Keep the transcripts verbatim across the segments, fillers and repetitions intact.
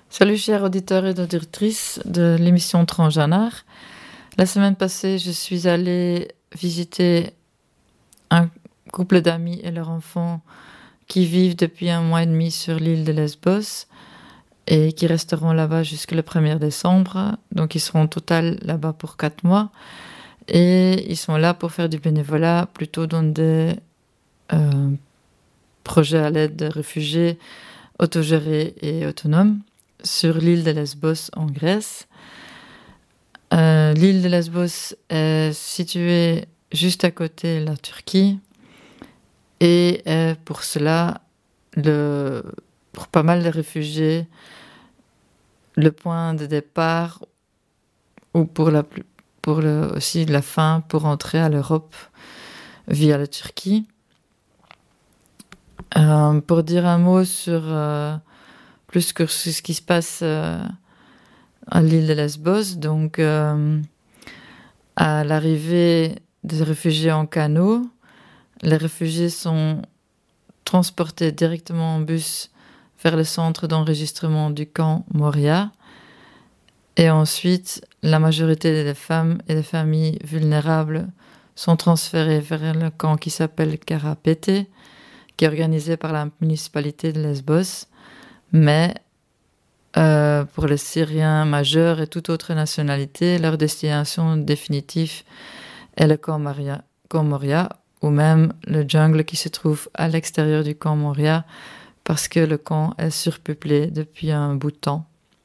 Salut chers auditeurs et auditrices de l'émission Transgenre. La semaine passée, je suis allée visiter un couple d'amis et leurs enfants qui vivent depuis un mois et demi sur l'île de Lesbos et qui resteront là-bas jusqu'au premier décembre. Donc ils seront au total là-bas pour quatre mois et ils sont là pour faire du bénévolat plutôt dans des euh, projets à l'aide des réfugiés autogérés et autonomes sur l'île de Lesbos en Grèce. Euh, l'île de Lesbos est située juste à côté de la Turquie et est pour cela, le, pour pas mal de réfugiés, le point de départ ou pour, la, pour le, aussi la fin pour entrer à l'Europe via la Turquie. Euh, pour dire un mot sur euh, plus que sur ce qui se passe euh, à l'île de Lesbos, donc euh, à l'arrivée des réfugiés en canot, les réfugiés sont transportés directement en bus vers le centre d'enregistrement du camp Moria. Et ensuite, la majorité des femmes et des familles vulnérables sont transférées vers le camp qui s'appelle Karapété, qui est organisé par la municipalité de Lesbos. Mais euh, pour les Syriens majeurs et toute autre nationalité, leur destination définitive est le camp Moria, camp Moria ou même le jungle qui se trouve à l'extérieur du camp Moria parce que le camp est surpeuplé depuis un bout de temps.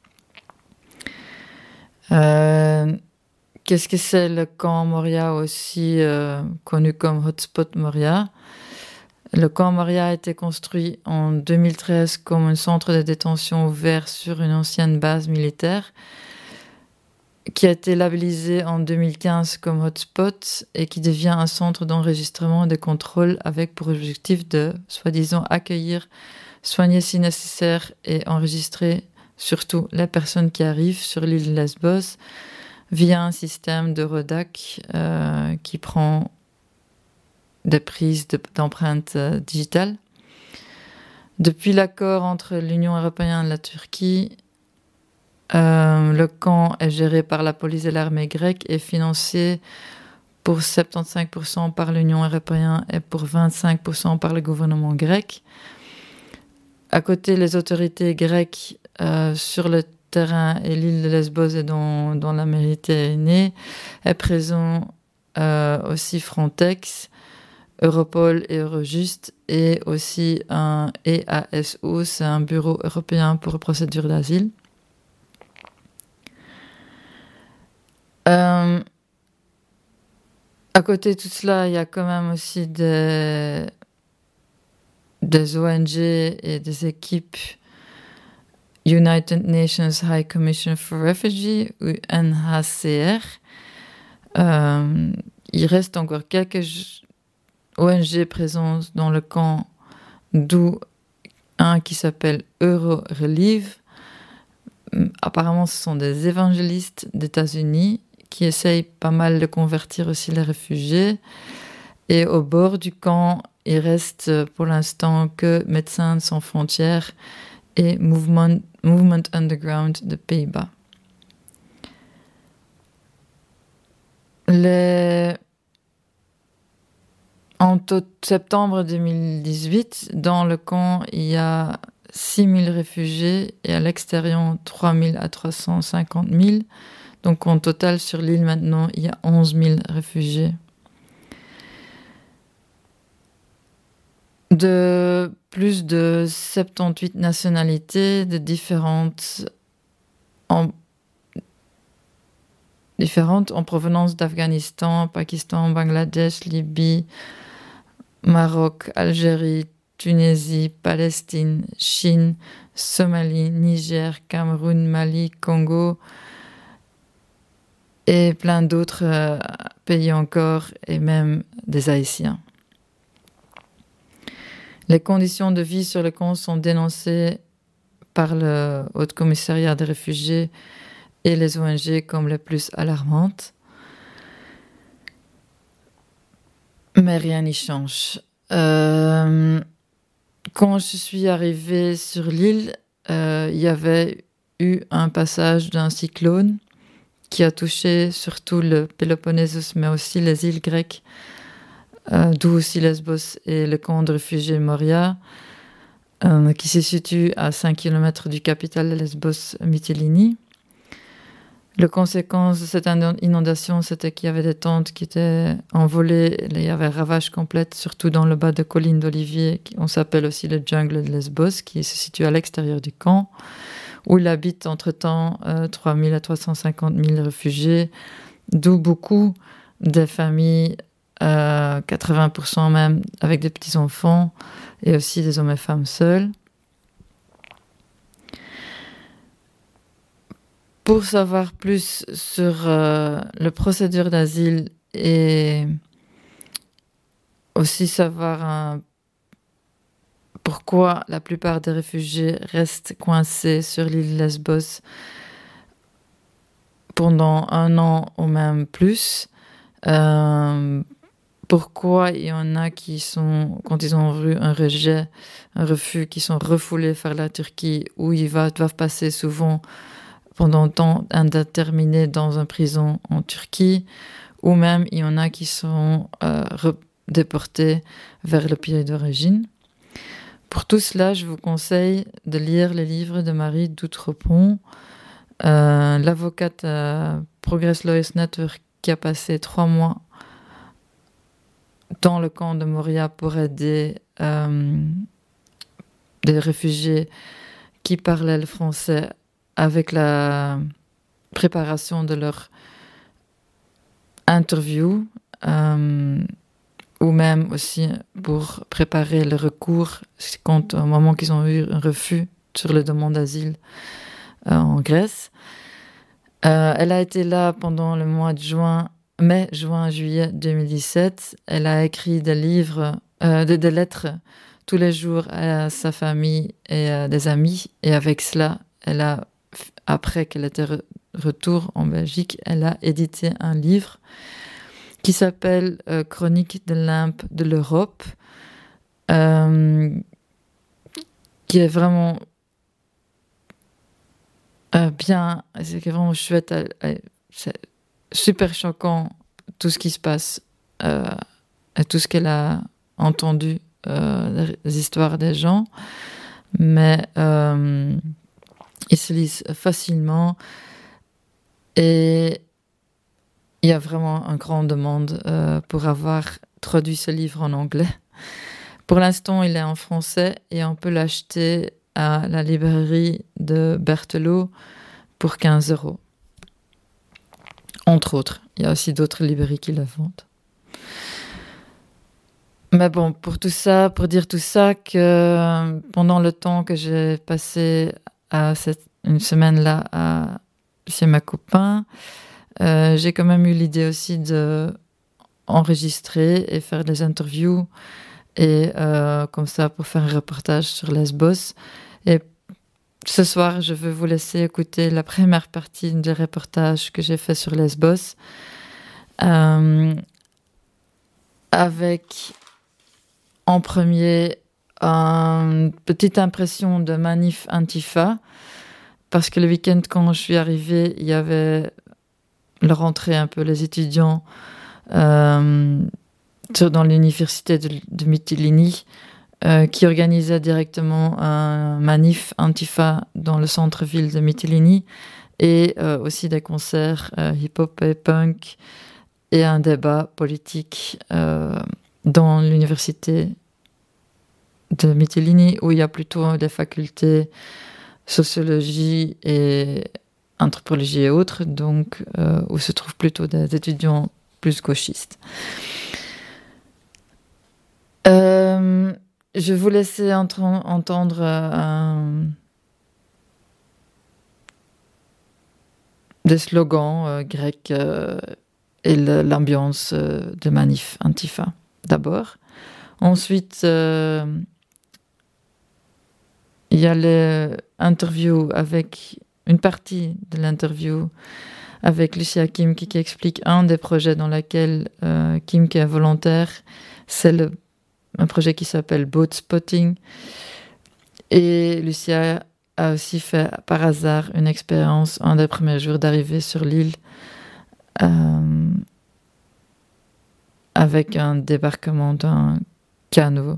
Euh, qu'est-ce que c'est le camp Moria, aussi euh, connu comme Hotspot Moria? Le camp Moria a été construit en deux mille treize comme un centre de détention ouvert sur une ancienne base militaire qui a été labellisé en deux mille quinze comme hotspot et qui devient un centre d'enregistrement et de contrôle avec pour objectif de, soi-disant, accueillir, soigner si nécessaire et enregistrer surtout les personnes qui arrivent sur l'île de Lesbos via un système de Rodac euh, qui prend des prises de, d'empreintes euh, digitales. Depuis l'accord entre l'Union européenne et la Turquie, Euh, le camp est géré par la police et l'armée grecque et financé pour soixante-quinze pour cent par l'Union européenne et pour vingt-cinq pour cent par le gouvernement grec. À côté, les autorités grecques euh, sur le terrain et l'île de Lesbos et dans, dans la Méditerranée est présent euh, aussi Frontex, Europol et Eurojust et aussi un E A S O, c'est un bureau européen pour les procédures d'asile. Euh, à côté de tout cela, il y a quand même aussi des, des O N G et des équipes United Nations High Commission for Refugees, ou U N H C R. Euh, il reste encore quelques O N G présents dans le camp, d'où un qui s'appelle Eurorelief. Apparemment, ce sont des évangélistes d'États-Unis qui essayent pas mal de convertir aussi les réfugiés. Et au bord du camp, il reste pour l'instant que Médecins sans frontières et Movement, Movement Underground de Pays-Bas. Les... En tot- septembre deux mille dix-huit, dans le camp, il y a six mille réfugiés et à l'extérieur, trois mille à trois cent cinquante mille. Donc, en total, sur l'île, maintenant, il y a onze mille réfugiés. De plus de soixante-dix-huit nationalités, de différentes en, différentes en provenance d'Afghanistan, Pakistan, Bangladesh, Libye, Maroc, Algérie, Tunisie, Palestine, Chine, Somalie, Niger, Cameroun, Mali, Congo et plein d'autres euh, pays encore, et même des Haïtiens. Les conditions de vie sur le camp sont dénoncées par le Haut Commissariat des réfugiés et les O N G comme les plus alarmantes. Mais rien n'y change. Euh, quand je suis arrivée sur l'île, euh, il y avait eu un passage d'un cyclone qui a touché surtout le Péloponnèse, mais aussi les îles grecques, euh, d'où aussi Lesbos et le camp de réfugiés Moria, euh, qui se situe à cinq kilomètres du capital de Lesbos, Mytilini. La conséquence de cette inondation, c'était qu'il y avait des tentes qui étaient envolées, il y avait ravage complet, surtout dans le bas de collines d'Olivier, on s'appelle aussi le jungle de Lesbos, qui se situe à l'extérieur du camp, où il habite entre-temps euh, trois mille à trois cent cinquante mille réfugiés, d'où beaucoup de familles, euh, quatre-vingts pour cent même, avec des petits-enfants, et aussi des hommes et femmes seuls. Pour savoir plus sur euh, la procédure d'asile et aussi savoir euh, pourquoi la plupart des réfugiés restent coincés sur l'île Lesbos pendant un an ou même plus, euh, pourquoi il y en a qui sont, quand ils ont eu un rejet, un refus, qui sont refoulés vers la Turquie, où ils va, doivent passer souvent pendant un temps indéterminé dans une prison en Turquie, ou même il y en a qui sont euh, déportés vers le pays d'origine. Pour tout cela, je vous conseille de lire les livres de Marie d'Outrepont, euh, l'avocate à Progress Lawyers Network, qui a passé trois mois dans le camp de Moria pour aider euh, des réfugiés qui parlaient le français avec la préparation de leur interview, euh, ou même aussi pour préparer le recours quand, au moment qu'ils ont eu un refus sur la demande d'asile euh, en Grèce. Euh, elle a été là pendant le mois de juin, mai, juin, juillet deux mille dix-sept. Elle a écrit des livres, euh, des, des lettres tous les jours à sa famille et à des amis. Et avec cela, elle a, après qu'elle était re- retour en Belgique, elle a édité un livre qui s'appelle euh, Chronique de Limpe de l'Europe, euh, qui est vraiment euh, bien, c'est vraiment chouette, euh, euh, c'est super choquant tout ce qui se passe euh, et tout ce qu'elle a entendu, euh, les histoires des gens, mais euh, ils se lisent facilement et il y a vraiment une grande demande euh, pour avoir traduit ce livre en anglais. Pour l'instant, il est en français et on peut l'acheter à la librairie de Berthelot pour quinze euros. Entre autres. Il y a aussi d'autres librairies qui le vendent. Mais bon, pour tout ça, pour dire tout ça, que pendant le temps que j'ai passé à cette, une semaine là à, chez ma copain, Euh, j'ai quand même eu l'idée aussi de enregistrer et faire des interviews et euh, comme ça pour faire un reportage sur Lesbos. Et ce soir, je veux vous laisser écouter la première partie du reportage que j'ai fait sur Lesbos, euh, avec en premier une petite impression de manif Antifa, parce que le week-end quand je suis arrivée, il y avait la rentrée un peu, les étudiants euh, dans l'université de, de Mytilini euh, qui organisaient directement un manif Antifa dans le centre-ville de Mytilini et euh, aussi des concerts euh, hip-hop et punk et un débat politique euh, dans l'université de Mytilini où il y a plutôt des facultés sociologie et anthropologie et autres, donc euh, où se trouvent plutôt des étudiants plus gauchistes. Euh, je vous laisser entre- entendre euh, des slogans euh, grecs euh, et le, l'ambiance euh, de manif Antifa d'abord. Ensuite, euh, il y a l'interview avec une partie de l'interview avec Lucia Kimke qui explique un des projets dans lequel euh, Kimke est volontaire. C'est le, un projet qui s'appelle Boat Spotting. Et Lucia a aussi fait par hasard une expérience un des premiers jours d'arrivée sur l'île euh, avec un débarquement d'un canot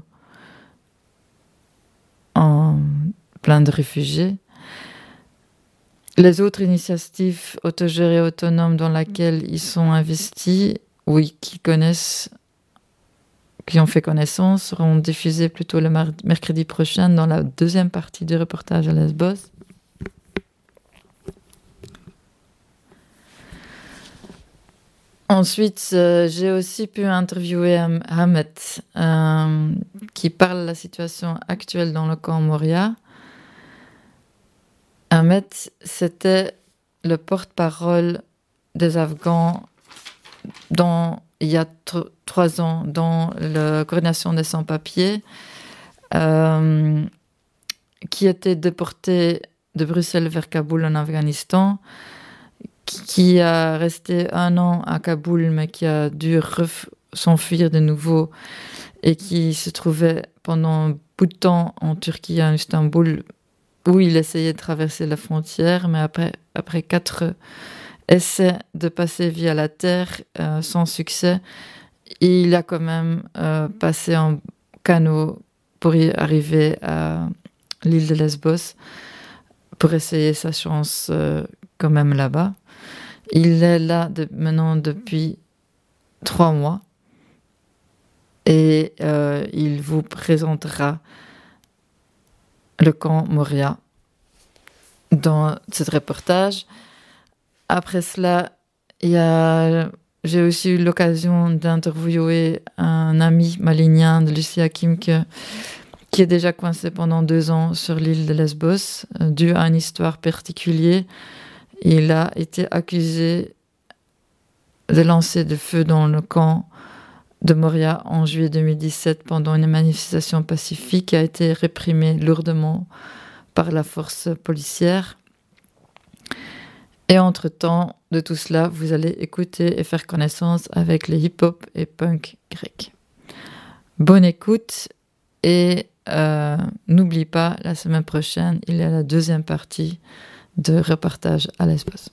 en plein de réfugiés. Les autres initiatives autogérées autonomes dans lesquelles ils sont investis ou qui connaissent, qui ont fait connaissance, seront diffusées plutôt le mar- mercredi prochain dans la deuxième partie du reportage à Lesbos. Ensuite, euh, j'ai aussi pu interviewer Ahmed, euh, qui parle de la situation actuelle dans le camp Moria. Ahmed, c'était le porte-parole des Afghans dans, il y a t- trois ans dans la coordination des sans-papiers, euh, qui était déporté de Bruxelles vers Kaboul en Afghanistan, qui a resté un an à Kaboul, mais qui a dû ref- s'enfuir de nouveau et qui se trouvait pendant un bout de temps en Turquie, à Istanbul, où il essayait de traverser la frontière, mais après, après quatre essais de passer via la terre euh, sans succès, il a quand même euh, passé en canot pour y arriver à l'île de Lesbos, pour essayer sa chance euh, quand même là-bas. Il est là de, maintenant depuis trois mois et euh, il vous présentera le camp Moria dans ce reportage. Après cela, il y a, j'ai aussi eu l'occasion d'interviewer un ami malinien de Lucie Hakim que, qui est déjà coincé pendant deux ans sur l'île de Lesbos, euh, dû à une histoire particulière. Il a été accusé de lancer de feu dans le camp de Moria en juillet deux mille dix-sept pendant une manifestation pacifique qui a été réprimée lourdement par la force policière. Et entre-temps de tout cela, vous allez écouter et faire connaissance avec les hip-hop et punk grecs. Bonne écoute et euh, n'oublie pas, la semaine prochaine, il y a la deuxième partie de reportage à Lesbos.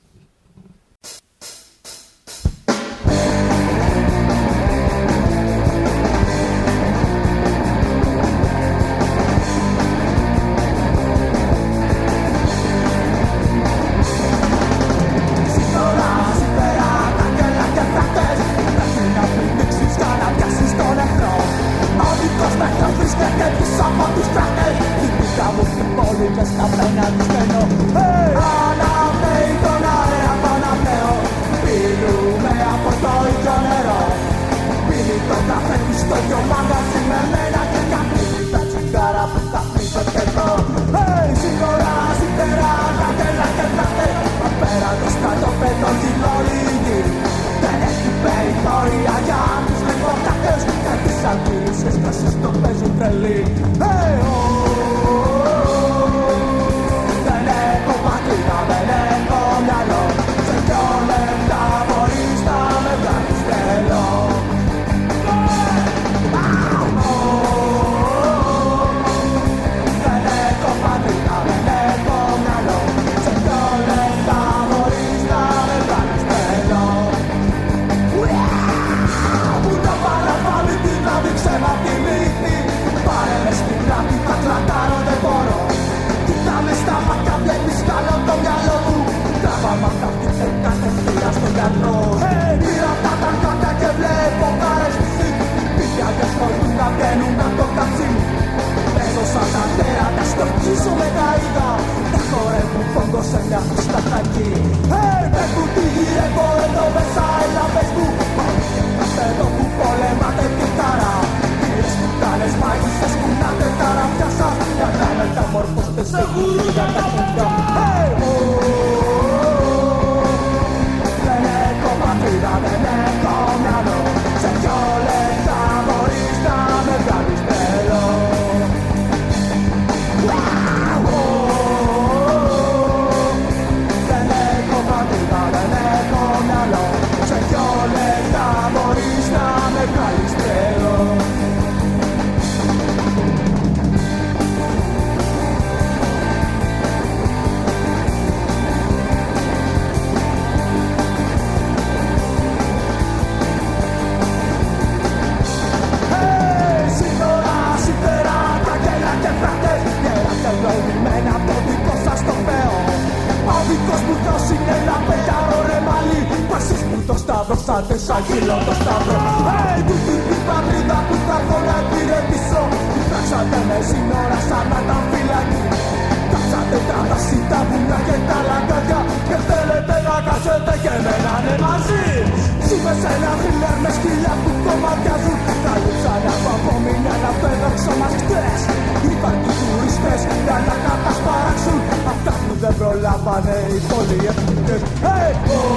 Σκοτώσατε σαν κύλο το σταυρό. Hey, τούτη την πατρίδα που θα κόλλα πυρετήσω. Φτιάξατε με σύνορα σαν να ήταν φυλακή. Κάψατε τα δάση, τα βουνά και τα λαγκάδια. Και θέλετε να κάτσετε και μένανε μαζί. Ζούμε σε ένα θρίλερ με σκυλιά που κομματιάζουν. Τα λείψανε από απομείνια να παιδόξω μας χτες. Υπάρχουν τουρίστες για να κατασπαράξουν αυτά που δεν προλάβανε οι πολυεθνικές. Hey!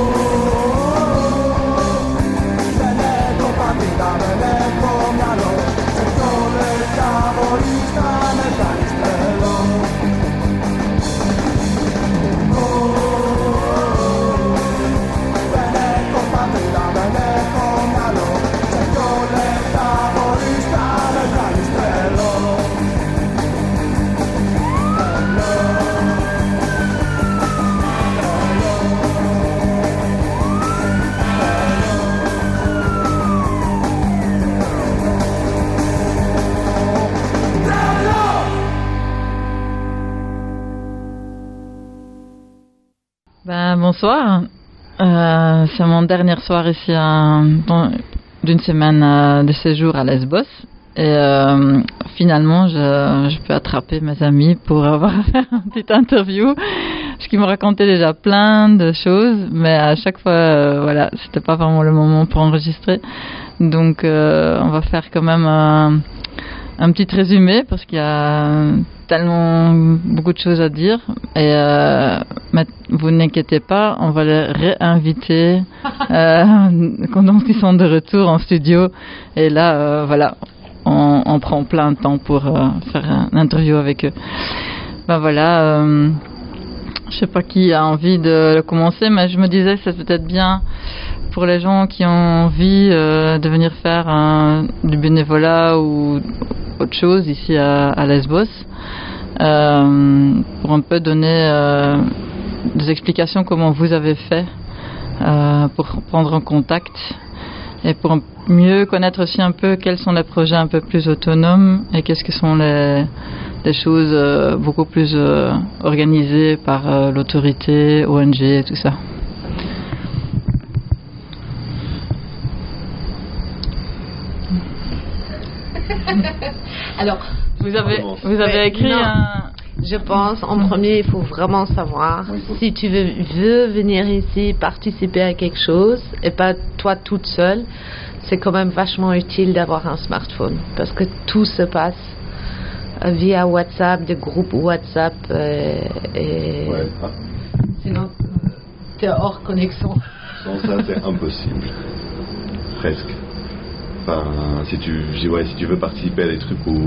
Δεν έχω πατρίδα, δεν έχω μυαλό. Σε δυο λεπτά μπορείς να με κάνεις τρελό. Δεν έχω πατρίδα, δεν έχω μυαλό. Σε δυο λεπτά μπορείς να με κάνεις τρελό. Ben, bonsoir, euh, c'est mon dernier soir ici à, bon, d'une semaine euh, de séjour à Lesbos et euh, finalement je, je peux attraper mes amis pour avoir une petite interview parce qu'ils me racontaient déjà plein de choses mais à chaque fois euh, voilà, c'était pas vraiment le moment pour enregistrer donc euh, on va faire quand même un, un petit résumé parce qu'il y a tellement beaucoup de choses à dire et euh, vous n'inquiétez pas, on va les réinviter euh, quand ils sont de retour en studio et là euh, voilà on, on prend plein de temps pour euh, faire une interview avec eux. Ben voilà, euh, je sais pas qui a envie de, de commencer mais je me disais que c'est peut-être bien pour les gens qui ont envie euh, de venir faire un, du bénévolat ou autre chose ici à, à Lesbos. Euh, pour un peu donner euh, des explications comment vous avez fait euh, pour prendre en contact et pour mieux connaître aussi un peu quels sont les projets un peu plus autonomes et qu'est-ce que sont les, les choses euh, beaucoup plus euh, organisées par euh, l'autorité, O N G et tout ça. Alors, vous avez, vous avez ouais, écrit non, un... Je pense, en premier, il faut vraiment savoir oui, faut... si tu veux, veux venir ici participer à quelque chose et pas toi toute seule, c'est quand même vachement utile d'avoir un smartphone parce que tout se passe via WhatsApp, des groupes WhatsApp euh, et ouais, ah. Sinon tu es hors connexion. Sans ça, c'est impossible. Presque. Enfin, si tu, ouais, si tu veux participer à des trucs où,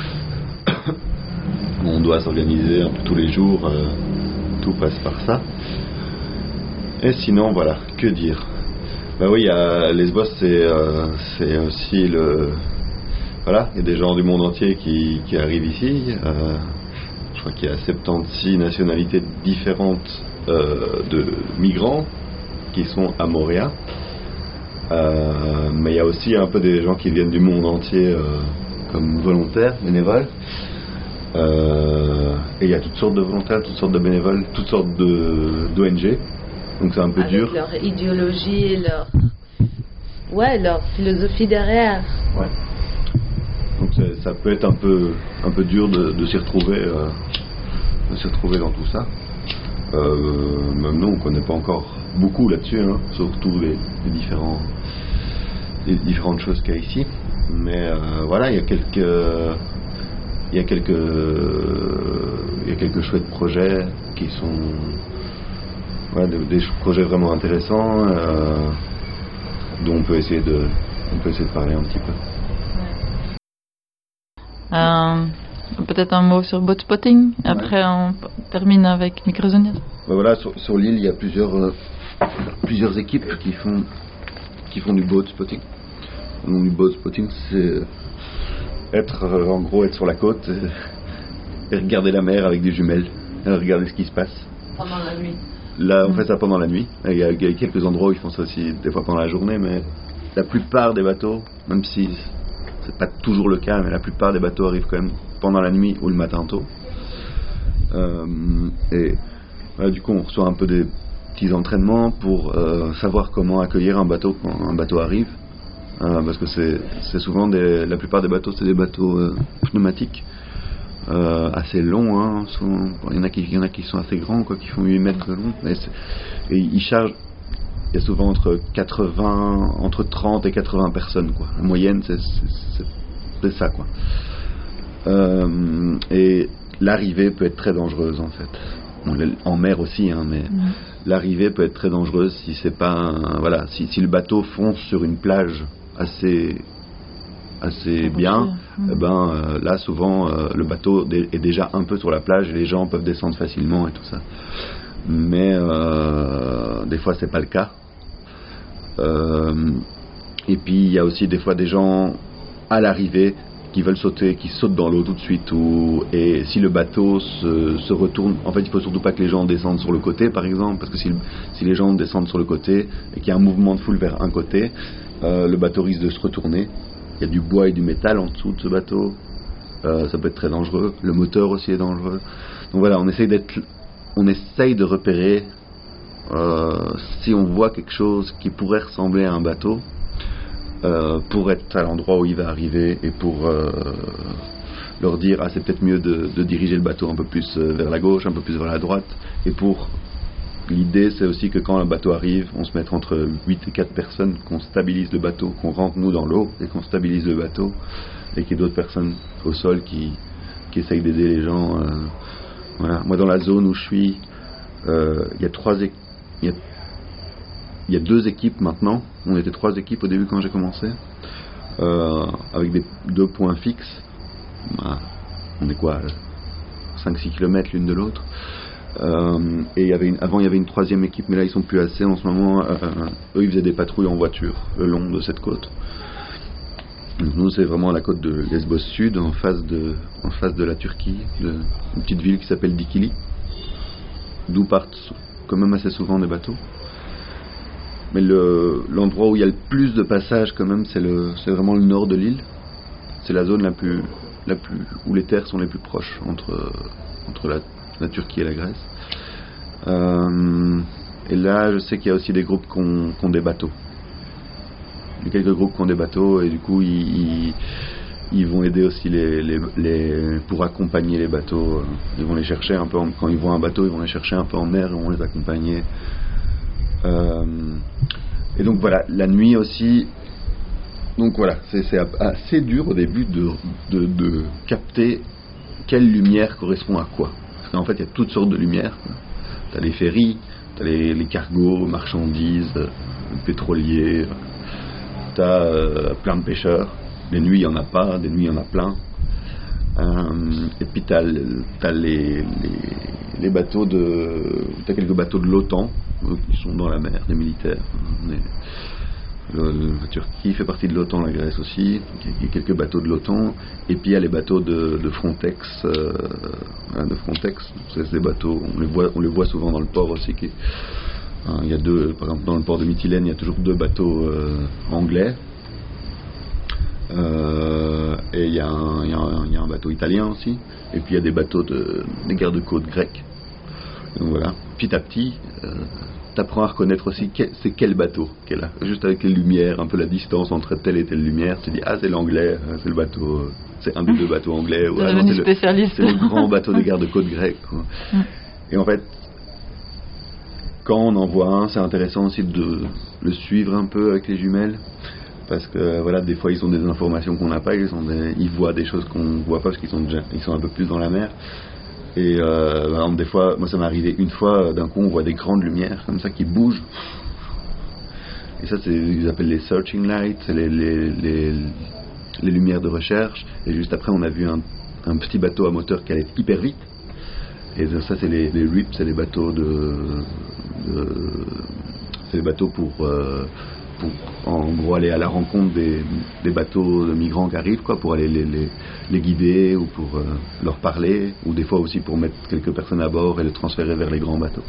où on doit s'organiser un peu tous les jours, euh, tout passe par ça. Et sinon, voilà, que dire? Bah oui, à Lesbos, c'est, euh, c'est aussi le... Voilà, il y a des gens du monde entier qui, qui arrivent ici. Euh, je crois qu'il y a soixante-seize nationalités différentes euh, de migrants qui sont à Moria. Euh, mais il y a aussi un peu des gens qui viennent du monde entier euh, comme volontaires, bénévoles. Euh, et il y a toutes sortes de volontaires, toutes sortes de bénévoles, toutes sortes de, d'O N G. Donc c'est un peu avec dur. Leur idéologie, leur, ouais, leur philosophie derrière. Ouais. Donc ça, ça peut être un peu, un peu dur de, de s'y retrouver, euh, de s'y retrouver dans tout ça. Euh, même nous, on ne connaît pas encore beaucoup là-dessus, hein, surtout les, les, différents, les différentes choses qu'il y a ici. Mais euh, voilà, il y a quelques, il y a quelques, il y a quelques chouettes projets qui sont, ouais, des, des projets vraiment intéressants euh, dont on peut essayer de, on peut essayer de parler un petit peu. Euh, peut-être un mot sur Boatspotting, après ouais. On termine avec Microzonias. Ben voilà, sur, sur l'île, il y a plusieurs, euh, plusieurs équipes qui font, qui font du boatspotting. Donc du boatspotting, c'est être, euh, en gros, être sur la côte et, et regarder la mer avec des jumelles, et regarder ce qui se passe. Pendant la nuit. Là, on fait ça pendant la nuit. Il y, a, il y a quelques endroits où ils font ça aussi, des fois pendant la journée, mais la plupart des bateaux, même si c'est pas toujours le cas, mais la plupart des bateaux arrivent quand même pendant la nuit ou le matin tôt. Euh, et voilà, du coup, on reçoit un peu des, petits entraînements pour euh, savoir comment accueillir un bateau quand un bateau arrive. Euh, parce que c'est, c'est souvent des, la plupart des bateaux c'est des bateaux euh, pneumatiques euh, assez longs, hein, souvent, il y en a qui, il y en a qui sont assez grands quoi, qui font huit mètres de long et, et ils chargent, il y a souvent entre quatre-vingts, entre trente et quatre-vingts personnes quoi. En moyenne c'est, c'est, c'est, c'est ça quoi. Euh, et l'arrivée peut être très dangereuse en fait. Bon, en mer aussi hein, mais mmh. l'arrivée peut être très dangereuse si c'est pas un, voilà si, si le bateau fonce sur une plage assez assez bien, mmh. eh ben euh, là souvent euh, le bateau est déjà un peu sur la plage et les gens peuvent descendre facilement et tout ça. Mais euh, des fois c'est pas le cas. Euh, et puis il y a aussi des fois des gens à l'arrivée qui veulent sauter, qui sautent dans l'eau tout de suite, ou, et si le bateau se, se retourne, en fait il faut surtout pas que les gens descendent sur le côté par exemple, parce que si, si les gens descendent sur le côté et qu'il y a un mouvement de foule vers un côté, euh, le bateau risque de se retourner. Il y a du bois et du métal en dessous de ce bateau, euh, ça peut être très dangereux, le moteur aussi est dangereux. Donc voilà, on essaye d'être, on essaye de repérer euh, si on voit quelque chose qui pourrait ressembler à un bateau, Euh, pour être à l'endroit où il va arriver et pour euh, leur dire ah c'est peut-être mieux de, de diriger le bateau un peu plus vers la gauche, un peu plus vers la droite. Et pour l'idée c'est aussi que quand le bateau arrive, on se mette entre huit et quatre personnes, qu'on stabilise le bateau, qu'on rentre nous dans l'eau et qu'on stabilise le bateau, et qu'il y ait d'autres personnes au sol qui, qui essayent d'aider les gens. Euh, voilà. Moi dans la zone où je suis, il euh, y a trois équipes. Il y a Il y a deux équipes maintenant. On était trois équipes au début quand j'ai commencé, euh, avec des, deux points fixes. Bah, on est quoi, cinq six kilomètres l'une de l'autre. Euh, et il y avait une, avant il y avait une troisième équipe, mais là ils sont plus assez en ce moment. Euh, eux ils faisaient des patrouilles en voiture le long de cette côte. Donc, nous c'est vraiment la côte de Lesbos Sud, en face de, en face de la Turquie, de, une petite ville qui s'appelle Dikili, d'où partent quand même assez souvent des bateaux. Mais le, l'endroit où il y a le plus de passages quand même, c'est, le, c'est vraiment le nord de l'île. C'est la zone la plus, la plus, où les terres sont les plus proches entre, entre la, la Turquie et la Grèce. Euh, et là, je sais qu'il y a aussi des groupes qui ont, qui ont des bateaux. Il y a quelques groupes qui ont des bateaux et du coup, ils, ils, ils vont aider aussi les, les, les, pour accompagner les bateaux. Ils vont les chercher un peu, en, quand ils voient un bateau, ils vont les chercher un peu en mer et vont les accompagner. Euh, et donc voilà, la nuit aussi. Donc voilà, c'est, c'est assez dur au début de, de, de capter quelle lumière correspond à quoi. Parce qu'en fait, il y a toutes sortes de lumières. T'as les ferries, t'as les, les cargos, marchandises, euh, pétroliers. T'as euh, plein de pêcheurs. Des nuits, il n'y en a pas. Des nuits, il y en a plein. Euh, et puis t'as, t'as les, les, les bateaux de. T'as quelques bateaux de l'OTAN qui sont dans la mer, des militaires. Le, le, la Turquie fait partie de l'OTAN, la Grèce aussi. Il y a quelques bateaux de l'OTAN. Et puis il y a les bateaux de, de Frontex. Euh, de Frontex. C'est des bateaux. On les voit, on les voit souvent dans le port aussi. Qui, hein, il y a deux. Par exemple, dans le port de Mytilène, il y a toujours deux bateaux euh, anglais. Euh, et il y, y, y a un bateau italien aussi, et puis il y a des bateaux de, des gardes-côtes grecs. Donc voilà, petit à petit, euh, t'apprends à reconnaître aussi quel, c'est quel bateau qu'elle a, juste avec les lumières, un peu la distance entre telle et telle lumière. Tu dis ah c'est l'anglais, c'est le bateau, c'est un des deux bateaux anglais, ou, ah, non, c'est, le, c'est le grand bateau des gardes-côtes grecs. Quoi. Et en fait, quand on en voit un, c'est intéressant aussi de le suivre un peu avec les jumelles. Parce que voilà, des fois ils ont des informations qu'on n'a pas, ils, ont des, ils voient des choses qu'on ne voit pas parce qu'ils sont déjà, ils sont un peu plus dans la mer. Et euh, par exemple, des fois, moi ça m'est arrivé une fois, d'un coup on voit des grandes lumières comme ça qui bougent. Et ça, c'est, ils appellent les searching lights, c'est les, les, les, les lumières de recherche. Et juste après, on a vu un, un petit bateau à moteur qui allait hyper vite. Et ça, c'est les, les R I P, c'est les bateaux de, de c'est les bateaux pour euh, pour en gros aller à la rencontre des, des bateaux de migrants qui arrivent, quoi, pour aller les, les, les guider ou pour euh, leur parler, ou des fois aussi pour mettre quelques personnes à bord et les transférer vers les grands bateaux.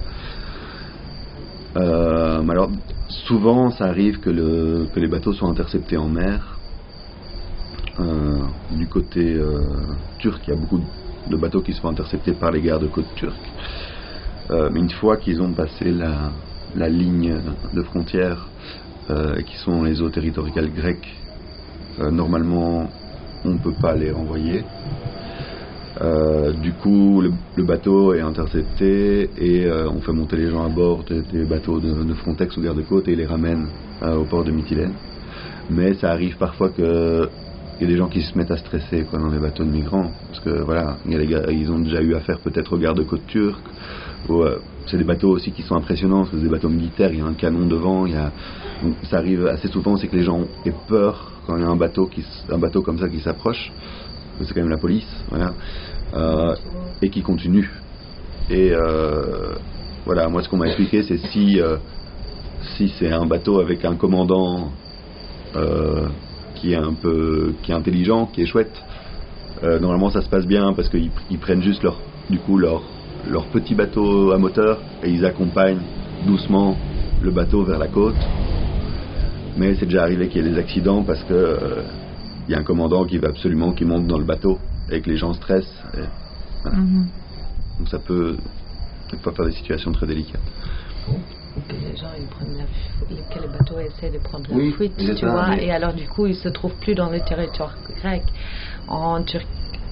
Euh, alors souvent ça arrive que, le, que les bateaux soient interceptés en mer. Euh, du côté euh, turc, il y a beaucoup de bateaux qui sont interceptés par les gardes-côtes turcs. Euh, mais une fois qu'ils ont passé la la ligne de frontière, euh, qui sont les eaux territoriales grecques, euh, normalement on ne peut pas les renvoyer. Euh, du coup, le, le bateau est intercepté et euh, on fait monter les gens à bord des, des bateaux de, de Frontex ou garde-côte et les ramène euh, au port de Mytilène. Mais ça arrive parfois que il y a des gens qui se mettent à stresser quoi, dans les bateaux de migrants, parce que voilà, il y a les gars, ils ont déjà eu affaire peut-être aux garde-côtes turcs. Ou, euh, c'est des bateaux aussi qui sont impressionnants, c'est des bateaux militaires, il y a un canon devant, il y a, donc, ça arrive assez souvent, c'est que les gens aient peur quand il y a un bateau qui, un bateau comme ça qui s'approche. C'est quand même la police, voilà, euh, et qui continue. Et euh, voilà, moi ce qu'on m'a expliqué, c'est si euh, si c'est un bateau avec un commandant euh, qui est un peu, qui est intelligent, qui est chouette, euh, normalement ça se passe bien parce qu'ils ils prennent juste leur, du coup leur leur petit bateau à moteur et ils accompagnent doucement le bateau vers la côte. Mais c'est déjà arrivé qu'il y ait des accidents parce que euh, il y a un commandant qui veut absolument qu'il monte dans le bateau et que les gens stressent. Et, voilà. Mm-hmm. Donc ça peut, ça peut faire des situations très délicates. Que les gens ils prennent la fuite, que les bateaux essaient de prendre la oui, fuite, tu ça, vois, mais... et alors du coup ils se trouvent plus dans le territoire grec, en Turquie.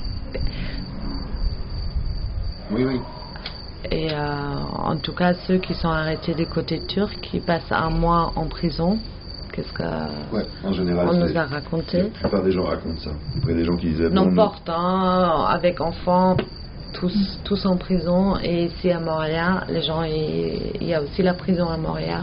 Oui, oui. Et euh, en tout cas, ceux qui sont arrêtés des côtés turcs, ils passent un mois en prison. Qu'est-ce que ouais, en général, on nous a raconté. La plupart des gens racontent ça. Après, des gens qui disaient n'importe, bon, hein, avec enfants, tous, mm. tous en prison. Et ici à Moria, les gens, il y a aussi la prison à Moria,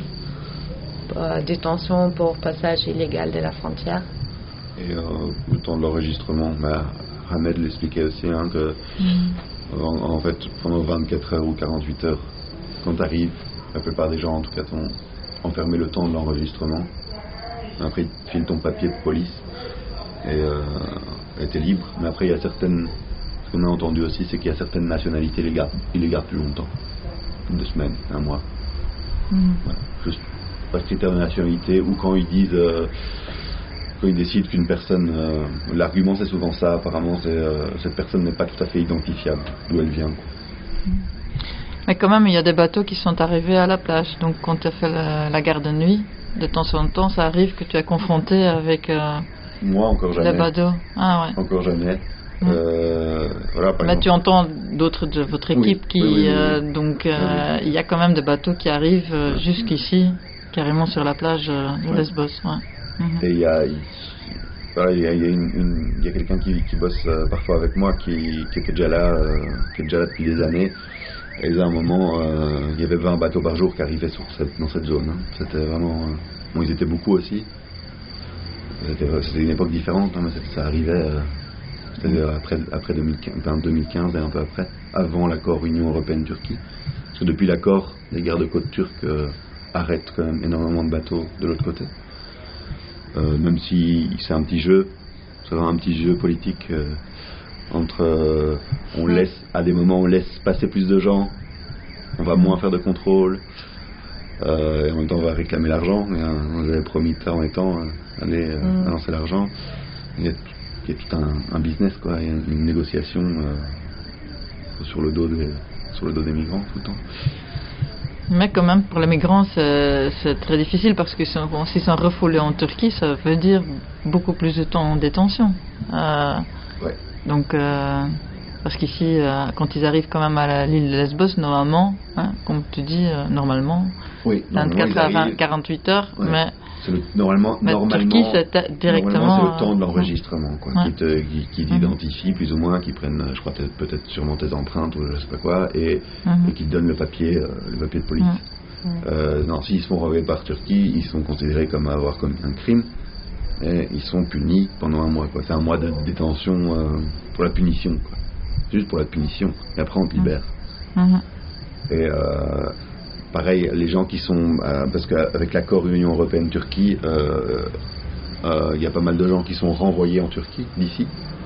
euh, détention pour passage illégal de la frontière. Et euh, le temps de l'enregistrement, bah, Hamed l'expliquait aussi, hein, que mm. en, en fait, pendant vingt-quatre heures ou quarante-huit heures, quand tu arrives, la plupart des gens, en tout cas, t'ont enfermé le temps de l'enregistrement. Après, ils filent ton papier de police et euh, t'es libre. Mais après, il y a certaines. Ce qu'on a entendu aussi, c'est qu'il y a certaines nationalités, ils les gardent, ils les gardent plus longtemps. Deux semaines, un mois. Mm. Voilà. Juste pas de critère de nationalité, ou quand ils disent. Euh, quand ils décident qu'une personne. Euh, l'argument, c'est souvent ça, apparemment, c'est, euh, cette personne n'est pas tout à fait identifiable, d'où elle vient. Quoi. Mm. Mais quand même, il y a des bateaux qui sont arrivés à la plage. Donc, quand tu as fait la, la garde de nuit, de temps en temps, ça arrive que tu es confronté avec euh, moi, encore jamais. les bateaux. Ah ouais. Encore jamais. Mmh. Euh, voilà, par Mais exemple. tu entends d'autres de votre équipe oui, qui... Oui, oui, oui, euh, oui. Donc, euh, il oui. y a quand même des bateaux qui arrivent euh, oui. jusqu'ici, carrément sur la plage euh, de oui. Lesbos. Ouais. Mmh. Et il y a... Il... Voilà, il y a, il y a, une, une, il y a quelqu'un qui, qui bosse euh, parfois avec moi, qui, qui était déjà là, euh, qui est déjà là depuis des années. Et à un moment, euh, il y avait vingt bateaux par jour qui arrivaient sur cette, dans cette zone. Hein. C'était vraiment... Euh, bon, ils étaient beaucoup aussi. C'était, c'était une époque différente, hein, mais ça arrivait euh, c'était après, après deux mille quinze, enfin deux mille quinze et un peu après, avant l'accord Union Européenne-Turquie. Parce que depuis l'accord, les gardes-côtes turcs euh, arrêtent quand même énormément de bateaux de l'autre côté. Euh, même si c'est un petit jeu, c'est vraiment un petit jeu politique... Euh, entre euh, on laisse à des moments on laisse passer plus de gens, on va moins faire de contrôle euh, et en même temps on va réclamer l'argent. Et, euh, on avait promis de temps en temps euh, aller euh, mm. lancer l'argent. Il y a, il y a tout un, un business quoi, il y a une négociation euh, sur le dos des sur le dos des migrants tout le temps. Mais quand même pour les migrants c'est, c'est très difficile parce que bon, s'ils sont refoulés en Turquie, ça veut dire beaucoup plus de temps en détention. Euh, ouais. Donc, euh, parce qu'ici, euh, quand ils arrivent quand même à la, l'île de Lesbos, normalement, hein, comme tu dis, euh, normalement, oui, vingt-quatre à vingt, quarante-huit heures, ouais. mais, c'est le, normalement, mais normalement, Turquie, c'est directement. Normalement, c'est le temps de l'enregistrement, quoi, ouais. qui, te, qui, qui t'identifie mm-hmm. plus ou moins, qui prennent, je crois, peut-être, peut-être sûrement tes empreintes ou je sais pas quoi, et, mm-hmm. et qui te donnent le papier, euh, le papier de police. Mm-hmm. Euh, non, s'ils se font renvoyer par Turquie, ils sont considérés comme avoir commis un crime. Et ils sont punis pendant un mois, quoi. C'est un mois de détention euh, pour la punition, quoi. Juste pour la punition. Et après, on te libère. Mmh. Et euh, pareil, les gens qui sont... Euh, parce qu'avec l'accord Union Européenne-Turquie, il euh, euh, y a pas mal de gens qui sont renvoyés en Turquie, d'ici.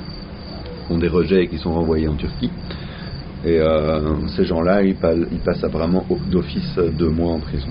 Qui ont des rejets et qui sont renvoyés en Turquie. Et euh, ces gens-là, ils, pal- ils passent apparemment d'office deux mois en prison.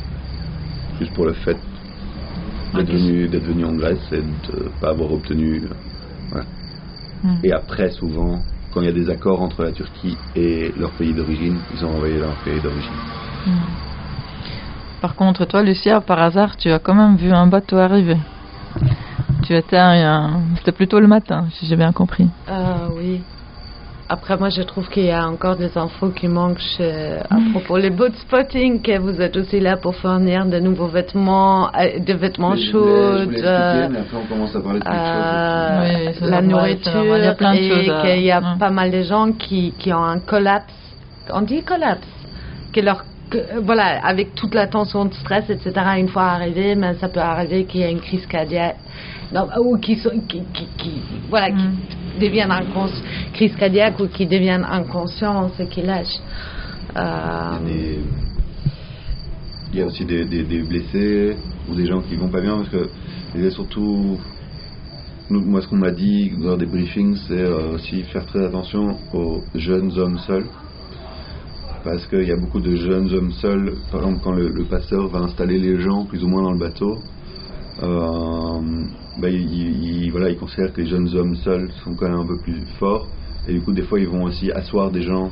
Juste pour le fait... D'être venu, d'être venu en Grèce et de ne pas avoir obtenu. Euh, voilà. Mm. Et après, souvent, quand il y a des accords entre la Turquie et leur pays d'origine, ils sont envoyés dans leur pays d'origine. Mm. Par contre, toi, Lucia, par hasard, tu as quand même vu un bateau arriver. Tu étais un... C'était plutôt le matin, si j'ai bien compris. Euh, oui. Après, moi, je trouve qu'il y a encore des infos qui manquent chez... à propos des boat spotting, que vous êtes aussi là pour fournir de nouveaux vêtements, euh, de vêtements Mais je chauds, voulais- je voulais euh, expliquer, mais après on commence à parler de quelque euh, Oui, oui, c'est la normal, c'est normal. Il y a nourriture, plein de et choses à- qu'il y a Ouais. pas mal de gens qui, qui ont un collapse. On dit collapse. Que leur, que- voilà, avec toute la tension de stress, et cetera, une fois arrivé, mais ça peut arriver qu'il y ait une crise cardiaque. Non, ou qui, sont, qui, qui, qui, voilà, Mm. qui deviennent inconscients, crise cardiaque, ou qui deviennent inconscients, c'est qui lâchent. Euh, Il y a des- il y a aussi des, des- des blessés ou des gens qui vont pas bien parce que il y a surtout nous, moi ce qu'on m'a dit lors des briefings c'est euh, aussi faire très attention aux jeunes hommes seuls parce qu'il y a beaucoup de jeunes hommes seuls. Par exemple quand le, le passeur va installer les gens plus ou moins dans le bateau, euh, bah, il, il- il- voilà, il considère que les jeunes hommes seuls sont quand même un peu plus forts et du coup des fois ils vont aussi asseoir des gens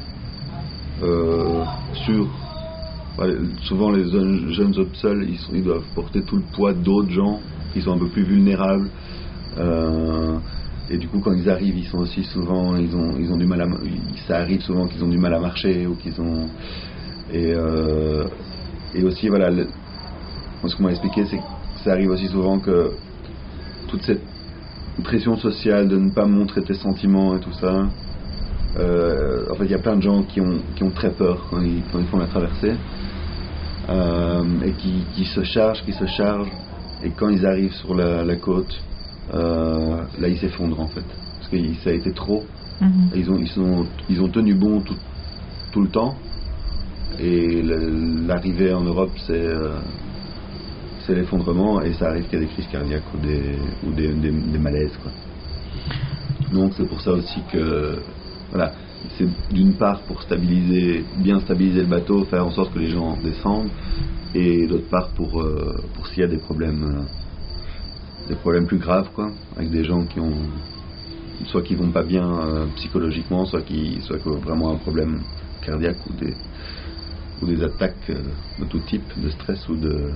euh, sur. Ouais, souvent les jeunes, jeunes hommes seuls ils, sont- ils doivent porter tout le poids d'autres gens qui sont un peu plus vulnérables, euh, et du coup quand ils arrivent ils sont aussi souvent ils ont, ils ont du mal à ils- ça arrive souvent qu'ils ont du mal à marcher ou qu'ils ont et, euh, et aussi voilà le, moi, ce qu'on m'a expliqué c'est que ça arrive aussi souvent que toute cette pression sociale de ne pas montrer tes sentiments et tout ça, euh, en fait il y a plein de gens qui ont, qui ont très peur quand ils, quand ils font la traversée, euh, et qui, qui se chargent, qui se chargent, et quand ils arrivent sur la, la côte, euh, là ils s'effondrent en fait, parce que ça a été trop. Mhm. Et ils ont, ils sont, ils ont tenu bon tout, tout le temps, et le- l'arrivée en Europe c'est, euh, c'est l'effondrement, et ça arrive qu'il y a des crises cardiaques ou des, ou des, des, des malaises quoi. Donc c'est pour ça aussi que voilà, c'est d'une part pour stabiliser, bien stabiliser le bateau, faire en sorte que les gens descendent, et d'autre part pour, euh, pour s'il y a des problèmes, euh, des problèmes plus graves quoi, avec des gens qui ont, soit qui vont pas bien euh, psychologiquement, soit qui, soit qui ont vraiment un problème cardiaque ou des, ou des attaques euh, de tout type, de stress ou de.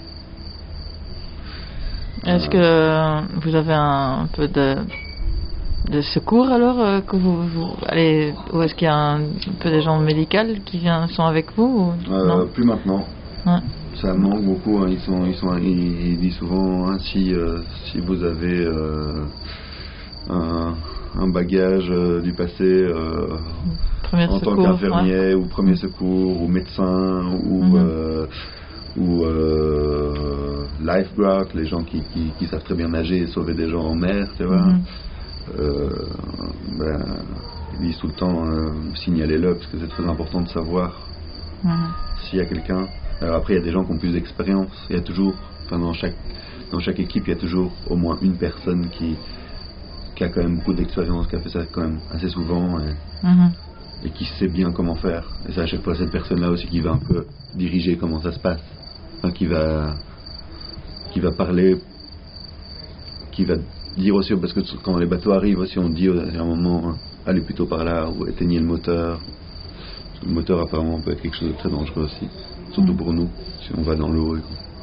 Est-ce que vous avez un peu de, de secours alors euh, que vous, vous allez, ou est-ce qu'il y a un, un peu des gens médicaux qui viennent, sont avec vous ou Euh, non? plus maintenant. Ouais. Ça manque beaucoup. Hein. Ils sont, ils sont, ils, ils disent souvent hein, si, euh, si vous avez euh, un, un bagage euh, du passé euh, Premier en secours, tant qu'infirmier ouais. ou premier secours ou médecin ou Mhm. euh, ou euh, lifeguard, les gens qui, qui, qui savent très bien nager et sauver des gens en mer, tu vois. Mhm. Euh, ben, ils disent tout le temps euh, signalez-le parce que c'est très important de savoir Mhm. s'il y a quelqu'un. Alors après il y a des gens qui ont plus d'expérience, il y a toujours, enfin dans chaque dans chaque équipe il y a toujours au moins une personne qui qui a quand même beaucoup d'expérience, qui a fait ça quand même assez souvent et, Mhm. et qui sait bien comment faire. Et c'est à chaque fois cette personne là aussi qui va un peu diriger comment ça se passe, enfin, qui va qui va parler, qui va dire aussi, parce que quand les bateaux arrivent aussi on dit à un moment hein, allez plutôt par là ou éteignez le moteur. Le moteur apparemment peut être quelque chose de très dangereux aussi, surtout pour nous si on va dans l'eau et,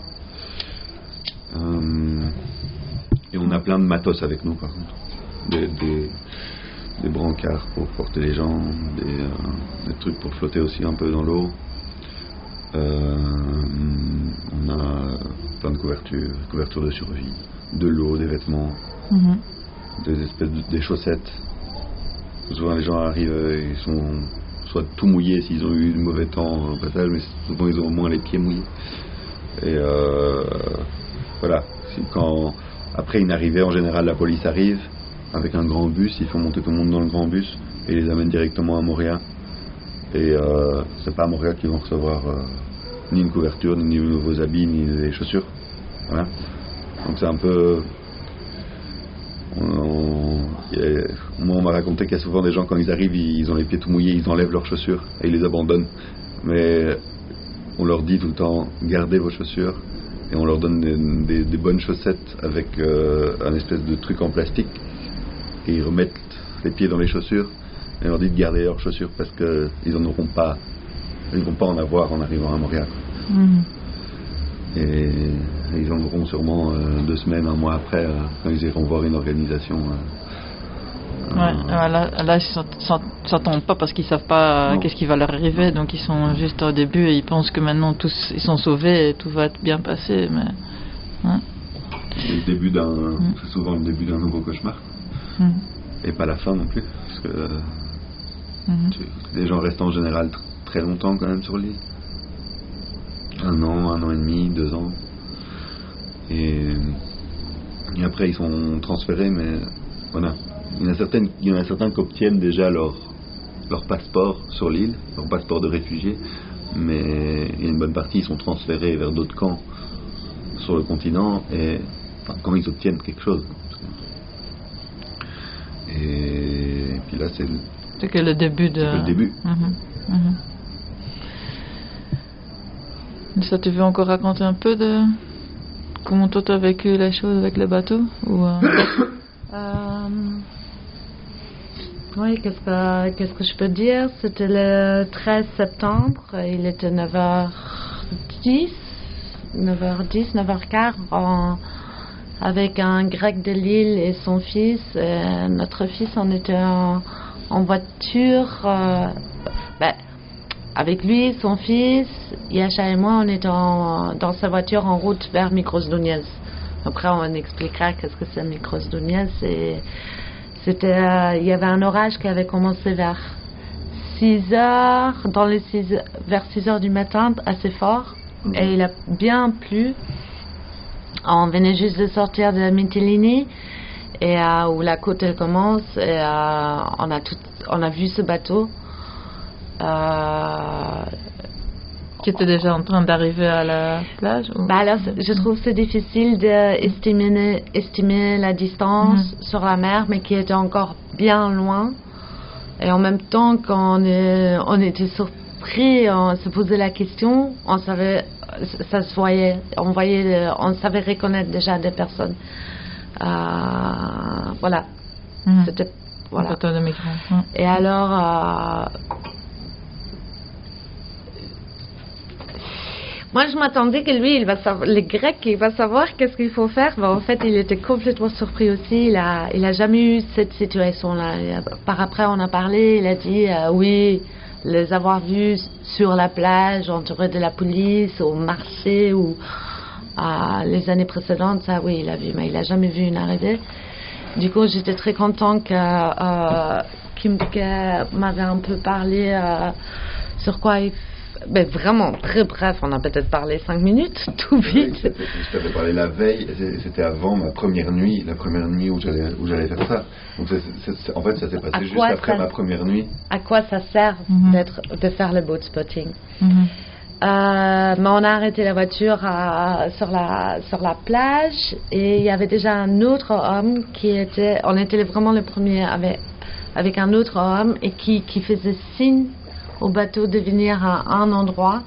euh, et on a plein de matos avec nous par contre, des, des, des brancards pour porter les gens, des, euh, des trucs pour flotter aussi un peu dans l'eau, euh, on a plein de couvertures, couvertures de survie, de l'eau, des vêtements, Mhm. des espèces de, des chaussettes. Souvent les gens arrivent, euh, ils sont soit tout mouillés s'ils ont eu du mauvais temps au passage, mais souvent ils ont au moins les pieds mouillés. Et euh, voilà. Si- Quand après une arrivée, en général, la police arrive avec un grand bus. Ils font monter tout le monde dans le grand bus et les amènent directement à Moria. Et euh, c'est pas à Moria qu'ils vont recevoir euh, ni une couverture, ni de nouveaux habits, ni des chaussures. Voilà. Donc c'est un peu. On, on- il y a- moi, on m'a raconté qu'il y a souvent des gens, quand ils arrivent, ils, ils ont les pieds tout mouillés, ils enlèvent leurs chaussures et ils les abandonnent. Mais on leur dit tout le temps, gardez vos chaussures, et on leur donne des, des- des bonnes chaussettes avec euh, un espèce de truc en plastique, et ils remettent les pieds dans les chaussures, et on leur dit de garder leurs chaussures parce qu'ils n'en auront pas, ils vont pas en avoir en arrivant à Montréal. Mhm. Et ils en auront sûrement euh, deux semaines, un mois après, euh, quand ils iront voir une organisation. Euh, Ouais, euh, là, là ils s'attendent pas parce qu'ils savent pas Non. qu'est-ce qui va leur arriver, donc ils sont juste au début et ils pensent que maintenant tous ils sont sauvés et tout va être bien passé, mais hein. c'est le début d'un, Mm. c'est souvent le début d'un nouveau cauchemar, Mm. et pas la fin non plus, parce que euh, Mhm. tu- les gens restent en général tr- très longtemps quand même sur l'île. Un an, un an et demi, deux ans. Et, et après ils sont transférés, mais voilà. Il y en a certaines, il y en a certains qui obtiennent déjà leur, leur passeport sur l'île, leur passeport de réfugié, mais il y a une bonne partie, ils sont transférés vers d'autres camps sur le continent, et enfin, quand ils obtiennent quelque chose. Et puis là, c'est le, C'est que le début de. c'est que le début. Mhm. Mhm. Ça, tu veux encore raconter un peu de comment toi t'as vécu les choses avec le bateau ou euh... Euh, oui, qu'est-ce que, qu'est-ce que je peux dire? C'était le treize septembre, il était neuf heures dix, neuf heures dix, neuf heures quinze, en, avec un grec de Lille et son fils. Et notre fils, on était en, en voiture, euh, ben, avec lui, son fils, Yasha et moi, on était en, dans sa voiture en route vers Micros-Douniez. Après, on expliquera qu'est-ce que c'est Micros-Douniez. Et c'était, euh, il y avait un orage qui avait commencé vers six heures, dans les six, vers six heures du matin, assez fort. Mhm. Et il a bien plu. On venait juste de sortir de Mytilini, et euh, où la côte elle commence. Et euh, on a tout, on a vu ce bateau. Euh, qui était déjà en train d'arriver à la plage ou... Bah alors, c'est- je trouve que c'est difficile d'estimer estimer la distance Mhm. sur la mer, mais qui était encore bien loin. Et en même temps, quand on, est, on était surpris, on se posait la question, on savait, ça se voyait, on voyait, on savait reconnaître déjà des personnes. Euh, voilà, Mhm. c'était Un voilà. bateau de migrants. Ouais. Et alors, euh, moi je m'attendais que lui, il va savoir, les Grecs, il va savoir qu'est-ce qu'il faut faire. Ben, en fait, il était complètement surpris aussi. Il a, il a jamais eu cette situation-là. Et, euh, Par après, on a parlé. Il a dit euh, oui, les avoir vus sur la plage, entourés de la police, au marché ou euh, les années précédentes. Ça, oui, il a vu, mais il a jamais vu une arrivée. Du coup, j'étais très contente que euh, Kim Ke m'avait un peu parlé euh, sur quoi il... Ben, vraiment, très bref, on a peut-être parlé cinq minutes, tout vite. Je t'avais parlé la veille, et c'était avant ma première nuit, la première nuit où j'allais, où j'allais faire ça. Donc c'est- c'est- c'est- en fait, ça s'est À passé juste quoi après ça- ma première nuit. À quoi ça sert Mhm. d'être, de faire le boat spotting? Mhm. Euh, mais on a arrêté la voiture à- sur, la, sur la plage, et il y avait déjà un autre homme qui était, on était vraiment les premiers avec, avec un autre homme, et qui, qui faisait signe au bateau de venir à un endroit.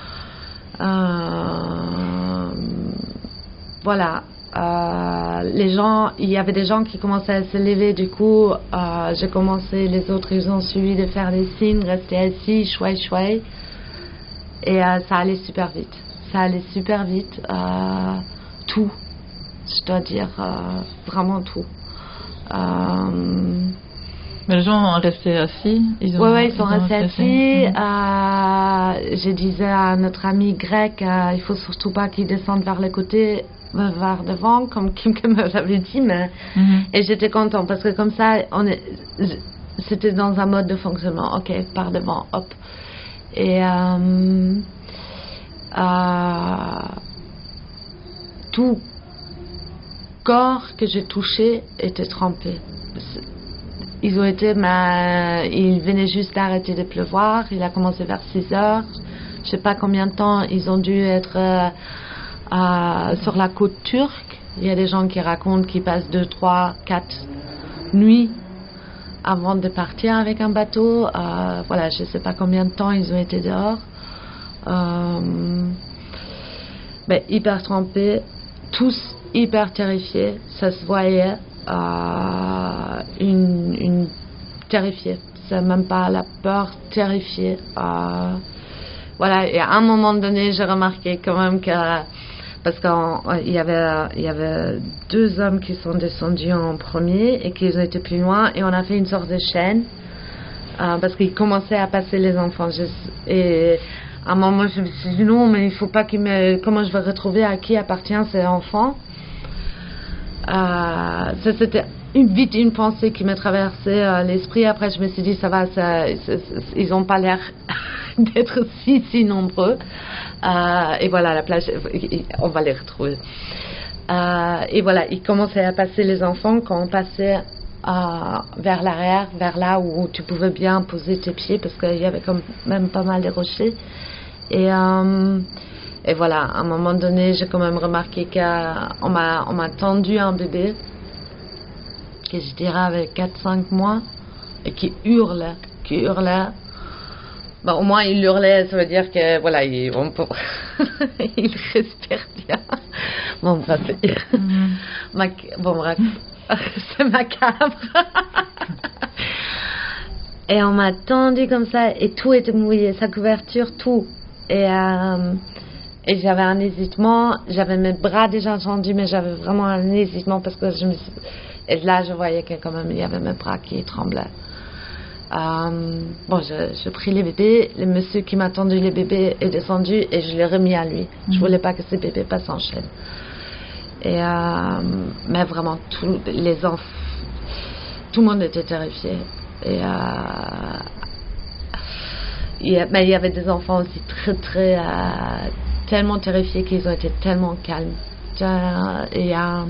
Euh, voilà. Euh, les gens, il y avait des gens qui commençaient à se lever, du coup, euh, j'ai commencé, les autres, ils ont suivi de faire des signes, rester assis, chouai chouai. Et euh, ça allait super vite. Ça allait super vite. Euh, tout, je dois dire, euh, vraiment tout. Euh, Mais les gens ont resté assis. Ils ont, Oui, ouais, ils sont ont restés resté assis. Mhm. Euh, je disais à notre ami grec, euh, il faut surtout pas qu'ils descendent vers le côté, euh, vers devant, comme Kim me l'avait dit. Mais... Mhm. Et j'étais contente parce que comme ça, on est... c'était dans un mode de fonctionnement. Ok, par devant, hop. Et euh, euh, tout corps que j'ai touché était trempé. Ils ont été, mais il venait juste d'arrêter de pleuvoir. Il a commencé vers six heures. Je sais pas combien de temps ils ont dû être euh, euh, sur la côte turque. Il y a des gens qui racontent qu'ils passent deux, trois, quatre nuits avant de partir avec un bateau. Euh, voilà, je sais pas combien de temps ils ont été dehors. Euh, mais hyper trempés, tous hyper terrifiés. Ça se voyait. Euh, une, une terrifiée, c'est même pas la peur, terrifiée. Euh, voilà, et à un moment donné, j'ai remarqué quand même que parce qu'il y avait, il y avait deux hommes qui sont descendus en premier et qui ont été plus loin, et on a fait une sorte de chaîne, euh, parce qu'ils commençaient à passer les enfants. Je, et à un moment, je me suis dit non, mais il faut pas qu'ils me... Comment je vais retrouver à qui appartient ces enfants? euh, Ça, c'était une, vite une pensée qui m'a traversé euh, l'esprit. Après, je me suis dit, ça va, ça, ça, ça, ils n'ont pas l'air d'être si, si nombreux. Euh, et voilà, la plage, on va les retrouver. Euh, et voilà, ils commençaient à passer les enfants quand on passait euh, vers l'arrière, vers là où tu pouvais bien poser tes pieds, parce qu'il y avait quand même pas mal de rochers. Et, euh, et voilà, à un moment donné, j'ai quand même remarqué qu'on m'a, on m'a tendu un bébé, que je dirais avec quatre cinq mois, et qui hurlait, qui hurlait. Bon, au moins, il hurlait, ça veut dire que, voilà, il, on peut... il respire bien. Bon, bref, mm-hmm. Ma... bon, bref, c'est macabre. Et on m'a tendu comme ça, et tout était mouillé, sa couverture, tout. Et, euh, et j'avais un hésitement, j'avais mes bras déjà tendus, mais j'avais vraiment un hésitement, parce que je me suis... Et là, je voyais que quand même, il y avait mes bras qui tremblaient. Euh, bon, je, je pris les bébés, le monsieur qui m'a tendu les bébés est descendu et je l'ai remis à lui. Mmh. Je voulais pas que ces bébés passent en chaîne. Et euh, mais vraiment, tous les enfants, tout le monde était terrifié. Et euh, il y a, mais il y avait des enfants aussi très très euh, tellement terrifiés qu'ils ont été tellement calmes. Et, euh,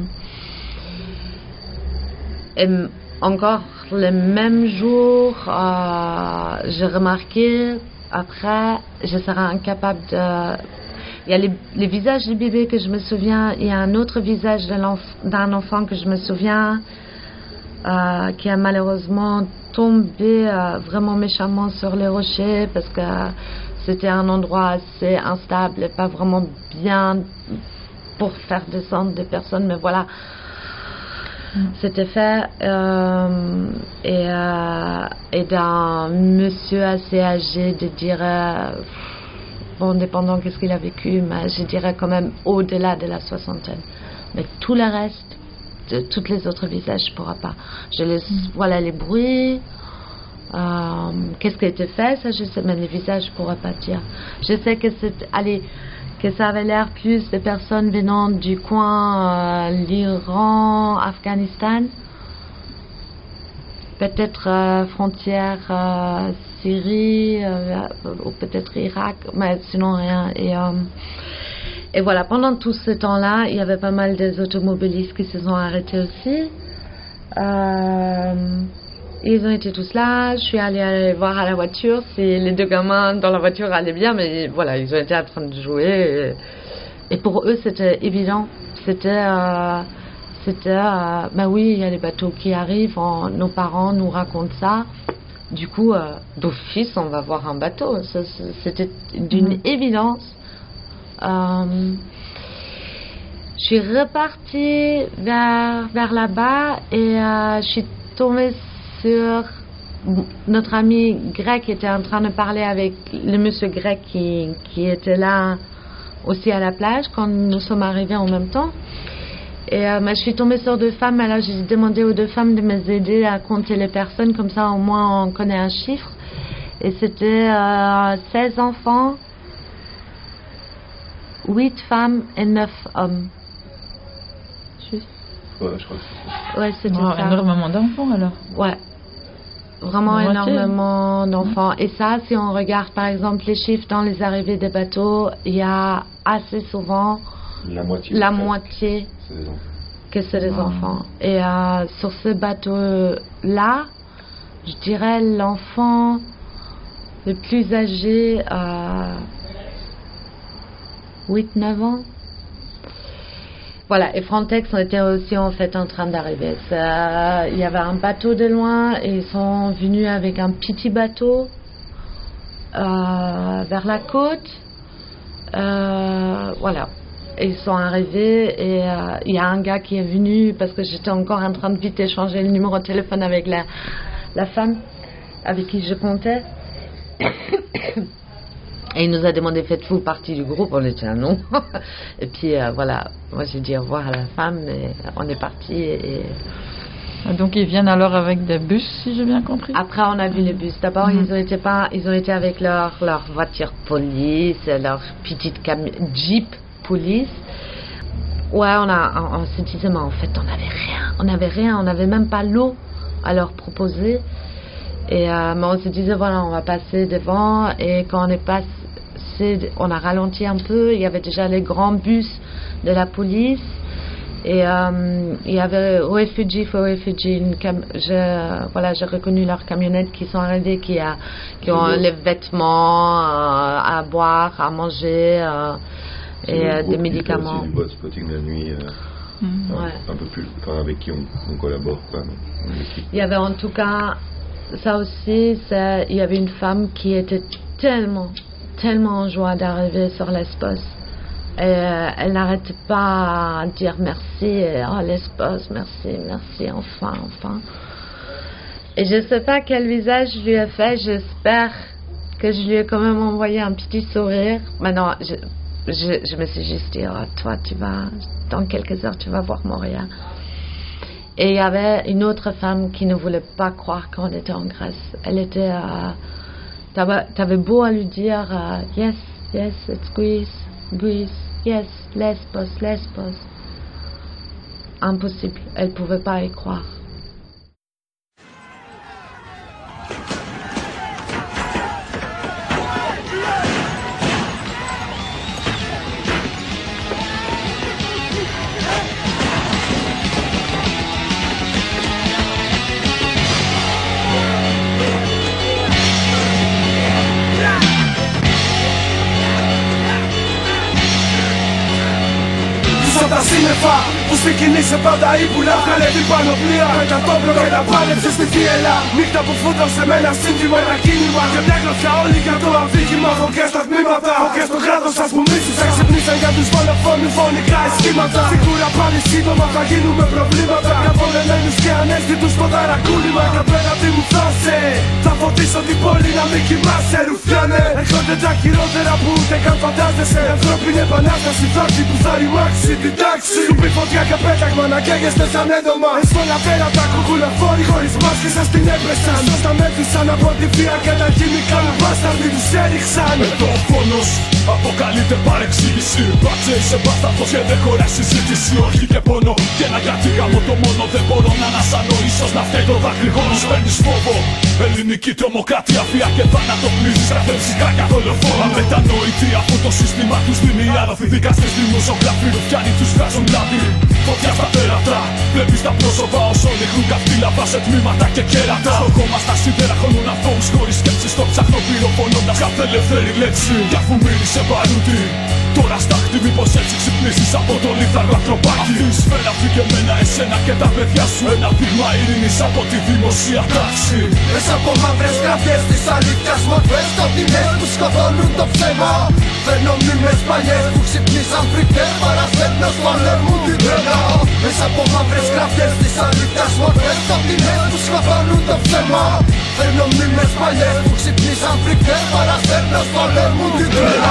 et encore le même jour, euh, j'ai remarqué, après, je serai incapable de... Il y a les, les visages du bébé que je me souviens, il y a un autre visage de l'enf- d'un enfant que je me souviens, euh, qui a malheureusement tombé euh, vraiment méchamment sur les rochers, parce que c'était un endroit assez instable et pas vraiment bien pour faire descendre des personnes, mais voilà. C'était fait euh, et, euh, et d'un monsieur assez âgé, de dire euh, bon, dépendant qu'est-ce qu'il a vécu, mais je dirais quand même au-delà de la soixantaine. Mais tout le reste, de, tous les autres visages, je ne pourrais pas. Je les, mm. Voilà les bruits, euh, qu'est-ce qui a été fait, ça je sais, mais les visages je ne pourrais pas dire. Je sais que c'est, allez, que ça avait l'air plus de personnes venant du coin, euh, l'Iran, Afghanistan, peut-être euh, frontière euh, Syrie, euh, ou peut-être Irak, mais sinon rien. Et, euh, et voilà, pendant tout ce temps-là, il y avait pas mal des automobilistes qui se sont arrêtés aussi. Euh, Ils ont été tous là, je suis allée, allée voir à la voiture si les deux gamins dans la voiture allaient bien, mais voilà, ils ont été en train de jouer. Et, et pour eux, c'était évident. C'était, euh, c'était euh, ben oui, il y a les bateaux qui arrivent, on, nos parents nous racontent ça. Du coup, euh, d'office, on va voir un bateau. Ça, c'était d'une mmh. évidence. Euh, je suis repartie vers, vers là-bas et euh, je suis tombée sur notre ami grec qui était en train de parler avec le monsieur grec qui, qui était là aussi à la plage quand nous sommes arrivés en même temps. Et euh, je suis tombée sur deux femmes, alors j'ai demandé aux deux femmes de m'aider à compter les personnes, comme ça au moins on connaît un chiffre. Et c'était euh, seize enfants, huit femmes et neuf hommes. Ouais, je crois que c'est ça. Ouais, c'était oh, ça. Énormément d'enfants alors. Ouais. Vraiment énormément d'enfants. Mmh. Et ça, si on regarde par exemple les chiffres dans les arrivées des bateaux, il y a assez souvent la moitié, la moitié c'est des enfants. que c'est des oh. enfants. Et euh, sur ce bateau-là, je dirais l'enfant le plus âgé, euh, huit neuf ans. Voilà, et Frontex était aussi en fait en train d'arriver. Ça, il y avait un bateau de loin et ils sont venus avec un petit bateau euh, vers la côte. Euh, voilà, et ils sont arrivés et euh, il y a un gars qui est venu parce que j'étais encore en train de vite échanger le numéro de téléphone avec la, la femme avec qui je comptais. Et il nous a demandé, faites-vous partie du groupe? On a dit ah, non. Et puis euh, voilà, moi j'ai dit au revoir à la femme et on est parti. Et... Donc ils viennent alors avec des bus, si j'ai bien compris. Après on a vu les bus. D'abord mm-hmm. ils ont été pas, ils ont été avec leur leur voiture police, leur petite cam... jeep police. Ouais, on a, on, on se disait mais en fait on n'avait rien, on n'avait rien, on n'avait même pas l'eau à leur proposer. Et euh, mais on se disait voilà on va passer devant et quand on est passé on a ralenti un peu, il y avait déjà les grands bus de la police et euh, il y avait Refugee for Refugee, une cam- je, voilà, j'ai reconnu leurs camionnettes qui sont arrivées, qui, a, qui ont les vêtements euh, à boire, à manger euh, et euh, des médicaments. C'est du bot spotting la nuit, euh, mmh. un, ouais. un peu plus, enfin, avec qui on, on collabore quoi, il y avait en tout cas ça aussi, ça, il y avait une femme qui était tellement tellement en joie d'arriver sur Lesbos. Et, euh, elle n'arrêtait pas à dire merci, et, oh Lesbos, merci, merci, enfin, enfin. Et je ne sais pas quel visage je lui ai fait, j'espère que je lui ai quand même envoyé un petit sourire. Maintenant, je, je, je me suis juste dit, oh, toi, tu vas, dans quelques heures, tu vas voir Moria. Et il y avait une autre femme qui ne voulait pas croire qu'on était en Grèce. Elle était... Euh, T'avais, t'avais beau à lui dire uh, yes, yes, it's Greece, Greece, yes, Lesbos, Lesbos. Impossible, elle pouvait pas y croire. Τα σύννεφα που στην κοινή σε πάντα ύπουλα. Βγάλε την πανοπλία με τα τόπλο και τα πάλεψε στη θύελα. Νύχτα που φούτωσε με ένα σύνθημα, ένα κίνημα και μια γλωσσιά όλοι για το αμφίκημα. Εγώ και στα τμήματα, εγώ και στο κράτος σας που μίσους. Εξυπνήσαν για τους δολοφόνους φωνικά αισθήματα. Σίγουρα πάλι σύντομα θα γίνουμε προβλήματα. Για πολεμένους και ανέστητους το ταρακούνημα. Και πέρα τι μου φτάσε, θα φωτίσω την πόλη να μην κοιμάσαι ρουφιάνε. Έρχονται τα χειρότερα που ούτε καν φαντάζεσαι. Ανθρώπινη επανάσταση δόξη που θα ρημάξει την τάξη. Σου πει φωτιά και πέταγμα να καίγεστε σαν έντομα. Εσφόλα πέρα τα κουκουλοφόροι χωρίς μάσκες σας την έπρεσαν. Σας τα μέτρησαν από τη βία και τα χημικά. Μπάσταρδοι τους έριξαν. Εδώ ο φόνος αποκαλείται παρεξήγηση. Μπάτσε είσαι μπάσταρδος και δεν χωρά συζήτηση. Όχι και πόνο και να κάτι γάμο το μόνο. Δεν μπορώ να ανασανώ, ίσως να φταίει το δακρυγόνο. Παίρνεις φόβο, ελληνική τρομοκρατία. Βία και θάνατο πλήζεις, καθεψικά και δολοφόνο. Αμετανόητοι αφού το σύστημα τους δίνει άλοφοι. Δικαστές δημοσιογράφοι ρουφιάνοι τους βγάζουν λάδι. Φωτιά στα τέρατα, βλέπεις τα πρόσωπα όσο ρίχνουν καυτήλαβα σε τμήματα και κέρατα. Στο κόμμα στα σίδερα χώνουν αθώους χωρίς σκέψη. Στο ψάχνω πυροφωνώντας κάθε ελεύθερη λέξη. Κι αφού μίλησε παρούτη, τώρα στάχτη μήπως έτσι ξυπνήσεις από το λίθαργο ανθρωπάκι. Αυτή η σφαίρα φύγε εμένα, εσένα και τα παιδιά σου. Ένα δείγμα ειρήνης από τη δημοσία τάξη. Μέσα από μαύρες γραφιές της αλήθειας μορφές σκοτεινές που σκοτώνουν το ψέμα. Φέρνω μνήμες παλιές που ξυπνήσαν φρικτές. Παρασέρνω σπαλέμουν την τρέλα. Μέσα από μαύρες γραφιές της αλήθειας μορφές σκοτεινές που σκοτώνουν το ψέμα. Φέρνω μνήμες παλιές που ξυπνήσαν φρικτές. Παρασέρνω σπαλέμουν την τρέλα.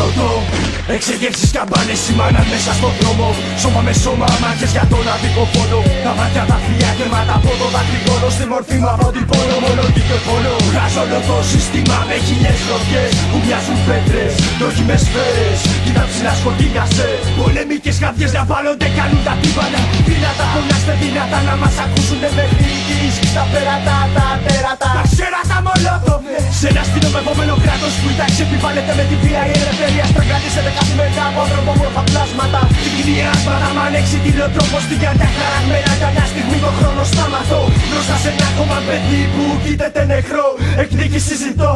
Εξεγέρσεις καμπάνες σημάναν μέσα στον δρόμο. Σώμα με σώμα, μάχες για τον αδικό πόνο. Τα μάτια τα φιλιά γεμάτα από το δακρυγόνο. Στη μορφή μου από την πόνο, μόνο και πόνο. Βγάζω όλο το σύστημα με χιλιές γροθιές που μοιάζουν πέτρες, δόκιμες σφαίρες. Κοίτα ψηλά σκοτεινιάσε. Πολεμικές καρδιές να βάλλονται, κάνουν τα τύμπανα. Δυνατά φωνάστε, δυνατά να μας ακούσουνε μέχρι εκεί. Στα πέρατα, τα τέρατα. Τα ξέρατα μολότοφε. Σε ένα αστυνομευόμενο κράτος που η τάξη επιβάλλεται με τη βία. Η ελευθερία στραγγαλίζεται καθημερινά από ανθρωπόμορφα πλάσματα. Την κοινή άσματα μ' ανέξει τηλεοτρόπο στην καρδιά χαραγμένα. Για μια στιγμή το χρόνο σταματώ. Μπροστά σε ένα ακόμα παιδί που κοίταται νεκρό. Εκδίκη συζητώ.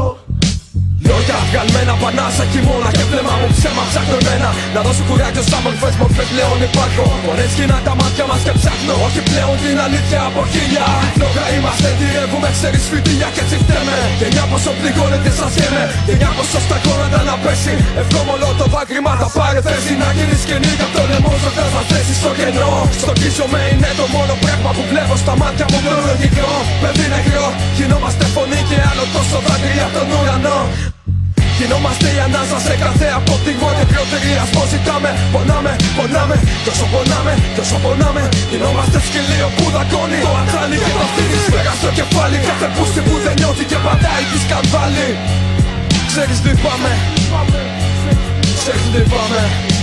Λόγια βγαλμένα, πανάσα χειμώνα και βλέμμα μου ψέμα ψάχνω εμένα. Να δώσω κουράγιο σαν μορφές, μορφές πλέον υπάρχω. Φορές γίνα τα μάτια μας και ψάχνω. Όχι πλέον την αλήθεια από χίλια. Λόγια είμαστε, τυρεύουμε, ξέρεις φοιτηλιά και έτσι φταίμε. Γενιά πόσο πληγώνεται σαν σχέμε. Γενιά πόσο στα κόρατα να πέσει. Ευχόμολο το δάκρυμα θα πάρει θέση. Να γίνεις σκηνή απ' το λαιμό σου θες να θέσεις στο κενό. Στο κίσιο με είναι το μόνο πράγμα που βλέπω στα μάτια μου πλωρογικό. Παιδί νεκρό, γινόμαστε φωνή και άλλο τόσο δάκρυ από τον ουρανό. Γινόμαστε η ανάσα σε κάθε αποτυγμόνια. Ποιοτική ας ζητάμε. Πονάμε, πονάμε, κι όσο πονάμε, κι όσο πονάμε. Γινόμαστε σκυλίο που δακώνει το ατράλι και το αφήνει σφαίρα στο κεφάλι. Κάθε πούστη που δεν νιώθει και πατάει τη σκανδάλη. Ξέρεις τι πάμε, ξέρεις τι πάμε.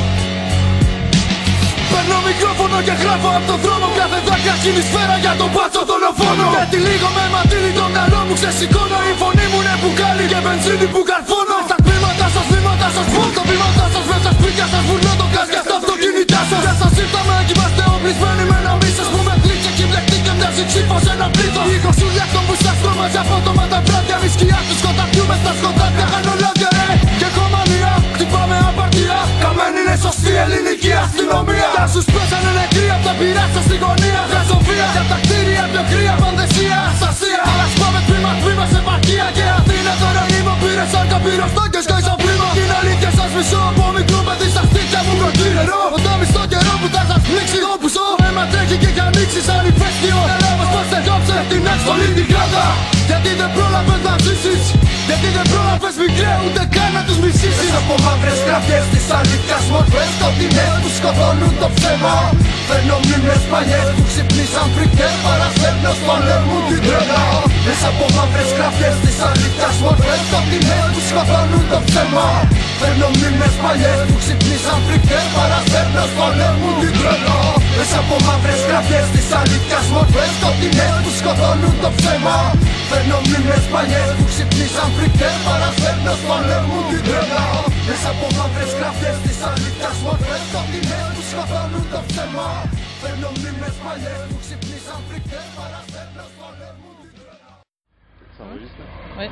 Παίρνω μικρόφωνο και γράφω απ' τον δρόμο. Κάθε δάκρυα σκηνή σφαίρα για τον μπάτσο δολοφόνο. Και τη λίγο με ματήλι το μυαλό μου ξεσηκώνω. Η φωνή μου είναι μπουκάλι και μπενζίνη που καρφώνω. Στα τμήματα σας, βήματα σας, πω τα βήματα σας. Μέσα στα σπίτια σας βουλώ το γκάζ για στα αυτοκίνητά σας. Και σας ήρθαμε κι είμαστε οπλισμένοι με ένα μίσος που με πλήξε κι μπλεχτεί και μοιάζει ξύφος ένα πλήθος. Λίγο σου λιάχτω που σας τρόμαζε απότομα τα βράδια. Μη σκιά του σκοταδιού μες στα σκοτάδια. Κάνω λάδια ρε και κομμανία. Χτυπάμε απαρτία. Καμένη είναι σωστή ελληνική αστυνομία. Τα σου σπέσανε νεκροί απ' τα πειρά σας στη γωνία. Γαζοφία για τα κτίρια πιο κρύα. Πανδεσία, αστασία. Αλλά σπάμε τμήμα τμήμα σε επαρχία. Και Αθήνα τώρα είμαι πήρε σαν καπυροστάκες και ισοπλήμα. Την αλήθεια σας μισώ από μικρό παιδί στα στήθια μου προκεί νερό. Ποτάμι στο καιρό που θα σας πλήξει. Το που ζω αίμα τρέχει και έχει ανοίξει σαν ηφαίστειο. Ελλάδος πως τελειώψε την έξολη την κράτα. Γιατί δεν πρόλαβες να ζήσεις. Γιατί δεν πρόλαβες μικρέ ούτε καν να τους μισήσεις. Μέσα από μαύρες γραφιές της αλήθειας μορφές σκοτεινές που σκοτώνουν το ψέμα. Φέρνω μνήμες παλιές που ξυπνήσαν φρικτές. Παρασέρνω στον λαίμου την τρέλα. Μέσα από μαύρες γραφιές της αλήθειας μορφές σκοτεινές που σκοτώνουν το ψέμα. Φέρνω μνήμες παλιές που ξυπνήσαν φρικτές. Παρασέρνω στον λαίμου την τρέλα. Μέσα από μαύρες γραφιές της αλήθειας μορφές σκοτεινές που σκοτώνουν το ψέμα. Φέρνω μνήμες παλιές που ξυπνήσαν φρικτές. Παρασέρνω στον λαίμου την τρέλα. Μέσα από μαύρες γραφιές της αλήθειας μορφές σκοτεινές που σκοτώνουν το ψέμα. Φέρνω μνήμες παλιές που ξυπνήσαν φρικτές. Παρασέρνω στον λαίμου την τρέλα. Oui.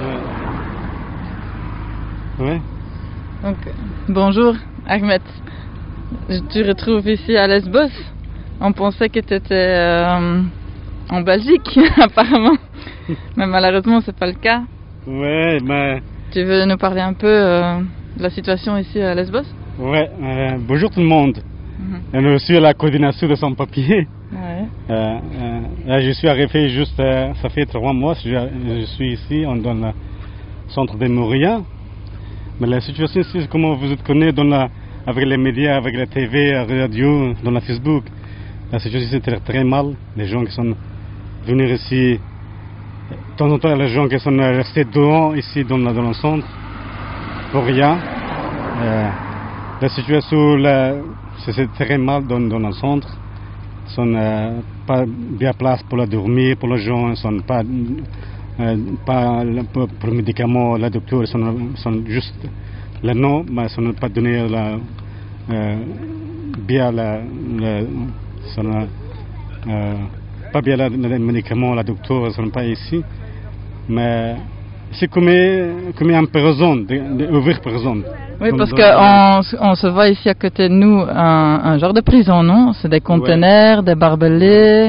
Oui. Oui. Donc, bonjour Ahmed. Tu retrouves ici à Lesbos. On pensait que tu étais euh, en Belgique, apparemment. Mais malheureusement, c'est pas le cas. Ouais, mais... Tu veux nous parler un peu euh, de la situation ici à Lesbos? Ouais, euh, bonjour tout le monde. Mm-hmm. Je suis à la coordination de sans-papiers. Ouais. Euh, euh, là, je suis arrivé juste, euh, ça fait trois mois, je, je suis ici, on, dans le centre de Moria. Mais la situation ici, comme vous êtes connus dans la, avec les médias, avec la T V, la radio, dans la Facebook, la situation ici est très, très mal. Les gens qui sont venus ici, de temps en temps, les gens qui sont restés dehors, ici, dans, la, dans le centre, pour rien. Euh, la situation, là, c'est très mal dans, dans le centre. Ils sont euh, pas bien place pour la dormir, pour les gens, ils sont pas, euh, pas pour, pour les médicaments, la docteur, ils sont, sont juste le nom, mais ils ne sont pas donné la, euh, bien la, la sont, euh, pas bien la, les médicaments, la docteur, ils ne sont pas ici, mais c'est comme, comme un prison, d'ouvrir prison. Oui, parce qu'on on se voit ici à côté de nous un, un genre de prison, non? C'est des conteneurs, ouais. Des barbelés,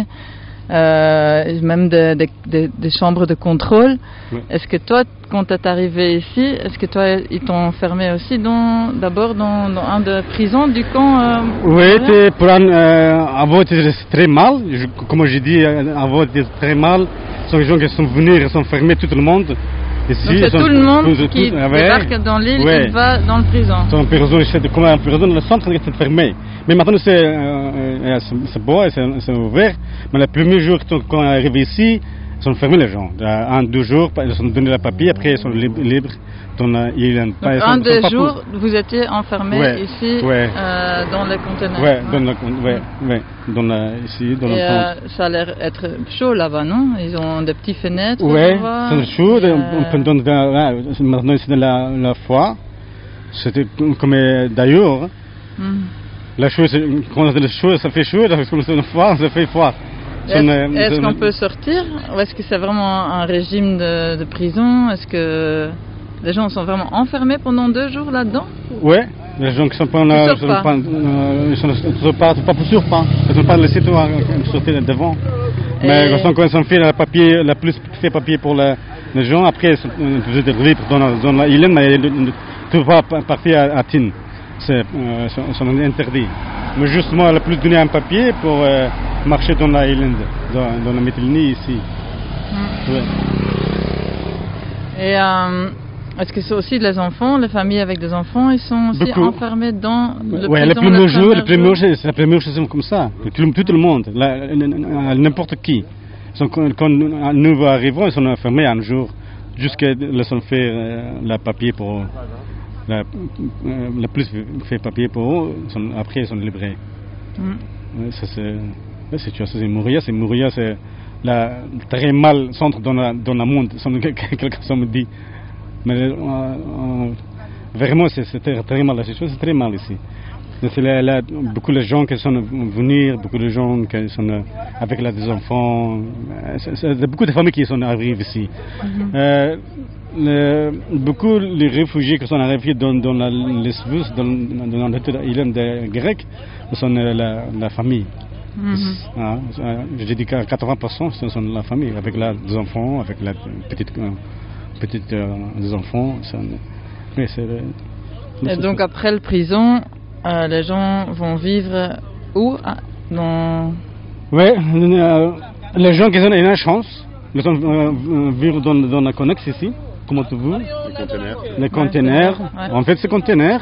euh, même des, des, des, des chambres de contrôle. Ouais. Est-ce que toi, quand tu es arrivé ici, est-ce que toi, ils t'ont enfermé aussi d'abord dans, dans un des prisons du camp euh, Oui, pour un, euh, avant c'était très mal, je, comme j'ai dit, avant c'était très mal. Ce sont les gens qui sont venus, ils sont fermés, tout le monde. Ici, donc c'est tout le monde tout, qui tout, débarque ouais. dans l'île ouais. et va dans le prison. C'est une prison, c'est comme un prison, le centre est fermé. Mais maintenant c'est euh, beau, c'est ouvert. Mais le premier jour quand on est arrivé ici, ils sont fermés les gens. Un, deux jours, ils sont donnés le papier, après ils sont libres. libres dans la, ils, donc pas, un, sont, deux sont jours, vous étiez enfermés ouais. ici ouais. Euh, dans les conteneurs. Oui, dans le, ouais, ouais, dans la, ici, dans et le euh, ça a l'air être chaud là-bas, non? Ils ont des petites fenêtres. Oui, c'est chaud. Euh... On peut donner maintenant c'est la, la foire. C'était comme d'ailleurs. Mm. La chose, quand c'est chaud, ça fait chaud. Comme c'est une foire, ça fait foire. Est-ce est qu'on peut sortir? Ou est-ce que c'est vraiment un régime de, de prison? Est-ce que les gens sont vraiment enfermés pendant deux jours là-dedans? Oui, les gens qui sont pas, ils sont pas, pas, euh, ils sont, sont pas, pas pour sûr pas, ils sont pas laissés sortir devant. Mais et... quand ils ont fait le papier, la plus fait papier pour la, les gens, après ils sont libres dans la zone là, mais ils ne peuvent pas partir à, à Tine, c'est euh, interdit. Mais justement, elle a plus donné un papier pour euh, marcher dans la island, dans, dans la Métillenie ici. Mm. Ouais. Et euh, Est-ce que c'est aussi les enfants, les familles avec des enfants, ils sont aussi Beaucoup. enfermés dans le Ouais, prison les premiers jours, les premiers jour? jours, c'est la première chose c'est comme ça. Tout, tout le monde, la- la- n'importe qui. Ils sont- quand, quand nous arrivons, ils sont enfermés un jour, jusqu'à ils ont fait euh, le papier pour la, euh, le plus fait papier pour eux. Ils sont- après ils sont libérés. Mm. Ouais, ça c'est la situation, c'est Moria, c'est Moria, c'est la très mal centre dans la dans le monde. Quelqu'un me dit. Mais euh, euh, vraiment, c'est, c'est très, très mal la situation, c'est très mal ici. C'est là, là, beaucoup de gens qui sont venus, beaucoup de gens qui sont euh, avec là, des enfants. Euh, C'est, c'est beaucoup de familles qui sont arrivées ici. Mm-hmm. Euh, le, beaucoup de réfugiés qui sont arrivés dans, dans la Lesbos, dans, dans, dans l'île grecque, sont euh, la, la famille. Mhm. Ah, euh, je dis que quatre-vingts pour cent ce sont la famille, avec là, des enfants, avec la petite. Euh, petites euh, des enfants. Ça, mais c'est, Et c'est, donc après le prison, euh, les gens vont vivre où? Ah, dans... ouais, euh, les gens qui ont une chance, ils sont euh, vivre dans, dans la connexe ici, comme tu veux, Les conteneurs. les conteneurs. Ouais. En fait, c'est conteneurs,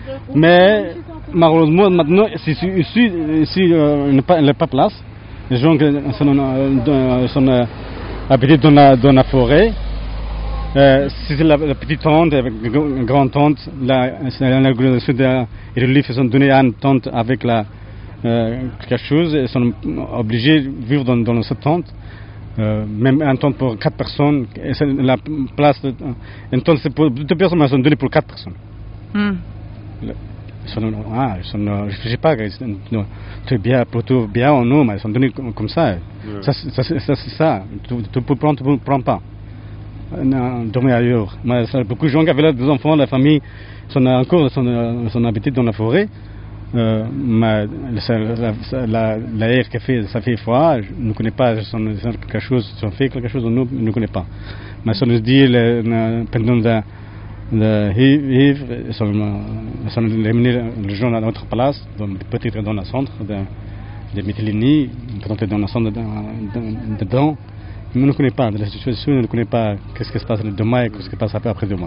mais malheureusement maintenant, ici, ici, ici euh, il n'y a pas, il n'y a pas place. Les gens qui sont, euh, sont euh, habités dans la, dans la forêt. Euh, si c'est la, la petite tente, avec une grande tente, la, l'organisation de relief, ils ont donné une tente avec la, euh, quelque chose, ils sont obligés de vivre dans, dans cette tente. Euh, même une tente pour quatre personnes, et c'est la place, de, une tente c'est pour deux personnes, mais ils sont donnés pour quatre personnes. Mm. Ils sont, ah, ils sont, je ne sais pas, non, tu es bien, pour tout bien ou non, mais ils sont donnés comme, comme ça. Ouais. Ça, ça, ça, ça c'est ça. Tu, tu peux prendre, tu ne prends pas. Non, dormir ailleurs. Mais ça, beaucoup de gens qui avaient là des enfants, la famille, sont encore sont, sont habités dans la forêt. Euh, mais ça, la, la, l'air qui fait, ça fait froid, je ne connais pas, si on quelque chose, si on fait quelque chose, on ne connaît pas. Mais si on se dit, le, le, pendant le, le H I V, ils sont, ils sont amenés les gens à notre place, dans, peut-être dans le centre de, de Mytilini, peut-être dans le centre dedans. De, Mais on ne connaît pas de la situation, on ne connaît pas qu'est-ce qui se passe demain et qu'est-ce qui se passe après demain.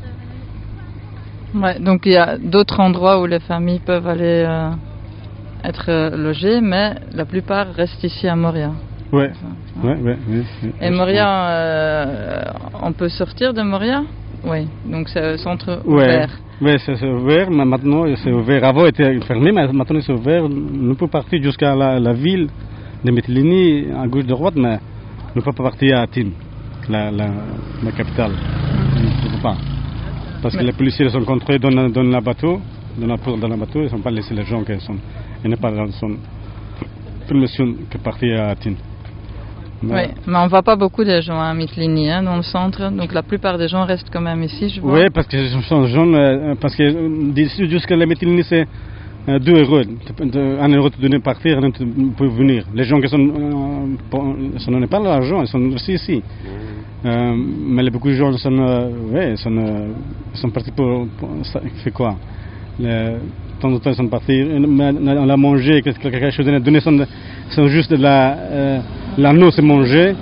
Ouais, donc il y a d'autres endroits où les familles peuvent aller euh, être euh, logées, mais la plupart restent ici à Moria. Oui, Ça, oui, ouais. oui. oui, oui. Et Moria, euh, on peut sortir de Moria? Oui, donc c'est un centre ouvert. Oui, c'est, c'est ouvert, mais maintenant c'est ouvert. Avant c'était fermé, mais maintenant c'est ouvert. On peut partir jusqu'à la, la ville de Mytilini, à gauche droite, mais on ne peut pas partir à Athènes, la, la, la capitale. On ne peut pas. Parce que Mais- les policiers sont contrôlés dans le dans la bateau, dans la porte dans le bateau, ils ne sont pas laissés les gens qui sont. Il n'y a pas de son permission que partir à Athènes. Mais- Oui, mais on ne voit pas beaucoup de gens à Mytilini, hein, dans le centre, donc la plupart des gens restent quand même ici, je vois. Oui, parce que ce sont jeunes, euh, parce que euh, d'ici jusqu'à la Mytilini, c'est euh, deux euros. Un euro te donner partir, un autre pour venir. Les gens qui sont, euh, pour- ça n'en est pas l'argent, ils sont aussi ici. Euh, mais les- beaucoup de gens sont, euh, ouais, sont, euh, sont partis pour, pour ça fait quoi? Le, de temps en temps, ils sont partis, euh, mais on a mangé, quelque quelque chose, on a donné, sont, sont juste de la, euh, l'anneau, c'est mangé.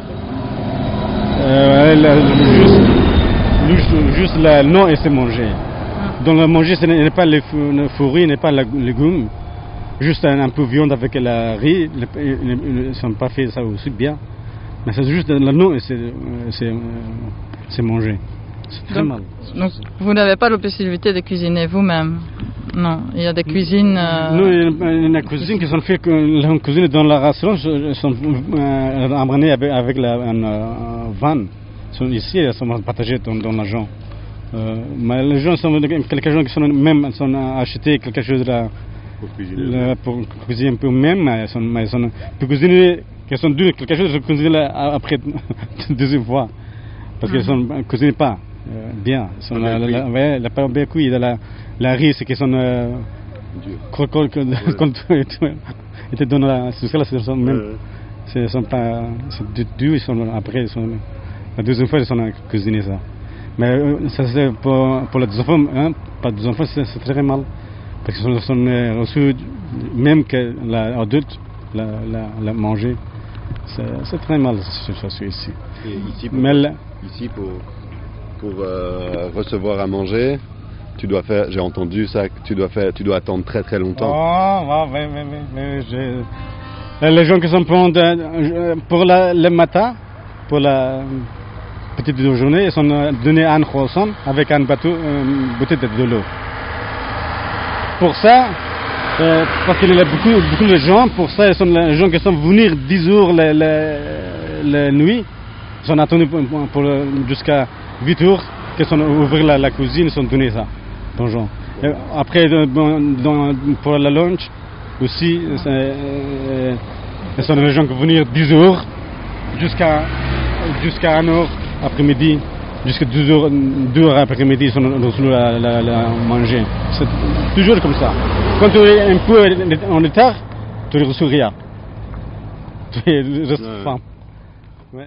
Euh, la- juste, juste, juste la non et c'est mangé. Dans le manger, ce n'est pas les fourrures, n'est pas les légumes, juste un, un peu de viande avec la riz. Les- Ils ne sont pas fait ça aussi bien. Mais c'est juste l'anneau et c'est, euh, c'est, euh, c'est mangé. C'est très Donc- mal. Donc vous n'avez pas la possibilité de cuisiner vous-même? Non, il y a des cuisines... euh, Nous, il y a une cuisine qui sont fait, la cuisine dans la restaurant, sont euh, amenées avec, avec la, un euh, van. Ils sont ici, elles sont partagées dans, dans l'argent. Euh, mais les gens sont quelques gens qui sont même sont achetés quelque chose là, Pour cuisiner. là, pour cuisiner un peu même, mais ils sont, mais ils sont pour cuisiner, ils sont deux quelque chose ils cuisinent là après deuxième fois parce qu'ils sont cuisinent pas euh, bien. Ils sont Pas la, bien la, cuit. ouais, la pas bien cuit, la la riz c'est qu'ils sont euh, Dur. croquants que quand tu étais dans la c'est ça là c'est sont même Ouais. c'est ils sont pas c'est du dur ils sont après ils sont la deuxième fois ils sont cuisinés ça. Mais euh, ça c'est pour, pour les enfants, hein, pas des enfants, c'est, c'est très mal. Parce qu'ils sont, sont euh, reçus, même que l'adulte la, la, la manger. C'est, c'est très mal cette situation ici. Et ici, pour, Mais là, ici pour, pour euh, recevoir à manger, tu dois faire, j'ai entendu ça, que tu dois faire, tu dois attendre très très longtemps. Oh, oui, oui, oui, oui, je... Les gens qui sont prêts pour la, le matin, pour la petite déjeuner, ils sont donnés un croissant avec un bateau, une bouteille de l'eau. Pour ça, euh, parce qu'il y a beaucoup, beaucoup de gens, pour ça, ils sont les gens qui sont venus dix jours la, la, la nuit, ils sont attendus pour, pour, jusqu'à huit heures, qu'ils sont ouvrir la, la cuisine, ils sont donnés ça. Bonjour. Et après, dans, dans, pour la lunch, aussi, euh, ce sont les gens qui viennent dix heures jusqu'à jusqu'à une heure après-midi, jusqu'à deux heures, deux heures après-midi, ils sont reçus à, à, à manger. C'est toujours comme ça. Quand tu es un peu en retard, tu ne reçois rien. Tu restes faim. Ouais.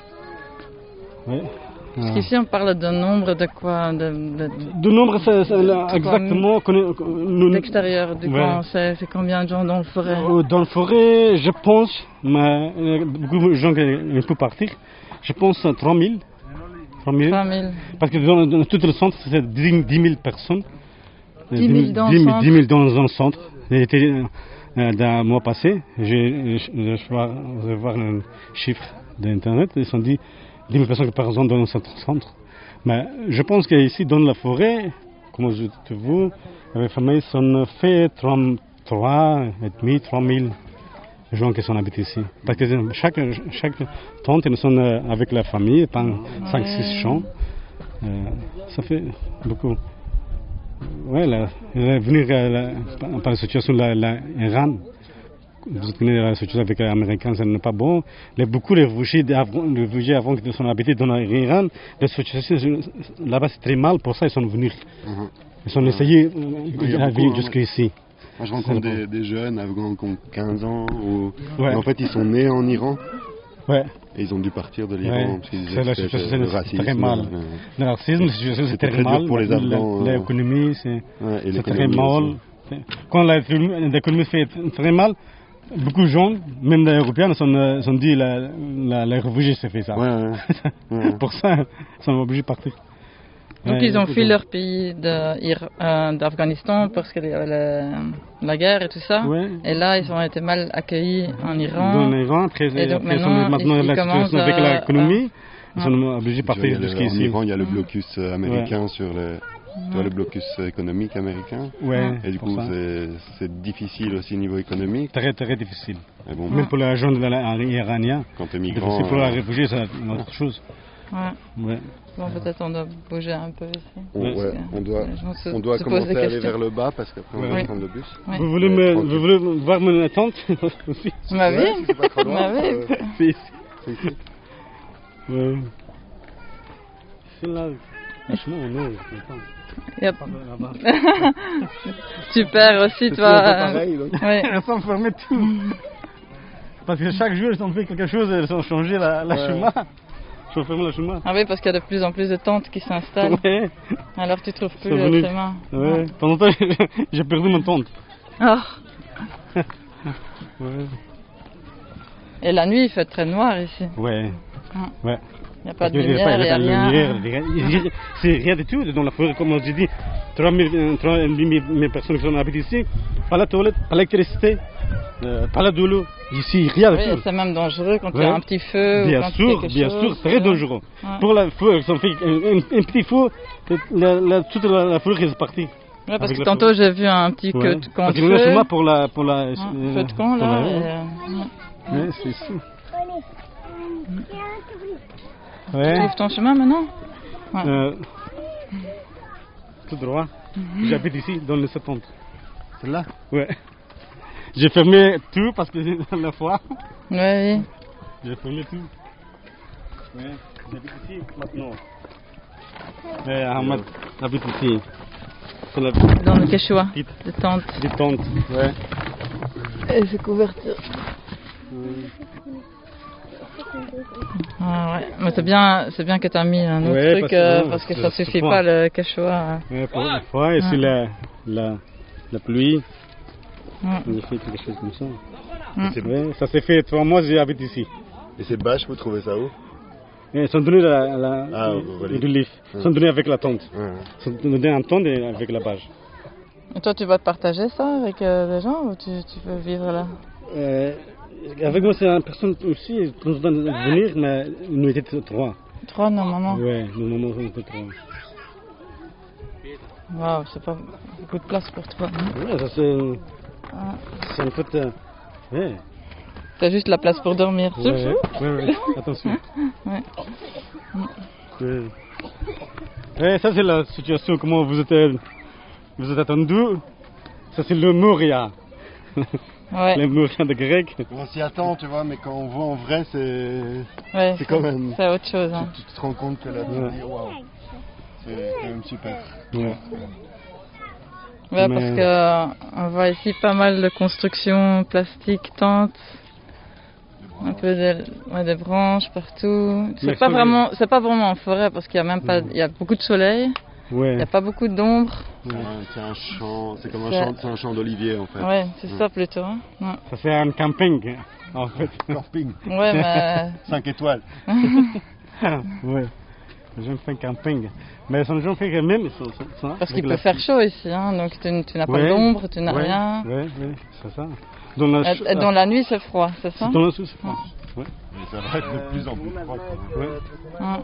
Ouais. Parce qu'ici on parle de nombre de quoi de, de, de nombre, c'est, c'est exactement. D'extérieur du ouais. camp, c'est, c'est combien de gens dans la forêt? Dans la forêt, je pense, mais beaucoup de gens qui peuvent partir, je pense trois mille. trois mille. Parce que dans, dans tout le centre, c'est dix mille personnes. dix mille dans le centre. dix mille dans un centre. J'étais euh, d'un mois passé, je, je, je, je vais voir le chiffre d'internet, ils ont dit dix mille personnes par exemple dans ce centre. Mais je pense qu'ici dans la forêt, comme je te vois, les familles sont fait trois et demi, trois mille gens qui sont habités ici. Parce que chaque, chaque tente, ils sont avec la famille, cinq six gens. Euh, ça fait beaucoup. Ouais, là, venir par la situation de l'Iran. Vous connaissez la situation avec les Américains, ce n'est pas bon. Les, beaucoup de réfugiés, de réfugiés avant qu'ils soient habités dans l'Iran, la situation là-bas c'est très mal, pour ça ils sont venus. Uh-huh. Ils ont essayé de vivre jusqu'ici. Moi je rencontre des, des jeunes afghans qui ont quinze ans, ou... ouais. En fait ils sont nés en Iran. Ouais. Et ils ont dû partir de l'Iran ouais. parce qu'ils disaient que c'était le racisme. Très mal. Euh, le racisme, c'est, c'est très, très mal. Pour les Afghans. L'économie, c'est, ouais, c'est très mal. Aussi. Quand l'économie fait très mal, beaucoup de gens, même les Européens, sont, sont dit la, la, les réfugiés se fait ça. Ouais, ouais. Ouais. Pour ça, ils sont obligés de partir. Donc ouais, ils ont fui leur pays de, euh, d'Afghanistan parce que la, la, la guerre et tout ça. Ouais. Et là, ils ont été mal accueillis en Iran. Dans l'Iran, après, et donc après maintenant, maintenant ils, la situation avec à, l'économie, à, ils sont à, obligés de partir jusqu'ici. En Iran, il y a le blocus américain ouais. sur les... Tu vois le blocus économique américain. Ouais, et du coup, c'est, c'est difficile aussi au niveau économique. Très, très difficile. Et bon, même pour les gens iraniens. Quand tu es migrant. C'est pour les réfugiés, c'est une autre chose. Ouais. ouais. Bon, peut-être on doit bouger un peu ici. On, ouais, on doit, se, on doit commencer à aller vers le bas parce qu'après on va oui. prendre le bus. Oui. Vous, voulez me, vous voulez voir mon tente aussi? Ma vie ouais, si c'est pas trop loin. Ma vie euh, c'est ici. C'est ici. Ouais. C'est là. Franchement, non, Yep. Super aussi, c'est toi. C'est pareil, donc. Oui. Ils sont fermés tout. Parce que chaque jour, ils ont fait quelque chose, ils ont changé la, la ouais. chemin. Ils ont fermé le chemin. Ah oui, parce qu'il y a de plus en plus de tentes qui s'installent. Ouais. Alors tu trouves plus le chemin. Ouais. ouais. Pendant ce temps, j'ai perdu mon tente. Oh. Ouais. Et la nuit, il fait très noir ici. Ouais. Ah. Ouais. Il n'y a pas de lumière, il n'y a rien. Lumière, c'est rien du tout dans la forêt, comme je dis. trois mille personnes qui sont habitées ici, pas la toilette, pas l'électricité, euh, pas la de l'eau. Ici, rien oui, du tout. C'est même dangereux quand ouais. il y a un petit feu. Bien ou quand sûr, quelque bien chose, sûr, c'est très dangereux. Ouais. Pour la forêt, ils ont fait un, un, un petit feu, la, la, toute la, la forêt est partie. Ouais, parce que tantôt j'ai vu un petit ouais. de camp de feu. Parce que pour la, pour la, ouais, euh, feu de camp là. Et, euh, ouais, c'est ici. Ouais. Tu trouves ton chemin maintenant? Ouais. Euh, tout droit. Mm-hmm. J'habite ici, dans le septembre. C'est là? Ouais. J'ai fermé tout parce que la fois. Oui. J'ai fermé tout. Ouais. J'habite ici maintenant. Mais Ahmed habite ici. La... Dans le Quechua, des tentes. Des tentes, ouais. Et c'est couverture. Oui. Ah ouais, mais c'est bien, c'est bien que tu as mis un autre ouais, truc parce que, euh, parce que ça suffit pas le Quechua. Ouais, pour une fois, et c'est la, la, la pluie. Ouais. Il fait quelque chose comme ça. Ouais. C'est vrai, ça s'est fait trois mois, j'habite ici. Et ces bâches, vous trouvez ça où? Ils sont donnés la, la, Ah, le relief. Ils sont donnés avec la tente. Ouais. Ils sont donnés en tente et avec la bâche. Et toi, tu vas te partager ça avec euh, les gens ou tu, tu veux vivre là? Euh, avec moi, c'est une personne aussi, quand on va venir, mais nous étions trois. Trois, normalement? Oui, nos mamans sont trois. Waouh, c'est pas beaucoup de place pour toi. Ouais, ça c'est. Ah. C'est en fait. Euh, ouais. T'as juste la place pour dormir. Ouais, ouais, ouais, ouais. Attention. Ouais. Ouais. Ouais, ça c'est la situation, comment vous êtes, vous êtes attendu. Ça c'est le Moria. Ouais. Le Moria de grec. On s'y attend, tu vois, mais quand on voit en vrai, c'est. Ouais, c'est quand même. C'est autre chose. Hein. Tu, tu te rends compte que là, tu te dis, waouh, c'est quand même super. Ouais. Ouais, Mais... parce que on voit ici pas mal de constructions, plastiques, tentes, un peu de, ouais, des branches partout. C'est pas vraiment, c'est pas vraiment en forêt parce qu'il y a même pas, il y a beaucoup de soleil. Ouais. Il n'y a pas beaucoup d'ombre. Ouais. C'est un champ, c'est comme un champ, c'est un champ d'olivier en fait. Ouais, c'est ouais. ça plutôt. Hein. Ouais. Ça c'est un camping en fait. Camping. Ouais, mais. cinq étoiles. Ouais. J'aime faire camping. Mais ça ne j'en fais même. Ça, ça, Parce qu'il peut faire chaud ici, hein, donc tu, tu n'as pas ouais. d'ombre, tu n'as ouais. rien. Ouais, ouais, c'est ça. Dans la, Et, dans la nuit, c'est froid, c'est ça? Dans la nuit, c'est froid. Ouais. Mais ça va être de plus en plus froid. Ouais. Ouais.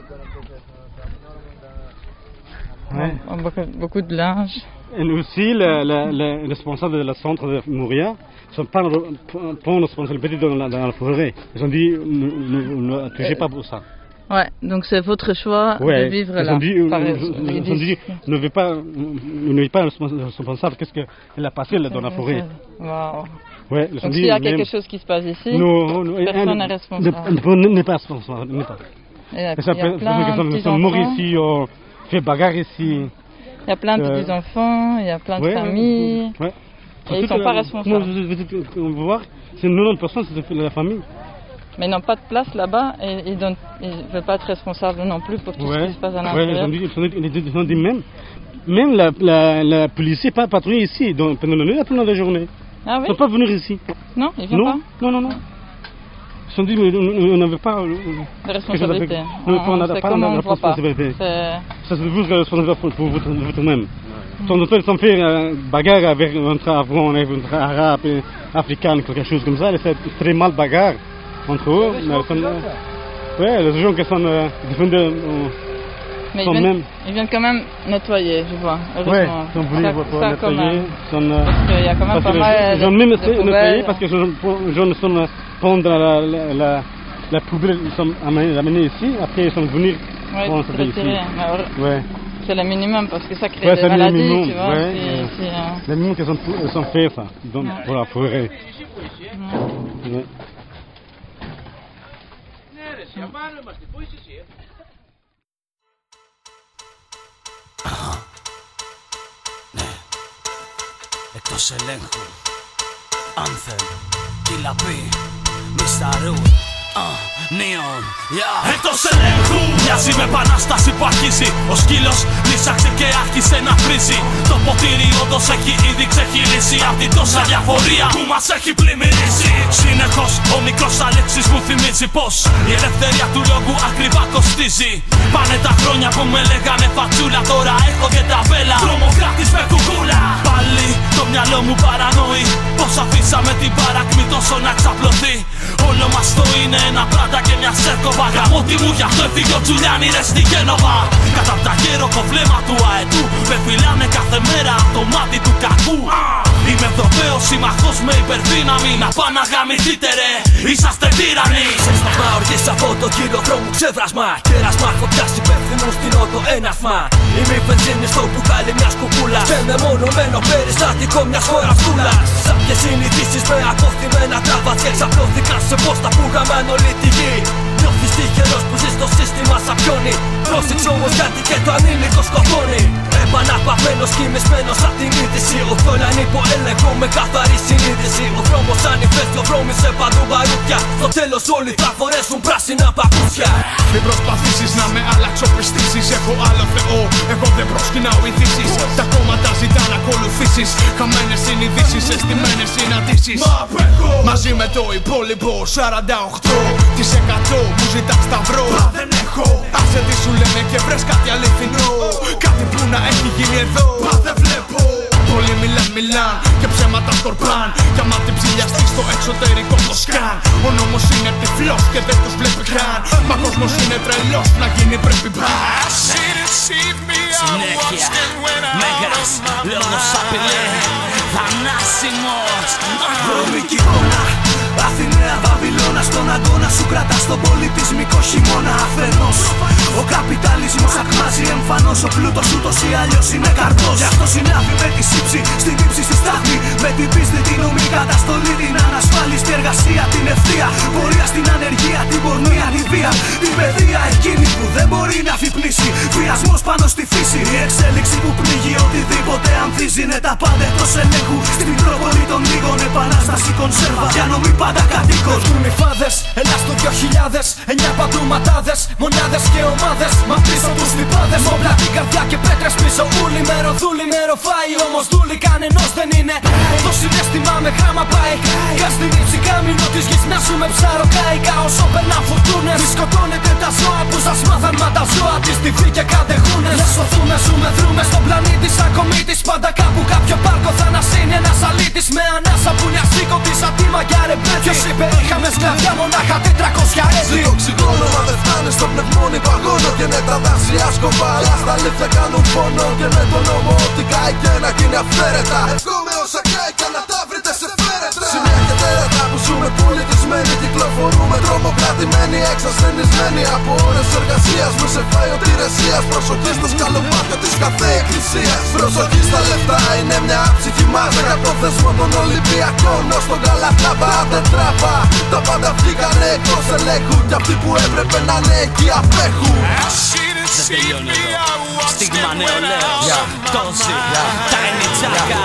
Ouais. Beaucoup, beaucoup de linge. Et aussi, le, le, le responsable de la centre de Moria ne sont pas en responsabilité dans la, dans la forêt. Ils ont dit ne, ne touchez pas pour ça. Ouais, donc c'est votre choix ouais. de vivre ils là. Ont dit, Par ils, ils ont dit ne vais pas, ne vais pas responsable. Qu'est-ce qu'il a passé là dans la forêt? Wow. Ouais, donc s'il y a quelque même... chose qui se passe ici, non, non, personne n'est responsable. N'est pas responsable. N'est pas. Il y a, il y a plein de petits enfants. Morts ici, on fait bagarre ici. Il y a plein de petits enfants, il y a plein de ouais, familles. Ouais. Et ils ne sont pas responsables. On va voir, c'est quatre-vingt-dix pour cent c'est de la famille. Mais ils n'ont pas de place là-bas et ils ne veulent pas être responsables non plus pour tout ouais, ce qui se passe à l'intérieur. Ouais, ils ont dit même, même la, la, la police n'est pas patrouillée ici donc, pendant la nuit et pendant la journée. Ah oui? Ils ne sont pas venus ici. Non, ils ne viennent non, pas? Non, non, non. Ils se sont dit, mais on n'avait pas de responsabilité. On n'a pas de responsabilité. Ça c'est vous la responsabilité pour vous-même. Tant d'autres ils ont fait euh, bagarre avec entre Afghans et entre Arabes et Africains, quelque chose comme ça. C'est très mal bagarre entre eux. Mais sont, euh, ouais, les gens qui sont euh, défendus euh, mais sont ils viennent, même. Ils viennent quand même nettoyer, je vois. Ouais, ils sont venus pour ça nettoyer. Sont, euh, parce qu'il y a quand même pas mal ils ont même nettoyé parce que les gens sont prendre la, la, la, la poubelle, ils sont amenés ici. Après ils sont venus ouais, pour se retirer. Ouais. C'est le minimum parce que ça crée ouais, des maladies, minimum, tu vois. Ouais, si, euh, si, euh... Le minimum qu'ils ont, ils ont fait ça, donc, ouais. Pour la forêt. Ouais. Ouais. Εκτός ελέγχου Anthem, τι λαπεί, μυσταρού Neon, yeah. Εκτός ελέγχου μοιάζει με επανάσταση που αρχίζει. Ο σκύλος λύσαξε και άρχισε να βρίζει. Το ποτήρι όντως έχει ήδη ξεχυλήσει απ' την τόσα διαφορία που μας έχει πλημμυρίσει. Συνεχώς ο μικρός Αλέξης μου θυμίζει πως η ελευθερία του λόγου ακριβά κοστίζει. Πάνε τα χρόνια που με λέγανε φατσούλα, τώρα έχω και ταβέλα τρομοκράτης με κουκούλα. Πάλι το μυαλό μου παρανοεί πως αφήσαμε την παρακμή τόσο να ξαπλωθεί. Όλο μας το είναι ένα πράτα και μια σέρκοβα. Γαμώτη μου γι' αυτό έφυγε ο Τζουλιάνι ρε στη Γένοβα. Κατά απ' τα γέροκο βλέμμα του αετού με φυλάνε κάθε μέρα από το μάτι του κακού. Είμαι Ευρωπαίος συμμαχός με υπερδύναμη. Να πάω να γαμηθείτε ρε, είσαστε τύρανοι. Ξέσπασμα οργής από το κύριο δρόμου ξέβρασμα. Κέρασμα φωτιάς υπεύθυνο στην όδο ένασμα. Η μη βενζίνη στο μπουκάλι μιας κουκούλας. Και μεμονωμένο περιστατικό μιας χώρας φούλας. Σάπιες συνειδήσεις με αποθυμένα τραβάτια εξαπλώθηκαν σε πόστα που γαμάνε όλη τη γη. Νιώθεις τυχερός που ζεις στο σύστημα σαπιώνει. Πρόσεξε όμως γιατί και το ανήλικο σκοτώνει. Επαναπαυμένος κοιμισμένος απ' την είδηση. Ο Θόλαν υπό έλεγχο με καθαρή συνείδηση. Ο δρόμος ανηφές, ο δρόμοι σε παντού μπαρούδια. Στο τέλος όλοι θα φορέσουν πράσινα παπούτσια. Μην προσπαθήσεις να με αλλάξω πιστήσεις. Έχω άλλο Θεό, εγώ δεν προσκυνάω ειδήσεις. Τα κόμματα ζητά να ακολουθήσω φύσης. Χαμένες συνειδήσεις, αισθημένες συναντήσεις. Μα απέχω μαζί με το υπόλοιπο σαράντα οκτώ τοις εκατό μου ζητά σταυρό. Μα δεν έχω. Άσε τι σου λένε και βρες κάτι αληθινό. Κάτι που να έχει γίνει εδώ. Μα δεν βλέπω. Πολλοί μιλάν, μιλάν και ψέματα σκορπάν. Κι άμα την ψηλιαστεί στο εξωτερικό το σκάν. Ο νόμος είναι τυφλός και δεν τους βλέπει καν. Μα κόσμος είναι τρελός, να γίνει πρέπει μπαν. Συνέχεια, μέγας, λόγος απειλέ. Θανάσιμος, βρωμική εικόνα. Αθηναία Βαβυλώνα, στον αγώνα σου κρατάς τον πολιτισμικό χειμώνα. Αφενός ο καπιταλισμός ακμάζει εμφανώς. Ο πλούτος ούτως ή αλλιώς είναι καρπός. Γι' αυτό συνάδει με τη σύψη, στην ύψη στη στάθμη. Με την πίστη, την ομή καταστολή, την ανασφάλιστη εργασία, την ευθεία. Πορεία στην ανεργία, την πορνεία, τη βία. Την παιδεία εκείνη που δεν μπορεί να αφυπνίσει. Βιασμός πάνω στη φύση. Η εξέλιξη που πνίγει οτιδήποτε ανθίζει. Είναι τα πάντα εκτός ελέγχου. Στην Μητρόπολη των λίγων επανάσταση κονσέρβα. Για νομή πάντα κατοίκων. Πέφτουν οι φάδες, Ελλάς το δύο χιλιάδες. Εννιά παντουματάδες, μονάδες και ομάδες. Μα πίσω τους λιπάδες. Όπλα την καρδιά και πέτρες πίσω. Ούλοι με ροδούλοι με ροφάει. Όμως δούλοι κανενός δεν είναι. Το συναίσθημα με γράμμα πάει. Κας την ύψη κάμινο της γης να σου με ψαροκάικα. Όσο περνά φουρτούνες. Μη σκοτώνετε τα ζώα που σας μάθαν. Μα τα ζώα της τη φύ και κατεχούνες. Να σωθούμε, ζούμε, δρούμε στον πλανήτη σαν κομίτης. Πάντα κάπου κάποιο πάρκο θα ανασύνει ένας αλήτης. Με ανάσα που νοιαστήκω της ατήμα για ρεμπέτη. Ποιος είπε είχαμε σκλαβιά μονάχα τετρακόσια έτη. Ζητώ ξυγόνο μα δεν φτάνει στο πνευμόνι παγώνω. Και ναι τα δάση άσκοπα αλλά στα λίθια κάνουν πόνο. Και με τον νόμο ότι κάει και να γίνει αυθαίρετα. Εύχομαι όσα κάει και να τα βρείτε σε φέρετρα. Σημεία και τέρατα που ζούμε πολιτισμένοι. Κυκλοφορούμε τρομοκρατημένοι, εξασθενισμένοι. Από ώρες εργασίας μου σε φάει ότι ρεσίας. Προσοχή στο σκαλοπάτιο της κάθε εκκλησίας. Προσοχή στα λεφτά είναι μια ψυχή μας. Από το θεσμό των Ολυμπιακών ως τον Καλαθράβα. Τετράβα, τα πάντα βγήκανε εκτός ελέγχου. Κι αυτοί που έπρεπε να είναι εκεί απέχουν. δεν τελειώνει εδώ. Στίγμα νεολαίος, τόση, τα ενιτσάκα.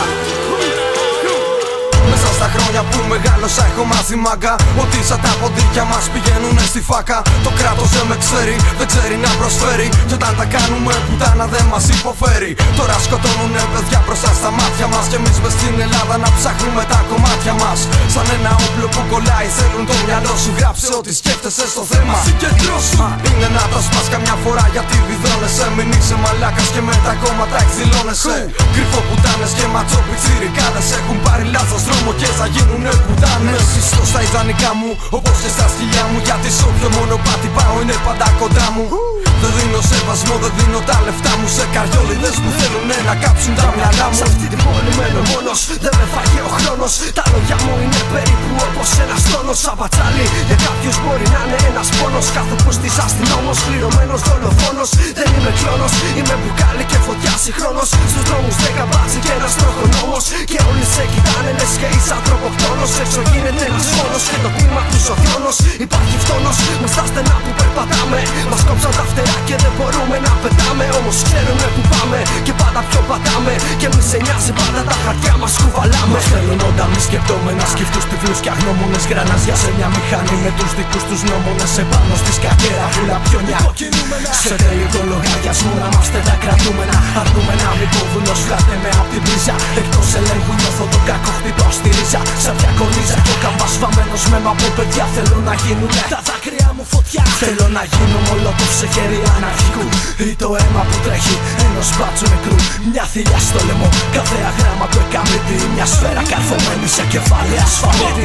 Μέσα στα χρόνια που μεγάλωσα έχω μάθει μάγκα ότι σαν τα ποντίκια μας πηγαίνουνε στη φάκα. Το κράτος δεν με ξέρει, δεν ξέρει να προσφέρει. Κι όταν τα κάνουμε πουτάνα δεν μας υποφέρει. Τώρα σκοτώνουνε παιδιά μπροστά στα μάτια μας. Κι εμείς μες στην Ελλάδα να ψάχνουμε τα κομμάτια μας. Σαν ένα όπλο που κολλάει θέλουν το μυαλό σου. Γράψε ό,τι σκέφτεσαι στο θέμα. Συγκεντρώσου. Είναι να τα σπάς καμιά φορά γιατί βιδώνεσαι. Μην είσαι μαλάκας και με τα κόμματα εκδηλώνεσαι. Κρυφό πουτάνες και ματσόπιτσιρικάδες έχουν πάρει λάθος δρόμο και θα γίνουνε πουτάνες. Συστώ στα ιδανικά μου όπως και στα σκυλιά μου. Γιατί σ' όποιο μονοπάτι πάω είναι πάντα κοντά μου. Δεν δίνω σεβασμό, δεν δίνω τα λεφτά μου σε καριόλιδες που θέλουνε να κάψουν τα μυαλά μου. Σ' αυτή την πόλη μένω μόνος, δεν με φάγει ο χρόνος. Τα λόγια μου είναι περίπου όπως ένας τόνος. Σαν πατσάλι για κάποιους μπορεί να είναι ένας πόνος. Κάθε που στης αστυνόμος, πληρωμένος δολοφόνος. Δεν είμαι κλόνος, είμαι μπουκάλι και φωτιά συγχρόνος. Στους δρόμους δέκα μπάτσι και ένας τροχονόμος. Και όλοι σε κοιτάνε λες και είσαι ανθρωποκτόνος. Έξω γίνεται ένας φόνος και το τμήμα τους ο θρόνος. Υπάρχει φθόνος μες στα στενά που περπατάμε. Μας κόψαν τα φτερά και δεν μπορούμε να πετάμε. Όμως ξέρουμε που πάμε και πάντα πιο πατάμε. Και μη σε νοιάζει πάντα τα χαρτιά μας κουβαλάμε. Μας θέλουν όταν μη σκεπτόμενα σκυφτούς τυφλούς και αγνώμονες. Γρανάζια σε μια μηχανή με τους δικούς τους νόμονες. Επάνω στη σκακέρα βούλα πιόνια. Σε τελικό λογαριασμό να είμαστε τα κρατούμενα. Αρνούμε να μην πόδουλος φλάτε με απ' την πρίζα. Εκτός ελέγχου νιώθω το κακό χτυπάω στη ρίζα. Σαν μια κολίζα και ο καμπάς βαμμένος με μαπό παιδιά. Θέλω να γίνουνε τα δάκρυα μου φωτιά. Θέλω να γίνω μολότοφ σε χέρι αναρχικού. Ή το αίμα που τρέχει ενός μπάτσου νεκρού. Μια θηλιά στο λαιμό, κάθε αγράμμα του εκαμίτη. Μια σφαίρα καρφωμένη σε κεφάλι ασφαλίτη.